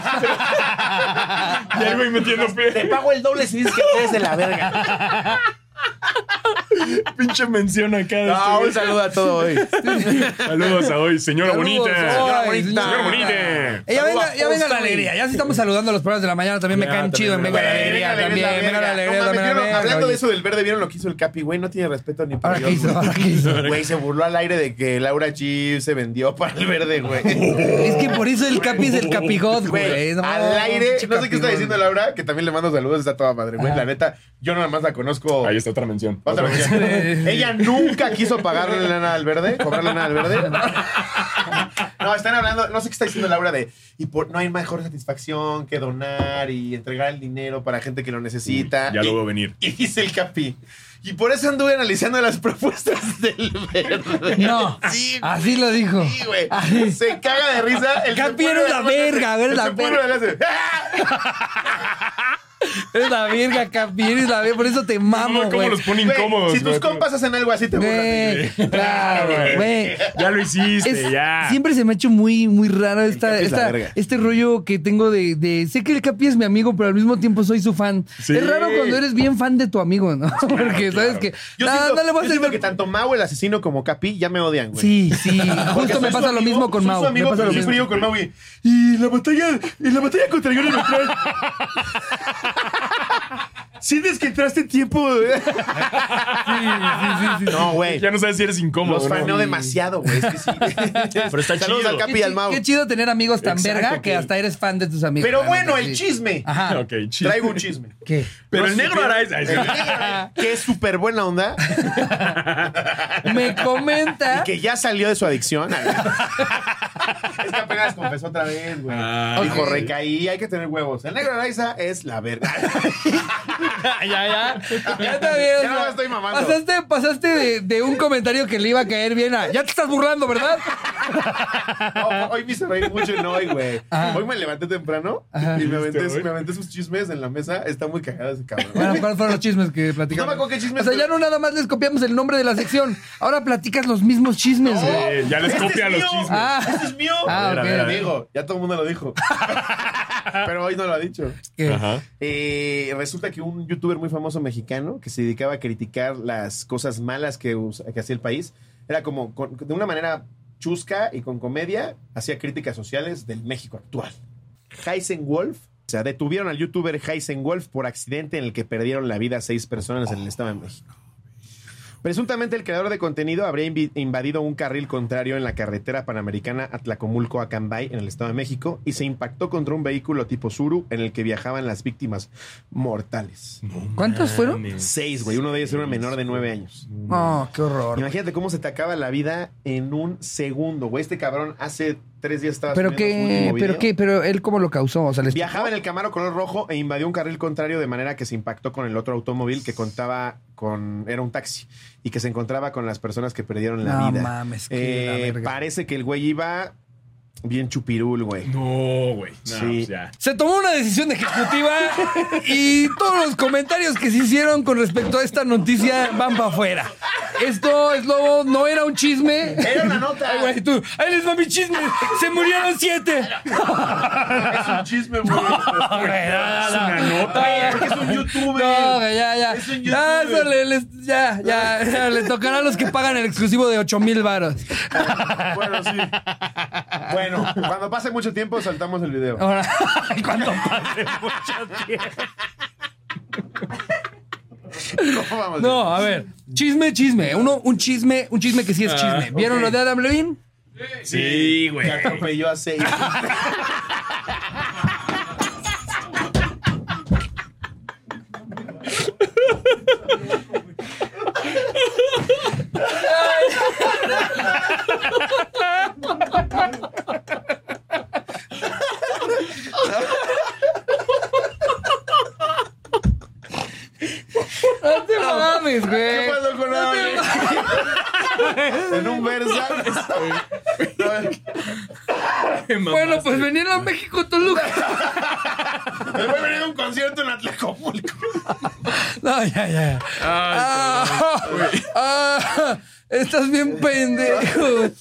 Y ahí voy metiendo fe. Te pago el doble si dices que eres de la verga. Pinche mención acá. Un saludo a todo hoy. Saludos a hoy, señora bonita. Señora bonita. Señora bonita. Ya venga la alegría. Ya si estamos saludando a los programas de la mañana, también me caen chido en Venga la Alegría. Venga la Alegría también. Hablando de eso del verde, ¿vieron lo que hizo el Capi? Güey, no tiene respeto ni para Dios. ¿Ahora qué hizo? Güey, se burló al aire de que Laura G se vendió para el verde, güey. Es que por eso el Capi es el Capigod, güey. Al aire. No sé qué está diciendo Laura, que también le mando saludos. Está toda madre, güey. La neta, yo nada más la conozco. Ahí está otra mención. Ella nunca quiso pagarle lana al verde, cobrarle lana al verde. No, están hablando, no sé qué está diciendo Laura no hay mejor satisfacción que donar y entregar el dinero para gente que lo necesita. Ya lo veo venir. Y dice el Capi. Y por eso anduve analizando las propuestas del verde. No, sí, así lo dijo. Sí, güey. Se caga de risa. El Capi eres la verga, eres la verga. Eres la verga, Capi, eres la verga, por eso te mamo, güey. ¿Cómo los pone incómodos? Si tus compas hacen algo así, te burlas. Claro, güey. Ya lo hiciste, ya. Siempre se me ha hecho muy, muy raro este rollo que tengo de sé que el Capi es mi amigo, pero al mismo tiempo soy su fan. Sí. Es raro cuando eres bien fan de tu amigo, ¿no? Porque sabes que yo siento que tanto Mau el asesino como Capi ya me odian, güey. Sí. Justo me pasa lo mismo con Mau. Me pasa lo mismo con Mau y la batalla contra Yuri Neutral. ¿Sientes que entraste tiempo? Sí. No, güey. Ya no sabes si eres incómodo. Los faneo demasiado, güey. Es que sí. Pero está Saludos chido. al Capi y al Mau. Qué chido tener amigos tan verga que hasta eres fan de tus amigos. Pero bueno, el chisme. Ajá. Ok, chido. Traigo un chisme. ¿Qué? Pero el negro Araiza. Que es súper buena onda. Me comenta. Y que ya salió de su adicción. Es que apenas confesó otra vez, güey. Dijo, recaí, hay que tener huevos. El negro Araiza es la verga. Ya está bien. Ya no me estoy mamando. Pasaste de un comentario que le iba a caer bien a. Ya te estás burlando, ¿verdad? No, hoy me hice reír mucho y no hoy, güey. Hoy me levanté temprano y me aventé sus chismes en la mesa. Está muy cagado ese cabrón. Bueno, ¿cuáles fueron los chismes que platicamos? No me acuerdo qué chismes. O sea, ya no nada más les copiamos el nombre de la sección. Ahora platicas los mismos chismes, güey. Ya les copia los chismes. Este es mío. Ah, ok. Amigo, ya todo el mundo lo dijo. Pero hoy no lo ha dicho. ¿Qué? Ajá. Resulta que un youtuber muy famoso mexicano que se dedicaba a criticar las cosas malas que hacía el país, era como de una manera chusca y con comedia, hacía críticas sociales del México actual. Heisenwolf, o sea, detuvieron al youtuber Heisenwolf por accidente en el que perdieron la vida 6 personas en el Estado de México. Presuntamente el creador de contenido habría invadido un carril contrario en la carretera panamericana Atlacomulco a Cambay, en el Estado de México, y se impactó contra un vehículo tipo Tsuru en el que viajaban las víctimas mortales. ¿Cuántos fueron? 6, güey. Uno de ellos era un menor de 9 años. Oh, qué horror. Imagínate cómo se te acaba la vida en un segundo, güey. Este cabrón hace 3 días estaba ¿Pero subiendo su qué? último ¿Pero video. qué? ¿Pero él cómo lo causó? O sea, ¿les Viajaba en el Camaro color rojo e invadió un carril contrario de manera que se impactó con el otro automóvil que contaba con... Era un taxi. Y que se encontraba con las personas que perdieron la vida. No mames, qué la verga. Parece que el güey iba bien chupirul, güey. No, güey. No, Sí. pues ya. Se tomó una decisión ejecutiva y todos los comentarios que se hicieron con respecto a esta noticia van para afuera. Esto es lobo, no era un chisme. Era una nota. Ay, güey, tú, ahí les va mi chisme. Se murieron 7. Es un chisme, güey. Es una nota. Porque es un youtuber. No, güey, ya. Es un Ya, youtuber. eso ya, le tocará a los que pagan el exclusivo de 8,000 varos. Bueno, sí. Bueno, cuando pase mucho tiempo, saltamos el video. Ahora, cuando pase mucho tiempo. ¿Cómo vamos? No, a ver, chisme. Un chisme que sí es chisme. ¿Vieron ok. lo de Adam Levine? Sí, güey. Que atropelló a 6. No te mames, güey. ¿Qué pasó con Adam? En un Versa. Bueno, pues venían a México, Toluca. El güey venía a un concierto en Atlacomulco. No, ya. Estás bien pendejo.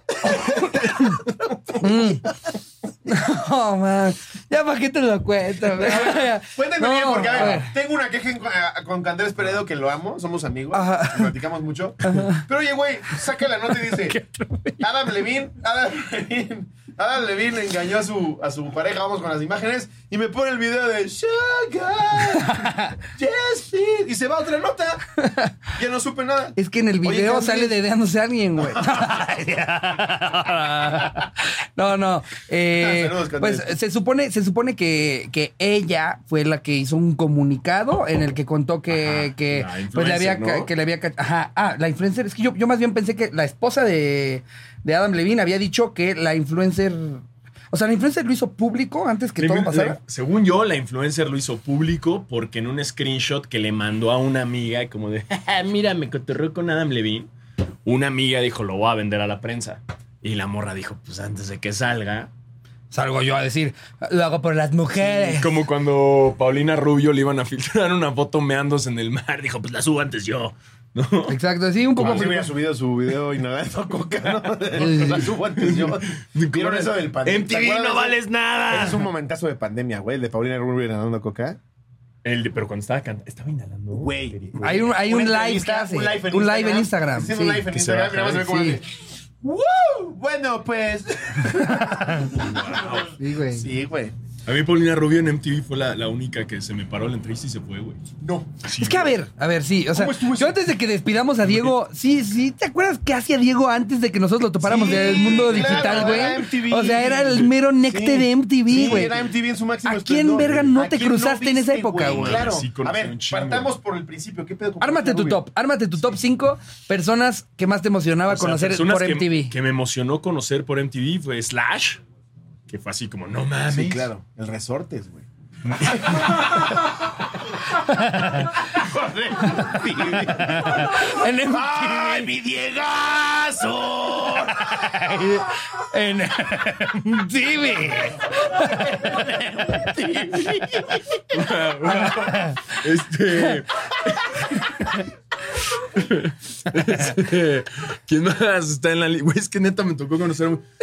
No, man. Ya para qué te lo cuento, güey. Cuéntenme bien, porque a ver, ver. tengo una queja con Andrés Peredo, que lo amo, somos amigos, Ajá. platicamos mucho. Pero oye, güey, saca la nota y dice: Adam Levine engañó a su pareja, vamos con las imágenes, y me pone el video de Sugar, yes, please, y se va a otra nota. Ya no supe nada. Es que en el video Oye, sale dedeándose a alguien, güey. No. Saludos, Pues Candel. se supone que ella fue la que hizo un comunicado en el que contó que la pues le había influencer, ¿no? que le había la influencer. Es que yo más bien pensé que la esposa de Adam Levine había dicho que la influencer, o sea, la influencer lo hizo público antes que todo pasara. Según yo, la influencer lo hizo público porque en un screenshot que le mandó a una amiga, como de, mira, me cotorreó con Adam Levine, una amiga dijo, lo voy a vender a la prensa. Y la morra dijo, pues antes de que salga. Salgo yo a decir, lo hago por las mujeres. Como cuando Paulina Rubio le iban a filtrar una foto meándose en el mar. Dijo, pues la subo antes yo. ¿No? Exacto, sí, un poco. Como si hubiera subido su video inhalando coca, ¿no? La subo antes yo. ¿Vieron eso del pandemia? MTV no vales nada. Ese es un momentazo de pandemia, güey, el de Paulina Rubio inhalando coca. Pero cuando estaba cantando, estaba inhalando. Güey. Hay un live que hace. Un live en Instagram. Sí, un live en Instagram. Mira, vamos a ver cómo hace. ¡Woo! Bueno, pues. Sí, güey. Sí, güey. A mí Paulina Rubio en MTV fue la única que se me paró la entrevista y se fue, güey. No. Sí, es que a ver, sí. O sea, yo antes de que despidamos a Diego, sí, ¿te acuerdas qué hacía Diego antes de que nosotros lo topáramos del mundo digital, güey? O sea, era el mero necte de MTV, güey. Era MTV en su máximo ¿A quién verga no te cruzaste en esa época, güey? Claro. A ver, partamos por el principio. ¿Qué pedo con Ármate tu top 5 personas que más te emocionaba conocer por MTV. Que me emocionó conocer por MTV fue Slash, que fue así como, no mames. Sí, claro. El Resortes, güey. En MTV. ¡Ay, mi Diegazo! En MTV. ¿Quién más está en la lista? Güey, es que neta me tocó conocer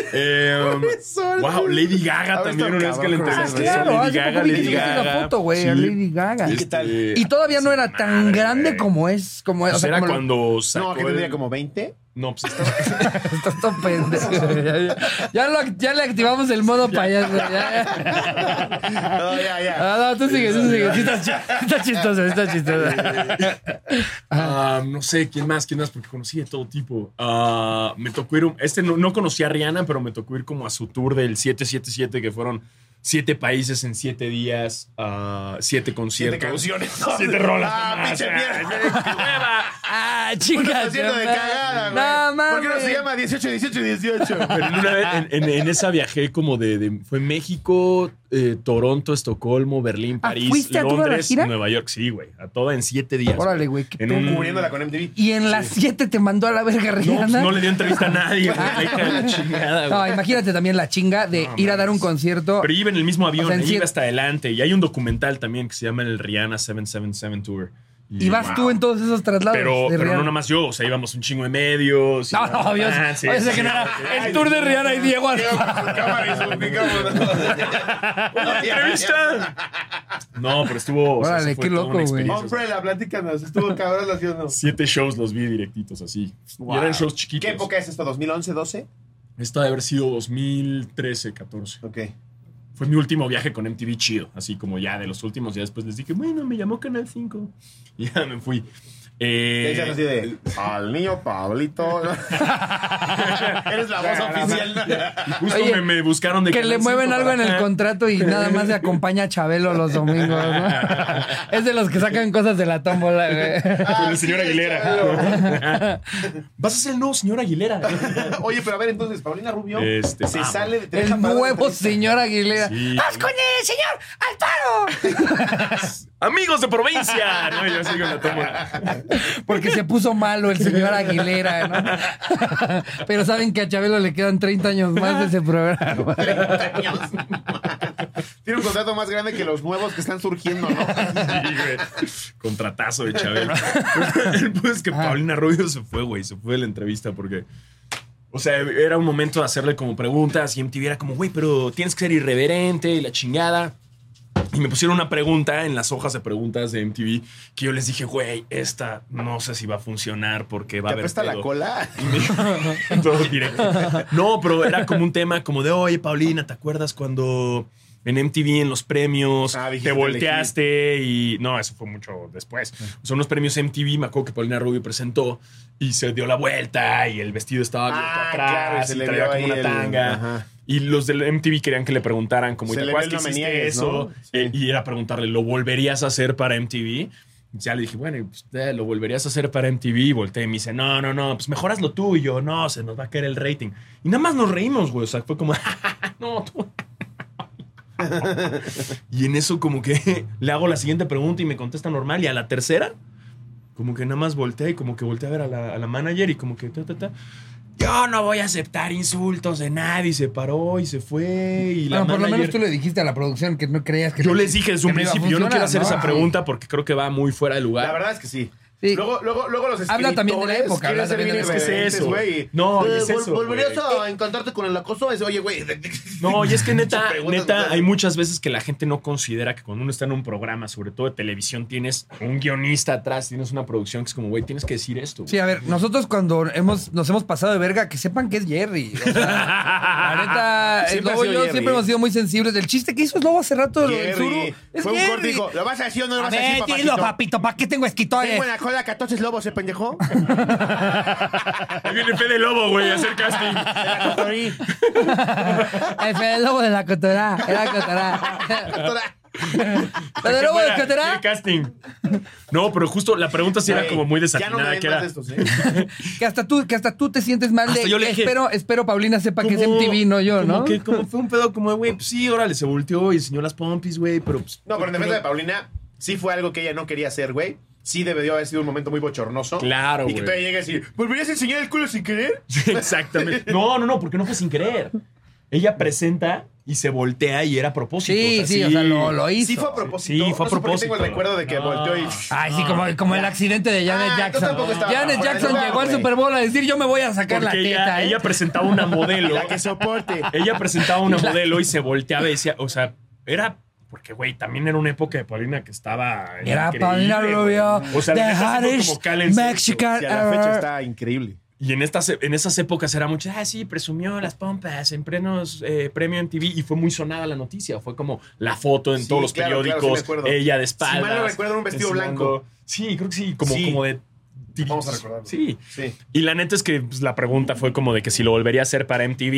wow, Lady Gaga también una vez que le entrevisté. Claro, Lady Gaga. La foto, güey, sí. Lady Gaga. ¿Y qué tal? Y todavía no era tan grande como es. Pues o sea, era cuando sacó. No, que tendría como 20. No, pues estás todo pendejo. Ya le activamos el modo payaso. No, ya. No, tú sigue. Sí, está chistoso. No sé, ¿quién más? Porque conocí de todo tipo. Me tocó ir... no conocí a Rihanna, pero me tocó ir como a su tour del 777, que fueron 7 países en 7 días, 7 conciertos. 7 canciones. 7 rolas. Pinche mierda. Chicas. De cagada, güey. ¿Por qué no se llama 18? Pero una vez en esa viajé como fue México, Toronto, Estocolmo, Berlín, París, ¿fuiste Londres, a toda la gira? Nueva York. Sí, güey. A toda en 7 días. Órale, güey. Cubriéndola con MTV. Y en las 7 te mandó a la verga Rihanna. No le dio entrevista a nadie. La chingada, no, imagínate también la chinga de ir a dar un concierto. Pero iba en el mismo avión, iba hasta adelante. Y hay un documental también que se llama el Rihanna 777 Tour. Y vas tú en todos esos traslados. Pero no nada más yo. O sea, íbamos un chingo de medios. No, Dios. Oye, que nada. El tour de Rihanna y Diego. ¡Entrevista! No, pero estuvo. Órale, qué loco, güey. Umbrella, platícanos. Estuvo cabrón la ciudad, ¿no? 7 shows los vi directitos así. Wow. Y eran shows chiquitos. ¿Qué época es esto? ¿2011, 12? Esto debe haber sido 2013, 14. Ok. Fue mi último viaje con MTV chido, así como ya de los últimos. Ya después les dije, bueno, me llamó Canal 5. Y ya me fui. Así de, al niño Pablito. Eres la voz oficial. Justo oye, me buscaron de que le mueven algo en el contrato y nada más le acompaña a Chabelo los domingos, ¿no? Es de los que sacan cosas de la tómbola, güey. Con el señor Aguilera. Vas a ser el nuevo señor Aguilera. Oye, pero a ver, entonces, Paulina Rubio se sale de... El nuevo señor Aguilera. Sí. ¡Haz con el señor Alfaro! Amigos de provincia. No, yo sigo en la tómbola. Porque se puso malo el señor Aguilera, ¿no? Pero saben que a Chabelo le quedan 30 años más de ese programa. 30 años más. Tiene un contrato más grande que los nuevos que están surgiendo, ¿no? Sí, güey. Contratazo de Chabelo. Pues que Paulina Rubio se fue, güey. Se fue de la entrevista porque... O sea, era un momento de hacerle como preguntas y MTV era como, güey, pero tienes que ser irreverente y la chingada. Y me pusieron una pregunta en las hojas de preguntas de MTV que yo les dije, güey, esta no sé si va a funcionar porque va a haber pedo. ¿Te apesta la cola? Todo directo. No, pero era como un tema como de, oye, Paulina, ¿te acuerdas cuando en MTV en los premios te volteaste? Y no, eso fue mucho después. Son unos premios MTV, me acuerdo que Paulina Rubio presentó y se dio la vuelta y el vestido estaba atrás, claro, y se le traía como una tanga. Ajá. Y los del MTV querían que le preguntaran como, ¿te acuerdas que hiciste eso? ¿No? Sí. Y era preguntarle, ¿lo volverías a hacer para MTV? Ya le dije, bueno, pues, ¿lo volverías a hacer para MTV? Y volteé y me dice, no, pues mejoraslo tú. Y yo, no, se nos va a caer el rating. Y nada más nos reímos, güey. O sea, fue como, no, tú... Y en eso como que le hago la siguiente pregunta y me contesta normal. Y a la tercera, como que nada más volteé y como que volteé a ver a la manager y como que yo no voy a aceptar insultos de nadie. Y se paró y se fue. Y la por lo menos tú le dijiste a la producción que no creías que... Yo les dije desde un principio, yo no quiero hacer esa pregunta porque creo que va muy fuera de lugar. La verdad es que sí. Sí. Luego los escritores habla también de la época. Habla también de es que es eso, güey. No, es eso. ¿Volverías a encantarte con el acoso? Oye, güey. No, y es que neta, hay muchas veces que la gente no considera que cuando uno está en un programa, sobre todo de televisión, tienes un guionista atrás, tienes una producción que es como, güey, tienes que decir esto. Sí, a ver, nosotros cuando nos hemos pasado de verga, que sepan que es Jerry. O sea, la neta, el Lobo y yo siempre hemos sido muy sensibles. El chiste que hizo el Lobo hace rato, el Zuru, es fue un cortico. ¿Lo vas a decir o no lo vas a decir, papacito? Dilo, papito, ¿para qué tengo escritores? Tengo en la cola 14 lobos, ¿se pendejó? Ahí viene Fede Lobo, güey, a hacer casting. El Fede Lobo de la Cotorá. Era Cotorá. ¿Fede Lobo de Cotorá? Casting. No, pero justo la pregunta sí era como muy desafinada. Ya no que era estos, que hasta tú te sientes mal de yo le dije, espero Paulina sepa que es MTV, no yo, ¿no? Como fue un pedo como, güey, pues sí, órale, se volteó y enseñó las pompis, güey, pero pues... No, pero en defensa de Paulina, sí fue algo que ella no quería hacer, güey. Sí debió haber sido un momento muy bochornoso. Claro, güey. Y que todavía llegue a decir, ¿volverías a enseñar el culo sin querer? Sí, exactamente. No, porque no fue sin querer. Ella presenta y se voltea y era a propósito. Sí, o sea, lo hizo. Sí fue a propósito. Sí, fue a propósito. Tengo el recuerdo de que volteó y... Ay, sí, como el accidente de Janet Jackson. Janet Jackson llegó al Super Bowl a decir, yo me voy a sacar porque la teta. Ella presentaba una modelo. La que soporte. Ella presentaba una modelo y se volteaba y decía, o sea, era... Porque, güey, también era una época de Paulina que estaba... Era Paulina Rubio. O sea, The hottest Mexican ever. La fecha está increíble. Y en esas épocas era mucho, sí, presumió las pompas en premio MTV y fue muy sonada la noticia. Fue como la foto en todos los periódicos, claro, ella de espaldas. Si mal no recuerdo, un vestido blanco. Sí, creo que sí, como de... Vamos a recordarlo. Sí. Y la neta es que pues, la pregunta fue como de que si lo volvería a hacer para MTV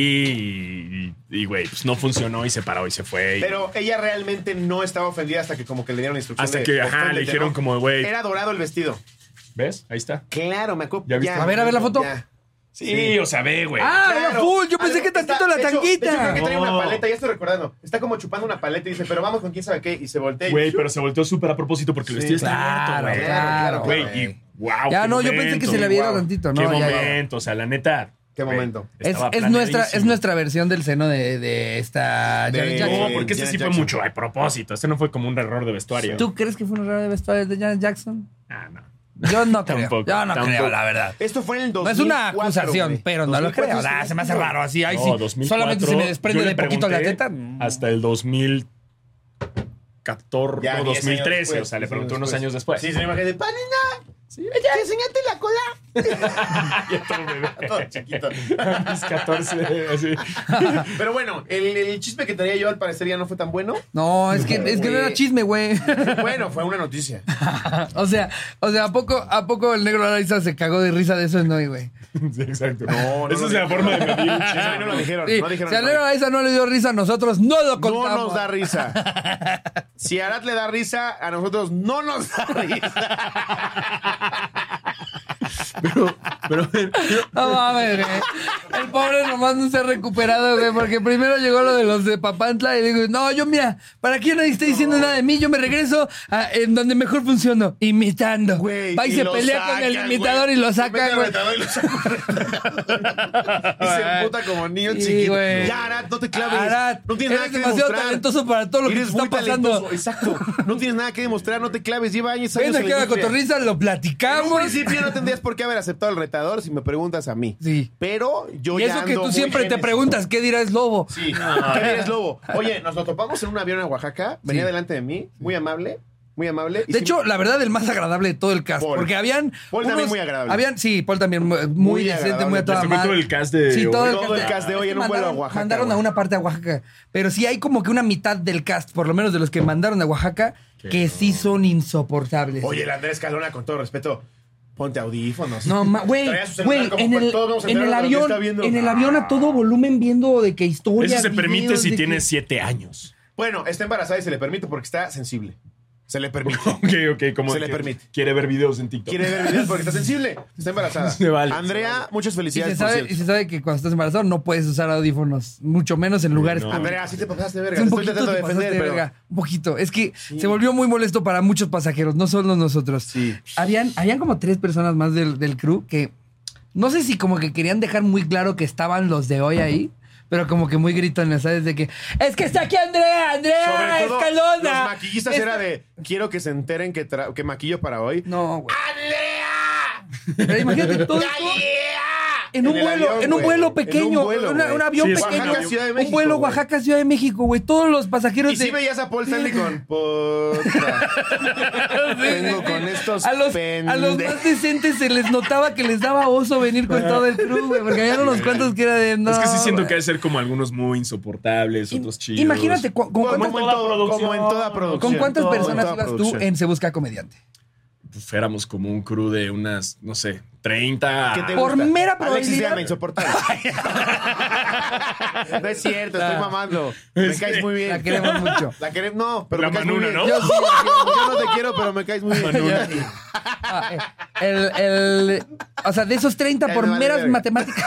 y güey, pues no funcionó y se paró y se fue. Pero ella realmente no estaba ofendida hasta que como que le dieron instrucción. Hasta que, le dijeron como, güey. Era dorado el vestido. ¿Ves? Ahí está. Claro, me acuerdo. A ver la foto. Ya. Sí, o sea, ve, güey. Era full. Yo pensé que tantito la tanguita. De hecho, creo que trae una paleta, ya estoy recordando. Está como chupando una paleta y dice, pero vamos con quién sabe qué. Y se voltea. Güey, pero se volteó súper a propósito porque el vestido está muerto, güey. Claro. Güey, y wow. Ya no, yo pensé que se le había ido tantito, ¿no? Qué momento, o sea, la neta. ¿Qué momento? Es nuestra versión del seno de esta Janet Jackson. No, porque sí fue mucho a propósito. Este no fue como un error de vestuario. ¿Tú crees que fue un error de vestuario de Janet Jackson? No. Yo no creo. Tampoco. Yo no creo, la verdad. Esto fue en el 2004. No es una acusación, pero no lo creo. Se me hace raro así. Ay, sí. 2004, solamente se me desprende de poquito la teta. Hasta el 2014, ya, 2013. Después, o sea, le pregunté unos años después. Sí, se me imaginé de ¡Paulina! Sí, ya enseñate la cola. Ya todo bebé. Todo chiquito. Mis 14, así. Pero bueno, el chisme que tenía yo al parecer ya no fue tan bueno. No, es que no era chisme, güey. Bueno, fue una noticia. O sea, ¿a poco el negro Araiza se cagó de risa de eso? No, güey. Sí, exacto. No, esa es la forma de medir un chisme. No lo dijeron. Sí, No dijeron si al negro Araiza no le dio risa, a nosotros no lo contamos. No nos da risa. Si a Arad le da risa, a nosotros no nos da risa. Pero no mames, güey. El pobre nomás no se ha recuperado, güey, porque primero llegó lo de los de Papantla y digo, no, yo mira, ¿para qué nadie está diciendo nada de mí? Yo me regreso en donde mejor funciono, imitando. Güey, va y se pelea con el imitador, güey, y lo saca, güey. Y se emputa como niño chiquito. Güey. Ya, Arad, no te claves. Arad, no tienes nada que demasiado demostrar. talentoso para todo lo que te está pasando. Exacto. No tienes nada que demostrar, no te claves. Lleva años. Ven aquí a la cotorriza, lo En platicamos. un principio no tendrías por qué haber aceptado el retador si me preguntas a mí. Sí. Pero yo y ya eso que ando tú muy siempre te génesis. preguntas, ¿qué dirá es Lobo? Sí. ¿Qué dirás, Lobo? Oye, nos lo topamos en un avión en Oaxaca. Venía delante de mí. Muy amable. Muy amable. De hecho, la verdad, el más agradable de todo el cast. Paul. Porque habían. Paul también muy agradable. Sí, Paul también muy decente, agradable. muy a toda todo madre. el cast de Sí, hoy. Todo el cast de hoy en un vuelo a Oaxaca. Mandaron a una parte a Oaxaca. Pero sí hay como que una mitad del cast, por lo menos de los que mandaron a Oaxaca, que sí son insoportables. Oye, el Andrés Calona, con todo respeto, ponte audífonos. No, güey, Traía su celular como en pues todos vamos a el enterar de lo que avión, está viendo. en el avión a todo volumen viendo de que historias. Eso se permite videos si de tienes 7 años. Bueno, está embarazada y se le permite porque está sensible. Se le permite. Ok, como Se le permite. Quiere ver videos en TikTok. Quiere ver videos porque está sensible. Está embarazada. Se vale. Andrea, muchas Y felicidades. se sabe que cuando estás embarazado no puedes usar audífonos, mucho menos en lugares no. públicos. Andrea, sí te pasaste de verga. Un Te estoy poquito tratando de te pasaste defender, de pero... verga. Un poquito. Es que se volvió muy molesto para muchos pasajeros, no solo nosotros. Sí. Habían como 3 personas más del crew que no sé si como que querían dejar muy claro que estaban los de hoy ahí, pero como que muy gritones, ¿sabes? De que es que está aquí Andrea Sobre todo, Escalona. los maquillistas era de quiero que se enteren que maquillo para hoy. No, güey. ¡Andrea! Pero imagínate todo esto en un vuelo pequeño, un avión pequeño, un vuelo Oaxaca, Ciudad de México, güey. Todos los pasajeros. Y sí veías a Paul Stanley con vengo con estos a los más decentes se les notaba que les daba oso venir con todo el crew, güey, porque había unos cuantos que era de no. Es que sí siento que hay que ser como algunos muy insoportables, otros chidos. Imagínate como en toda producción. ¿Con cuántas personas ibas tú en Se Busca Comediante? Pues éramos como un crew de unas, no sé, 30. ¿Qué te por gusta? mera Alexis probabilidad. llama insoportable. No es cierto, estoy mamando. Me caes muy bien. La queremos mucho. La queremos, no, pero la me caes muy Manuna, bien. ¿no? Yo sí la quiero. Yo no te quiero, pero me caes muy bien. O sea, de esos 30 por meras matemáticas.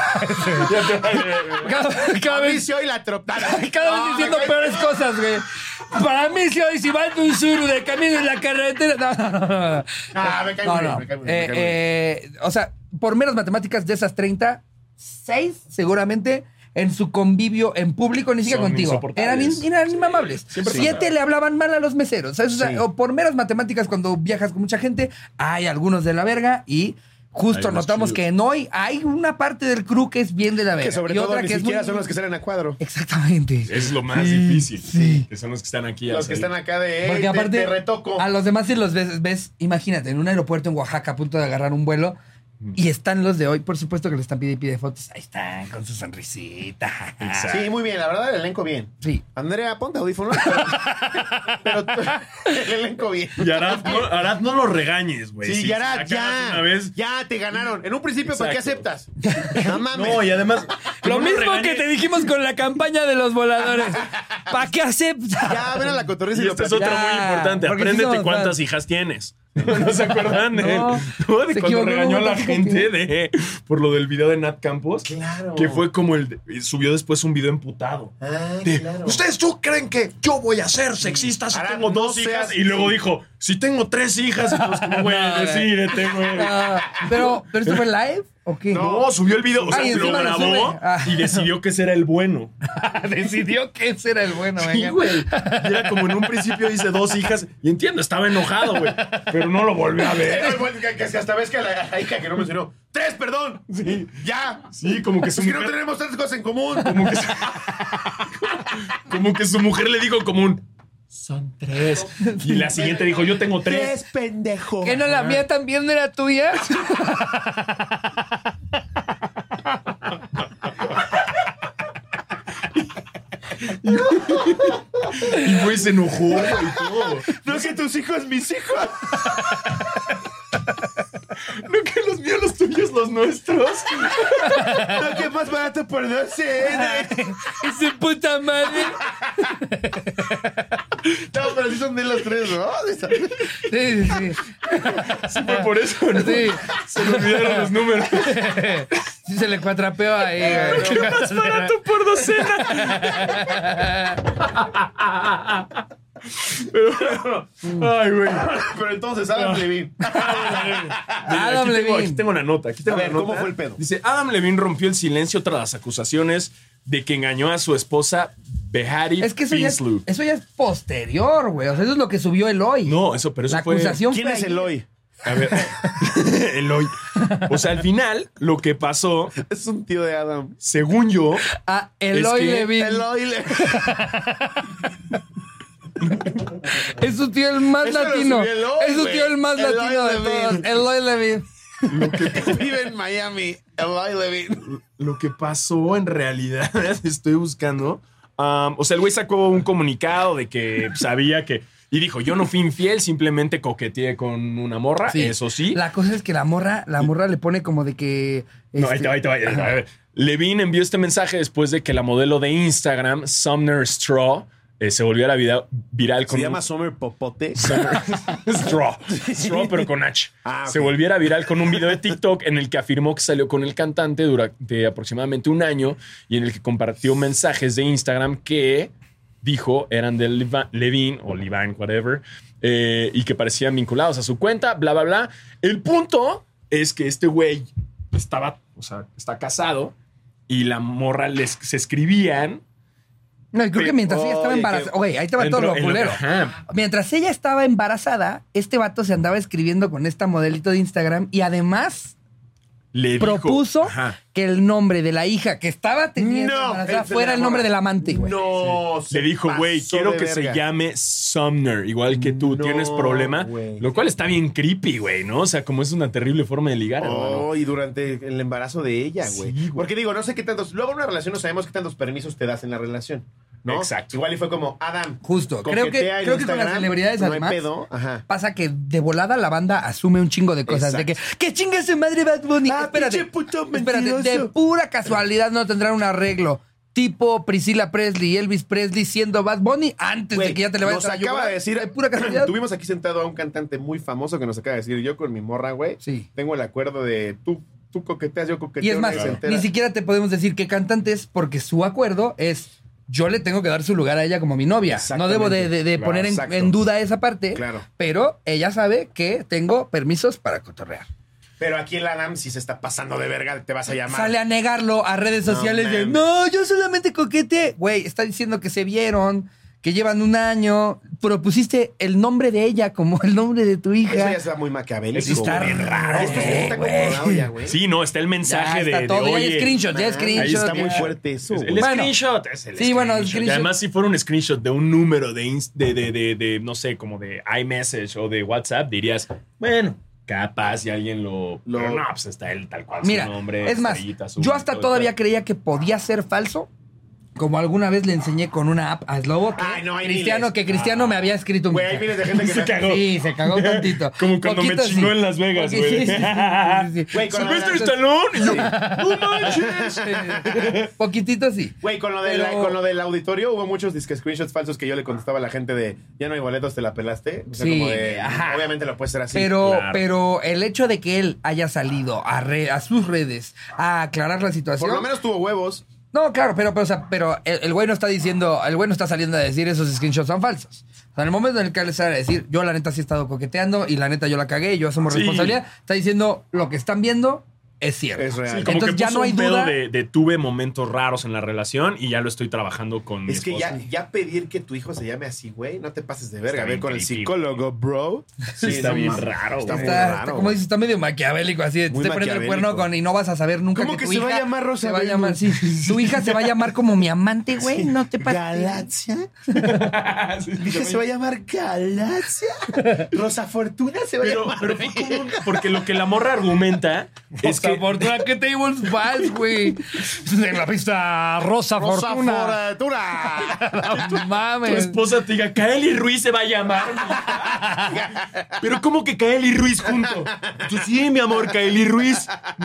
cada vez hoy la tropada. Cada vez diciendo peores cosas, güey. Para mí, si hoy si vas de un suru de camino en la carretera. Me cae muy bien. O sea, por meras matemáticas de esas 30, 6 seguramente en su convivio en público, ni siquiera contigo. Eran inmamables. 7 le hablaban mal a los meseros. ¿Sabes? O sea, o por meras matemáticas, cuando viajas con mucha gente, hay algunos de la verga y justo notamos que en hoy hay una parte del crew que es bien de la verga. Que sobre todo ni siquiera son los que salen a cuadro. Exactamente. Es lo más difícil. Sí. Que son los que están aquí. Los que están acá porque aparte, te retoco. A los demás si los ves, imagínate, en un aeropuerto en Oaxaca a punto de agarrar un vuelo. Y están los de hoy, por supuesto que les están pide fotos. Ahí están, con su sonrisita. Exacto. Sí, muy bien, la verdad, el elenco bien. Sí. Andrea, ponte audífonos. Pero el elenco bien. Y Arad, no lo regañes, güey. Sí, Si Arad, una vez... ya te ganaron. En un principio, ¿para qué aceptas? No mames. No, y además... Lo mismo que te dijimos con la campaña de los voladores. ¿Para qué aceptas? Ya, ven a la cotorriza Y esto es otro muy importante. Apréndete cuántas hijas tienes. ¿No se acuerdan de él? ¿No? De cuando regañó a la gente por lo del video de Nat Campos. Claro. Que fue como subió después un video emputado. Claro. ¿Ustedes creen que yo voy a ser sexista si tengo 2 hijas? Y luego dijo, si tengo 3 hijas, entonces como, güey, decídete, güey. Pero ¿esto fue live o qué? No, subió el video, o sea, Ay, lo encima lo grabó sube. y decidió que ese era el bueno. Decidió que ese era el bueno, Sí, güey. Y era como en un principio dice 2 hijas. Y entiendo, estaba enojado, güey. Pero no lo volvió a ver. Que hasta ves que a la hija que no mencionó. 3, perdón. Sí. Ya. Sí, como que su Es que mujer... no tenemos tantas cosas en común. Como que su mujer le dijo como un... Son 3. Y la siguiente dijo, yo tengo 3. 3, pendejo. ¿Que no la mía también era tuya? Y güey se enojó y todo. No que tus hijos, mis hijos. No que los míos, los tuyos, los nuestros. No que más barato por 12. ¡Ese puta madre! No, pero sí son de los 3, ¿no? Sí. Sí fue por eso, ¿no? Sí. Se le olvidaron los números. Sí se le cuatrapeó ahí. ¿Qué más barato por docena? Pero, ay, güey. Pero entonces, Adam Levine. Adam Levine. Aquí tengo una nota. A ver, ¿cómo fue el pedo? Dice, Adam Levine rompió el silencio tras las acusaciones de que engañó a su esposa Behati Es que eso ya es posterior, güey. O sea, eso es lo que subió Eloy. No, pero eso la fue... acusación ¿Quién fue es ahí. Eloy? A ver, Eloy. O sea, al final, lo que pasó, Es un tío de Adam. según yo... Ah, Eloy Es que Levine. Eloy Es su tío el más Eso lo latino. subió Eloy, Es su tío el más Eloy latino de Levine. todos. Eloy Levine. Vive en Miami. Eloy Levine. Lo que pasó en realidad, estoy buscando. O sea, el güey sacó un comunicado de que sabía que... Y dijo, yo no fui infiel, simplemente coqueteé con una morra, Sí. eso sí. La cosa es que la morra le pone como de que... No, ahí te va. A ver. Levine envió este mensaje después de que la modelo de Instagram, Sumner Straw, se volviera viral con... ¿Se llama Summer Popote? Straw, pero con H. Ah, ok. Se volviera viral con un video de TikTok en el que afirmó que salió con el cantante durante aproximadamente un año y en el que compartió mensajes de Instagram que dijo eran de Levine o Levine, whatever, y que parecían vinculados a su cuenta, bla, bla, bla. El punto es que este güey está casado y la morra se escribían No, y creo que mientras ella estaba embarazada... Oye, ahí te va todo lo culero. Mientras ella estaba embarazada, este vato se andaba escribiendo con esta modelito de Instagram y además... Le propuso que el nombre de la hija que estaba teniendo embarazada fuera el nombre del amante, güey. No, le dijo, güey, quiero que se llame Sumner, igual que tú. ¿Tienes problema? Lo cual está bien creepy, güey, ¿no? O sea, como es una terrible forma de ligar, hermano. Y durante el embarazo de ella, güey. Sí, porque digo, no sé qué tantos... Luego en una relación no sabemos qué tantos permisos te das en la relación, ¿no? Exacto. Igual y fue como, Adam. Justo. Creo que con las celebridades, además, pasa que de volada la banda asume un chingo de cosas. Exacto. De que chingue su madre Bad Bunny. Espérate, de pura casualidad no tendrán un arreglo. Tipo Priscilla Presley y Elvis Presley siendo Bad Bunny antes de que ya te le vayas a Nos acaba de decir, pura casualidad. Tuvimos aquí sentado a un cantante muy famoso que nos acaba de decir, yo con mi morra, güey, tengo el acuerdo de tú coqueteas, yo coqueteo. Y es más, ni siquiera te podemos decir qué cantante es porque su acuerdo es... Yo le tengo que dar su lugar a ella como mi novia. No debo de poner en duda esa parte. Claro. Pero ella sabe que tengo permisos para cotorrear. Pero aquí el Adam, si se está pasando de verga, te vas a llamar. Sale a negarlo a redes sociales no, yo solamente coqueteé. Güey, está diciendo que se vieron, que llevan un año. Propusiste el nombre de ella como el nombre de tu hija. Eso ya está muy maquiavélico. Eso está bien raro. Esto está concordado ya, güey. Sí, no, está el mensaje ya está todo. Ya hay screenshot, Ahí está muy fuerte eso. El screenshot es el screenshot. Bueno, el screenshot. Además, si fuera un screenshot de un número de no sé, como de iMessage o de WhatsApp, dirías, bueno, capaz si alguien lo... Pero no, pues está él tal cual. Mira, su nombre. Es más, yo hasta todavía creía que podía ser falso. Como alguna vez le enseñé con una app a Slobo que Cristiano me había escrito un mensaje. Güey, hay miles de gente que se cagó. Sí, se cagó un tantito. Como cuando me chingó en Las Vegas, güey. Güey, ¿Silvestre Stallone? Y yo, ¡no manches! Poquitito sí. Güey, con lo del auditorio hubo muchos screenshots falsos que yo le contestaba a la gente de ya no hay boletos, te la pelaste. O sea, como de, obviamente lo puede ser así. Pero el hecho de que él haya salido a sus redes a aclarar la situación. Por lo menos tuvo huevos. No, claro, pero el güey no está diciendo, el güey no está saliendo a decir esos screenshots son falsos. O sea, en el momento en el que él sale a decir, yo la neta sí he estado coqueteando y la neta yo la cagué, yo asumo responsabilidad, está diciendo lo que están viendo es cierto. Es real. Sí, como entonces que ya no hay duda de tuve momentos raros en la relación y ya lo estoy trabajando con mi esposa. Es que ya pedir que tu hijo se llame así, güey, no te pases de verga. A ver con el psicólogo, bro. Sí, está bien raro. Está muy raro. Como dices, está medio maquiavélico así. Te estoy poniendo el cuerno con y no vas a saber nunca ¿cómo que tu hija se va a llamar Rosa? Se va a llamar, sí. Tu hija se va a llamar como mi amante, güey. No te pases. ¿Galaxia? Mi hija se va a llamar Galaxia. Rosa Fortuna se va a llamar. Pero fue como porque lo que la morra argumenta es que... Rosa Fortuna, ¿qué te Vals, güey? En la pista Rosa Fortuna. No mames. Tu esposa te diga, Kaeli Ruiz se va a llamar. Pero ¿cómo que Kaeli Ruiz junto? Tú sí, mi amor, Kaeli Ruiz.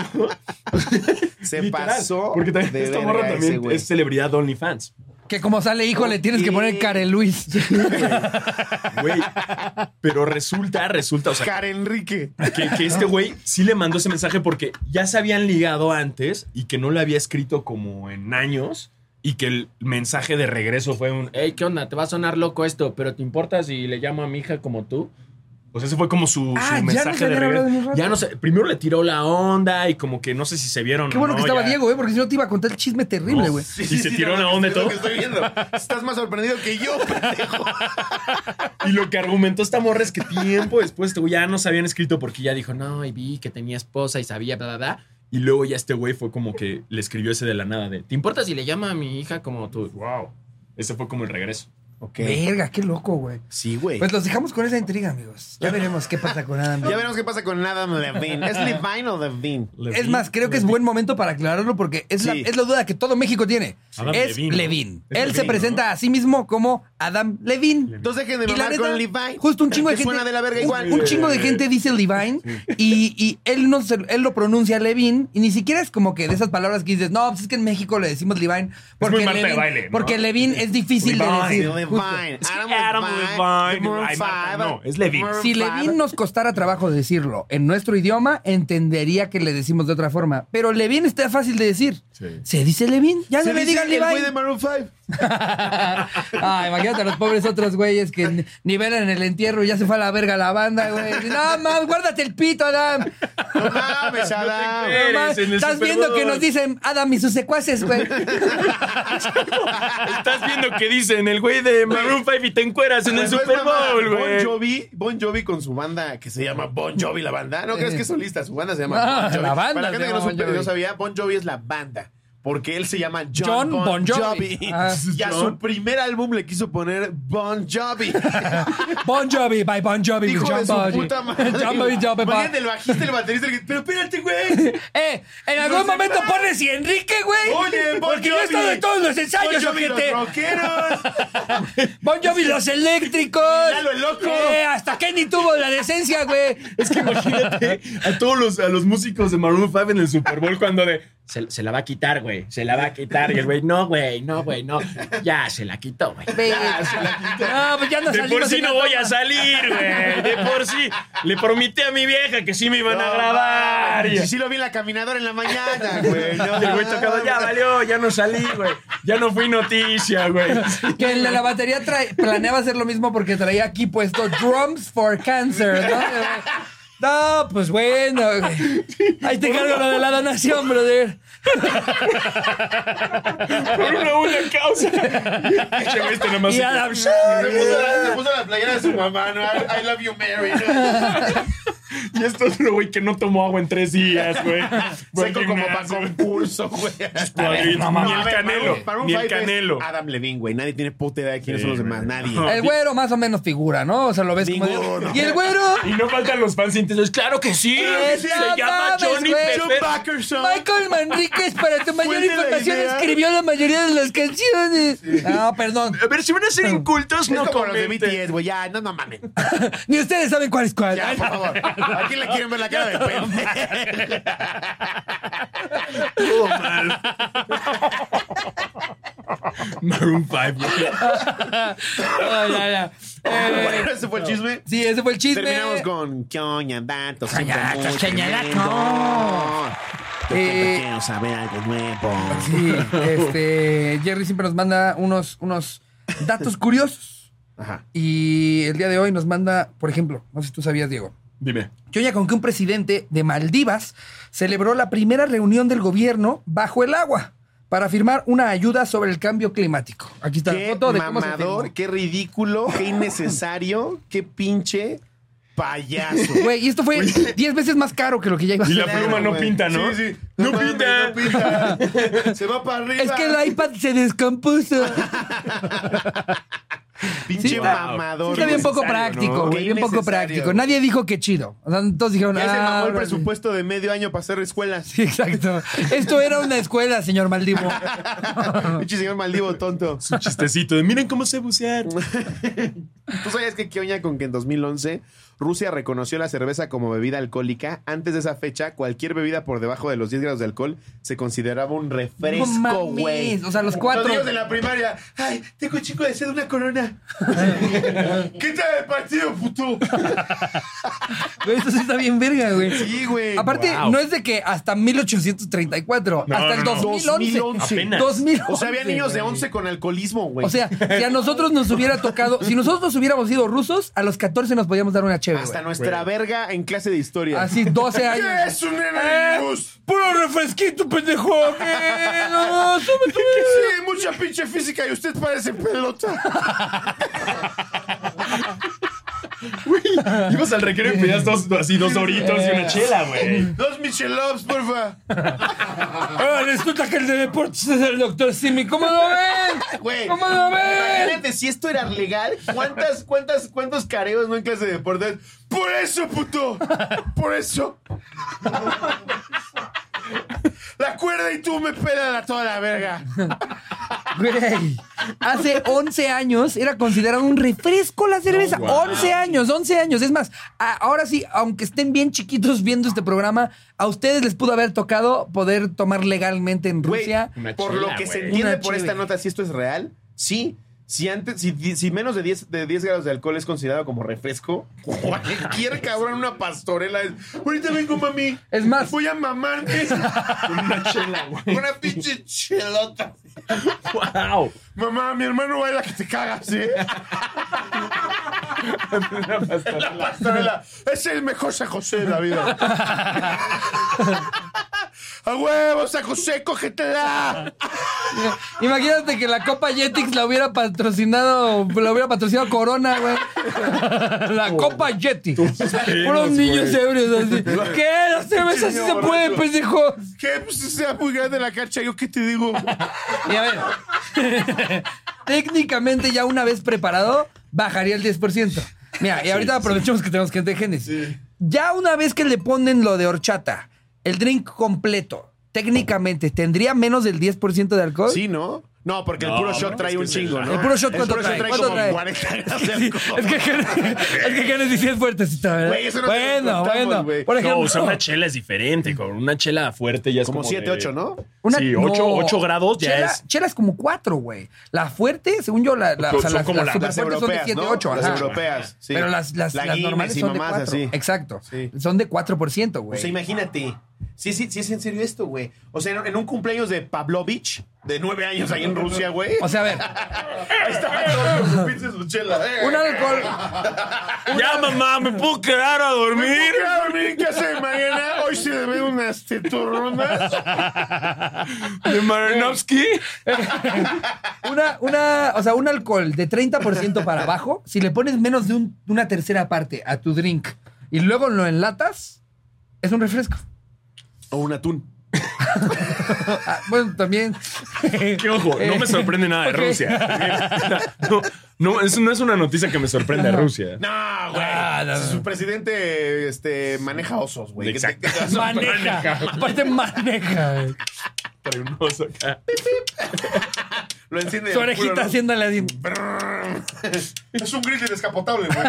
Se pasó. Porque también esta morra también es celebridad OnlyFans. Que como sale hijo, le tienes que poner Karen Luis. Güey. Pero resulta, o sea... Karen Enrique. Que este güey sí le mandó ese mensaje porque ya se habían ligado antes y que no le había escrito como en años y que el mensaje de regreso fue un, hey, ¿qué onda? Te va a sonar loco esto, pero ¿te importa si le llamo a mi hija como tú? Pues ese fue como su mensaje de regreso. Ya no sé, primero le tiró la onda y como que no sé si se vieron. Qué bueno que estaba Diego, porque si no te iba a contar el chisme terrible, güey. Y se tiró la onda y todo. Lo que estoy viendo. Estás más sorprendido que yo, pendejo. Y lo que argumentó esta morra es que tiempo después ya nos habían escrito porque ya dijo, no, y vi que tenía esposa y sabía, bla, bla, bla. Y luego ya este güey fue como que le escribió ese de la nada de, ¿te importa si le llama a mi hija como tú? Wow. Ese fue como el regreso. Okay. Verga, qué loco, güey. Sí, güey. Pues los dejamos con esa intriga, amigos. Ya veremos qué pasa con Adam. Ya veremos qué pasa con Adam Levine. ¿Es Levine o Levine? Es más, creo que es buen momento para aclararlo porque es la duda que todo México tiene. Adam es Levine. Él se Levine, presenta a sí mismo como Adam Levine. Entonces dejen de mamar con Levine. Justo un chingo de gente. Suena de la verga igual. Un chingo de gente dice Levine y él lo pronuncia Levine y ni siquiera es como que de esas palabras que dices, no, pues es que en México le decimos Levine porque es muy Marta de baile, ¿no? Porque Levine es difícil de decir. Levine. Adam Levine. No, es Levine. Si Levine nos costara trabajo decirlo en nuestro idioma, entendería que le decimos de otra forma. Pero Levine está fácil de decir. Sí. ¿Se dice Levine? Ya no le digan Levine. El güey de Maroon 5. Imagínate a los pobres otros güeyes que nivelan en el entierro y ya se fue a la verga la banda, güey. No, mames, guárdate el pito, Adam. No mames, Adam. Estás viendo que nos dicen Adam y sus secuaces, güey. Estás viendo que dicen el güey de Maroon 5 y te encueras en el Super Bowl, güey. Bon Jovi con su banda que se llama Bon Jovi, la banda. ¿No crees que es solista? Su banda se llama Bon Jovi. La banda. Para la gente que no sabía, Bon Jovi es la banda. Porque él se llama John Bon Jovi. Y a su primer álbum le quiso poner Bon Jovi. Bon Jovi, by Bon Jovi. Hijo John de su Bon puta madre. Imagínate el bajista, el baterista. Pero espérate, güey. En algún momento pones y Enrique, güey. Oye, Bon porque Jovi. Porque yo he estado en todos los ensayos, Bon Jovi, ojete. los rockeros. Bon Jovi, los eléctricos. Lalo el loco. Hasta Kenny tuvo la decencia, güey. Es que imagínate a todos los músicos de Maroon 5 en el Super Bowl cuando de... Se la va a quitar, güey. Se la va a quitar. Y el güey, no. Ya se la quitó, güey. Ya se la quitó. No, pues ya no de por sí no voy a salir, güey. De por sí. Le prometí a mi vieja que sí me iban a grabar. Y sí lo vi en la caminadora en la mañana, güey. No, el güey tocado, ya valió, ya no salí, güey. Ya no fui noticia, güey. Que el de la batería planeaba hacer lo mismo porque traía aquí puesto Drums for Cancer, ¿no? No, pues bueno. Ahí te cargo lo de la donación, brother. Por una buena causa. Este nomás y Adam se puso la playera de su mamá, ¿no? I love you, Mary. Y esto es otro güey que no tomó agua en 3 días, güey. Seco como para concurso, güey. Ni el Canelo. Ni el Canelo. Adam Levine, güey. Nadie tiene puta idea de quiénes son los demás. Nadie. El güero más o menos figura, ¿no? O sea, lo ves como... ¿Y el güero? Y no faltan los fans intensos. ¡Claro que sí! Se llama Johnny Pepper. Michael Manríquez, para tu mayor información, escribió la mayoría de las canciones. No, perdón. A ver, si van a ser incultos, no como los de comenten. BTS, güey. Ya, no mames. Ni ustedes saben cuál es cuál. Ya, por favor. ¿A quién le quieren ver la cara de pendejo? Todo mal. Maroon 5, güey. Ya. Bueno, ¿ese fue el chisme? Sí, ese fue el chisme. Terminamos con Kioña, datos. Quiero saber algo nuevo. Sí, Jerry siempre nos manda unos datos curiosos. Ajá. Y el día de hoy nos manda, por ejemplo, no sé si tú sabías, Diego. Dime. Kioña con que un presidente de Maldivas celebró la primera reunión del gobierno bajo el agua para firmar una ayuda sobre el cambio climático. Aquí está la foto de cómo se mamador, qué ridículo, qué innecesario, qué pinche payaso. Güey, y esto fue 10 veces más caro que lo que ya iba a ser. Y la pluma no pinta, ¿no? Sí. No pinta. Se va para arriba. Es que el iPad se descompuso. Pinche mamador. Está bien poco práctico, güey. Bien poco práctico. Nadie dijo que chido. O sea, todos dijeron, ya se mamó el presupuesto de medio año para hacer escuelas. Sí, exacto. Esto era una escuela, señor Maldivo. Pinche señor Maldivo tonto. Su chistecito de miren cómo sé bucear. ¿Tú sabías que Kioña con que en 2011 Rusia reconoció la cerveza como bebida alcohólica? Antes de esa fecha, cualquier bebida por debajo de los 10 grados de alcohol se consideraba un refresco, güey. O sea, los 4. Los niños de la primaria. Ay, tengo chico de sed, una corona. ¿Qué tal el partido, puto? Güey, esto sí está bien verga, güey. Sí, güey. Aparte, no es de que hasta 1834, hasta el 2011. 2011. O sea, había niños de 11 con alcoholismo, güey. O sea, si a nosotros nos hubiera tocado, si nosotros hubiéramos sido rusos, a los 14 nos podíamos dar una chévere. Hasta nuestra verga en clase de historia. Así, 12 años. ¿Qué es un enemigos? ¡Puro refresquito, pendejo! No, súbete. Sí, mucha pinche física y usted parece pelota. Güey, ibas al recreo y pedías dos Doritos y una chela, güey. 2 Michelob, porfa. Ahora resulta que el de deportes es el doctor Simi. ¿Cómo lo ven? Güey. ¿Cómo lo ven? Imagínate, si esto era legal, ¿cuántos careos no en clase de deportes? ¡Por eso, puto! ¡Por eso! La cuerda y tú me pelan a toda la verga. Güey, hace 11 años era considerado un refresco la cerveza. No, wow. 11 años. Es más, ahora sí, aunque estén bien chiquitos viendo este programa, a ustedes les pudo haber tocado poder tomar legalmente en Rusia. Güey, por lo que se entiende por esta nota, si esto es real, sí. Si menos de 10 grados de alcohol es considerado como refresco, cualquier cabrón una pastorela es. Ahorita vengo, mami. Es más, voy a mamarme. Una chela, güey. Una pinche chelota. ¡Wow! Mamá, mi hermano baila que te cagas, ¿eh? La pastorela. Es el mejor San José de la vida. ¡A huevo, San José, cógetela! Imagínate que la Copa Jetix la hubiera patrocinado Corona, güey. La Copa Jetix. Unos niños ebrios así. ¿Qué? Las cervezas sí se pueden, pendejos. ¿Qué? Pues sea muy grande la cancha, ¿yo qué te digo? Y a ver, técnicamente ya una vez preparado, bajaría el 10%. Mira, y ahorita aprovechemos que tenemos gente de Génesis. Sí. Ya una vez que le ponen lo de horchata, el drink completo, técnicamente, ¿tendría menos del 10% de alcohol? Sí, ¿no? No, porque el puro shot trae un chingo, ¿no? ¿El puro shot cuánto trae? ¿Cuánto trae? 40 gramos de alcohol. Es que Genesis sí es fuertecito, ¿verdad? Güey, eso no bueno. Por ejemplo, o sea, una chela es diferente. Con una chela fuerte ya es como 7, 8, ¿no? Sí, 8 grados ya es. Chela es como 4, güey. La fuerte, según yo, las europeas, son de 7, 8. Las europeas, sí. Pero las normales son de 4. Así. Exacto. Sí. Son de 4%, güey. O sea, imagínate. Sí, es en serio esto, güey. O sea, en un cumpleaños de Pavlovich, de 9 años ahí en Rusia, güey. O sea, a ver. Ahí estaba todo con su pinche su chela. Un alcohol. Ya, mamá, ¿me puedo quedar a dormir? ¿Qué hace mañana? Hoy se debe unas teturronas. ¿De Marinovsky? O sea, un alcohol de 30% para abajo, si le pones menos de una tercera parte a tu drink y luego lo enlatas, es un refresco. O un atún. Bueno, también. Que ojo, no me sorprende nada de Rusia. Eso no es una noticia que me sorprende de Rusia. No, güey. Su presidente maneja osos, güey. Exacto. Maneja. Aparte maneja. Trae un oso acá. Lo enciende. Su orejita haciéndole así. Es un grill descapotable, güey.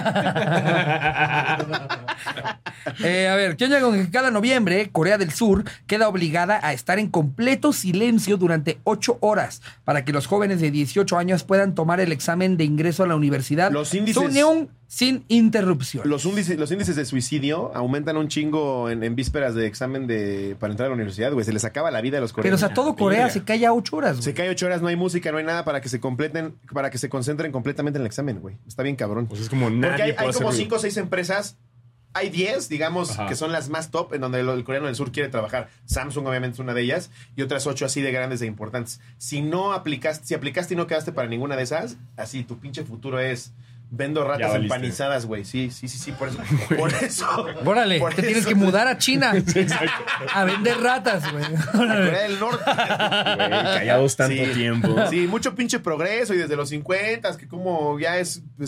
A ver, ¿qué onda con que cada noviembre Corea del Sur queda obligada a estar en completo silencio durante 8 horas para que los jóvenes de 18 años puedan tomar el examen de ingreso a la universidad? Los índices... Suneung sin interrupción. Los índices de suicidio aumentan un chingo en vísperas de examen para entrar a la universidad, güey. Se les acaba la vida a los coreanos. Pero, o sea, todo Corea se cae a 8 horas, güey. Se cae 8 horas, no hay música, no hay nada para que se concentren completamente en el examen, güey. Está bien cabrón. Pues es como nadie porque hay como 5 o 6 empresas. Hay 10, digamos, que son las más top en donde el coreano del sur quiere trabajar. Samsung, obviamente, es una de ellas. Y otras 8 así de grandes e importantes. Si aplicaste y no quedaste para ninguna de esas, así tu pinche futuro es... Vendo ratas empanizadas, güey. Sí, por eso. Órale, te tienes que mudar a China. Sí, exacto. A vender ratas, güey. A Corea del Norte. Güey, callados tanto tiempo. Sí, mucho pinche progreso y desde los 50, que como ya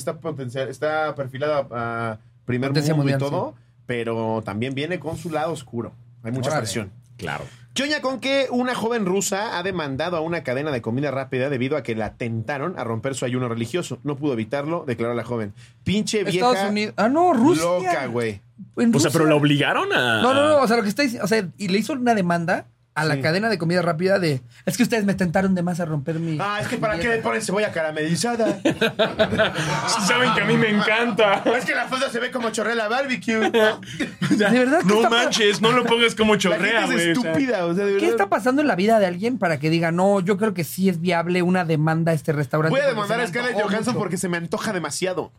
está perfilado a primer mundo mundial, y todo, sí. Pero también viene con su lado oscuro. Hay mucha presión. Claro. ¿Qué oña con que una joven rusa ha demandado a una cadena de comida rápida debido a que la tentaron a romper su ayuno religioso? No pudo evitarlo, declaró la joven. Pinche vieja. Estados Unidos. Ah, no, Rusia. Loca, güey. O sea, pero la obligaron a... No. O sea, lo que está diciendo... O sea, y le hizo una demanda a la cadena de comida rápida de... Es que ustedes me tentaron de más a romper mi... Es que ¿para qué le ponen cebolla caramelizada? Saben que a mí me encanta. Es que la foto se ve como chorrea barbecue. ¿De verdad? No manches, no lo pongas como chorrea, güey. Es estúpida, o sea, de verdad. ¿Qué está pasando en la vida de alguien para que diga, no, yo creo que sí es viable una demanda a este restaurante? Voy a demandar a Scarlett Johansson porque se me antoja demasiado.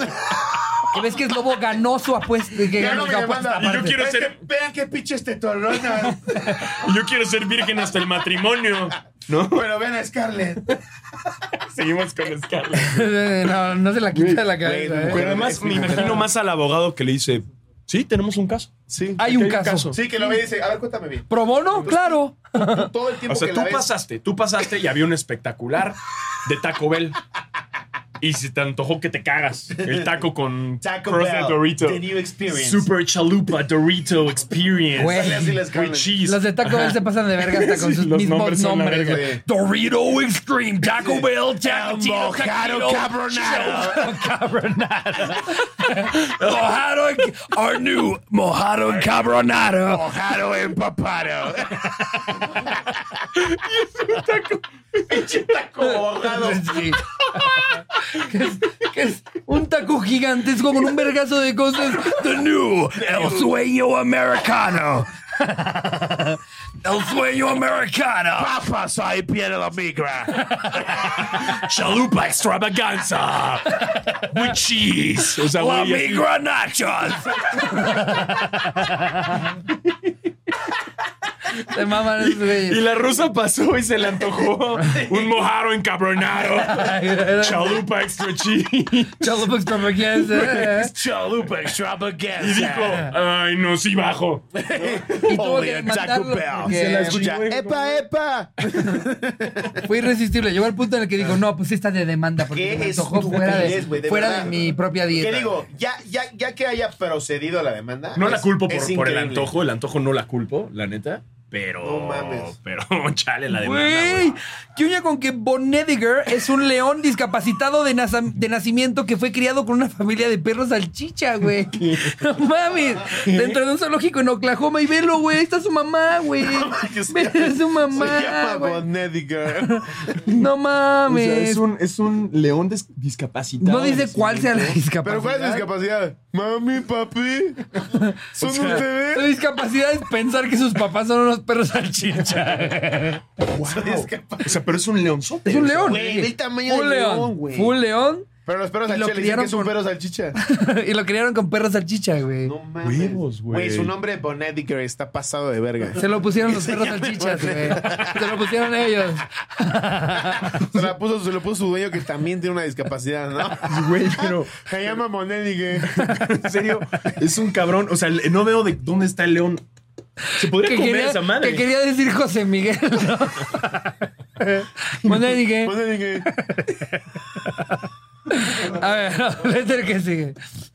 ¿Que ves que es lobo ganó su apuesta? Y yo quiero ser... Vean qué pinche tetorrona. Y yo quiero ser virgen hasta el matrimonio, ¿no? Pero ven a Scarlett. Seguimos con Scarlett. No se la quita de la cabeza. Pero además me imagino más al abogado que le dice... Sí, tenemos un caso. Sí. Hay un caso. Sí, que lo ve y dice, a ver, cuéntame bien. ¿Pro bono? Claro. Todo el tiempo o sea, que tú pasaste y había un espectacular de Taco Bell. Y se te antojó que te cagas. El taco con Taco Bell, Dorito. The New Experience. Super Chalupa Dorito Experience. With cheese. Los de Taco Bell se pasan de verga hasta con sus mismos nombres. Dorito Extreme, Taco Bell, Mojado Cabronado. Our new Mojado Cabronado. Mojado empapado. Y es un taco. Pinche taco mojado. Sí. que es un taco gigantesco con un vergazo de cosas. The new El Sueño Americano. El Sueño Americano. Papas ahí pierde la migra. Chalupa extravaganza. With cheese. O sea, la migra nachos. Se maman esos güeyes. Y la rusa pasó y se le antojó un mojaro encabronado. Chalupa extra cheese. Chalupa extravaganza. Chalupa extravaganza. Y dijo, ay, no, sí bajo. Y tuvo que matarlo. Se la escucha. ¡Epa! Fue irresistible. Llegó al punto en el que dijo, no, pues esta de demanda porque me antojó fuera de mi propia dieta. ¿Qué digo? Ya que haya procedido la demanda. No la culpo por el antojo. El antojo no la culpo, la neta. Pero, no mames. Pero, chale la demanda, güey. ¿Qué oña con que Bonediger es un león discapacitado de nacimiento que fue criado con una familia de perros salchicha, güey? No mames. Dentro de un zoológico en Oklahoma y velo, güey. Está su mamá, güey. Ve su mamá. Se llama Bonediger. No mames. O sea, es un león discapacitado. No dice cuál sea la discapacidad. ¿Pero cuál es la discapacidad? Mami, papi. ¿Son ustedes? Su discapacidad es pensar que sus papás son unos perros salchicha. Wow. O sea, pero es un leonzote. Es un león. Güey, el tamaño del león, güey. Full león. Pero los perros salchicha le dicen que es un perro salchicha. Y lo criaron con perros salchicha, güey. No mames. Huevos, güey. Güey, su nombre Bonediger está pasado de verga. Se lo pusieron los perros salchichas, güey. Se lo pusieron ellos. Se lo puso su dueño que también tiene una discapacidad, ¿no? Güey, pero... Se llama Bonediger. En serio, es un cabrón. O sea, no veo de dónde está el león. Se podría comer esa madre. Que quería decir José Miguel, ¿no? Bonediger. A ver, no, leer que sigue.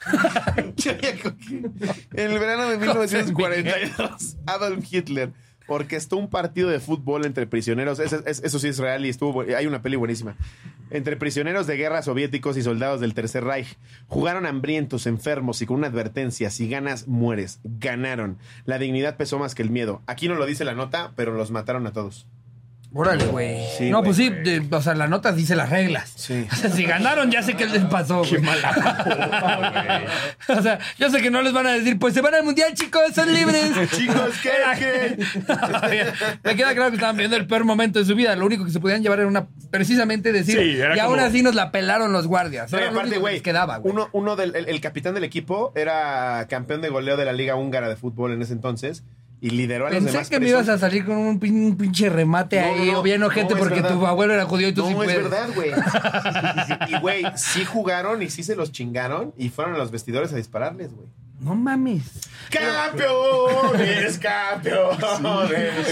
En el verano de 1942, Adolf Hitler orquestó un partido de fútbol entre prisioneros. Eso sí es real y hay una peli buenísima. Entre prisioneros de guerra soviéticos y soldados del Tercer Reich. Jugaron hambrientos, enfermos y con una advertencia: si ganas, mueres. Ganaron. La dignidad pesó más que el miedo. Aquí no lo dice la nota, pero los mataron a todos. Órale, güey. Sí, no, güey. pues sí, o sea, la nota dice las reglas. Sí. O sea, si ganaron, ya sé qué les pasó, güey. Qué mala. O sea, yo sé que no les van a decir, pues se van al mundial, chicos, son libres. Chicos, ¿qué? Me queda claro que estaban viendo el peor momento de su vida. Lo único que se podían llevar era precisamente decir. Sí, y aún así nos la pelaron los guardias. No, Era lo aparte, único que güey, les quedaba, güey. el capitán del equipo era campeón de goleo de la Liga Húngara de fútbol en ese entonces. Y lideró a los demás. Pensé que me ibas a salir con un pinche remate ahí, o bien ojete, no, porque tu abuelo era judío y tú sí No, puedes. es verdad, güey. Y, güey, sí jugaron y sí se los chingaron y fueron a los vestidores a dispararles, güey. No mames. ¡Campeones, campeones!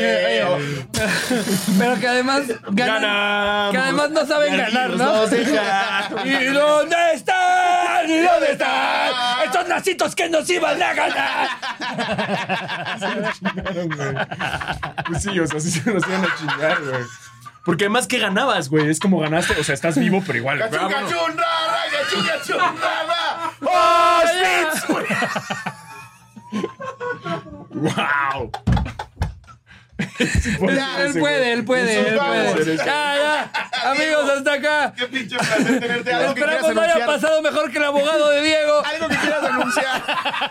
Pero que además ganan, que además no saben ganar, ¿no? ¿Y dónde están? ¿Y dónde están? Estos nacitos que nos iban a ganar. Pues sí, o sea, sí se nos iban a chingar, güey. Porque además que ganabas, güey. Es como ganaste, o sea, estás vivo, pero igual. ¡Gachun, rara! ¡Oh, Spitz! ¡Wow! Él puede. Ya. Amigos, hasta acá. ¡Qué pinche placer tenerte! ¿Algo que quieras Esperamos no haya anunciar? pasado mejor que el abogado de Diego. ¿Algo que quieras anunciar?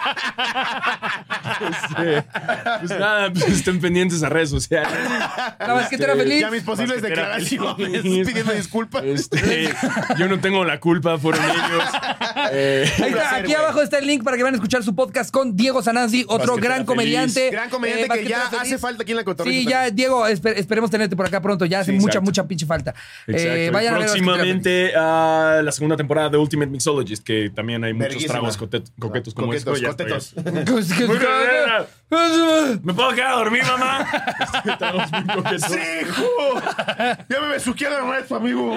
Pues nada, pues estén pendientes a redes sociales. La basquetera feliz. Ya mis posibles Basquetera declaraciones feliz. pidiendo disculpas. Yo no tengo la culpa, fueron ellos. Ahí está, aquí abajo está el link para que vayan a escuchar su podcast con Diego Sanasi, otro Basquetera gran comediante. Gran comediante que basquetera ya feliz. hace falta aquí en la cotorrisa. Sí, ya, Diego, esperemos tenerte por acá pronto. Ya hace mucha pinche falta. Exacto. Vayan a ver próximamente a la segunda temporada de Ultimate Mixologist, que también hay muchos Verguísima. tragos coquetos como Coquetos, esto. coquetos. Muy bien. ¿Me puedo quedar a dormir, mamá? Tragos muy coquetos. ¡Sí, hijo! Ya me besuqué a la mamá de tu amigo.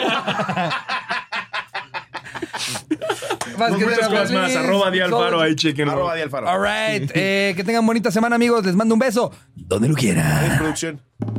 Muchas cosas más. @DiAlfaro, ahí chequenlo. @DiAlfaro. All right. Que tengan bonita semana, amigos. Les mando un beso. Donde lo quieran. Producción.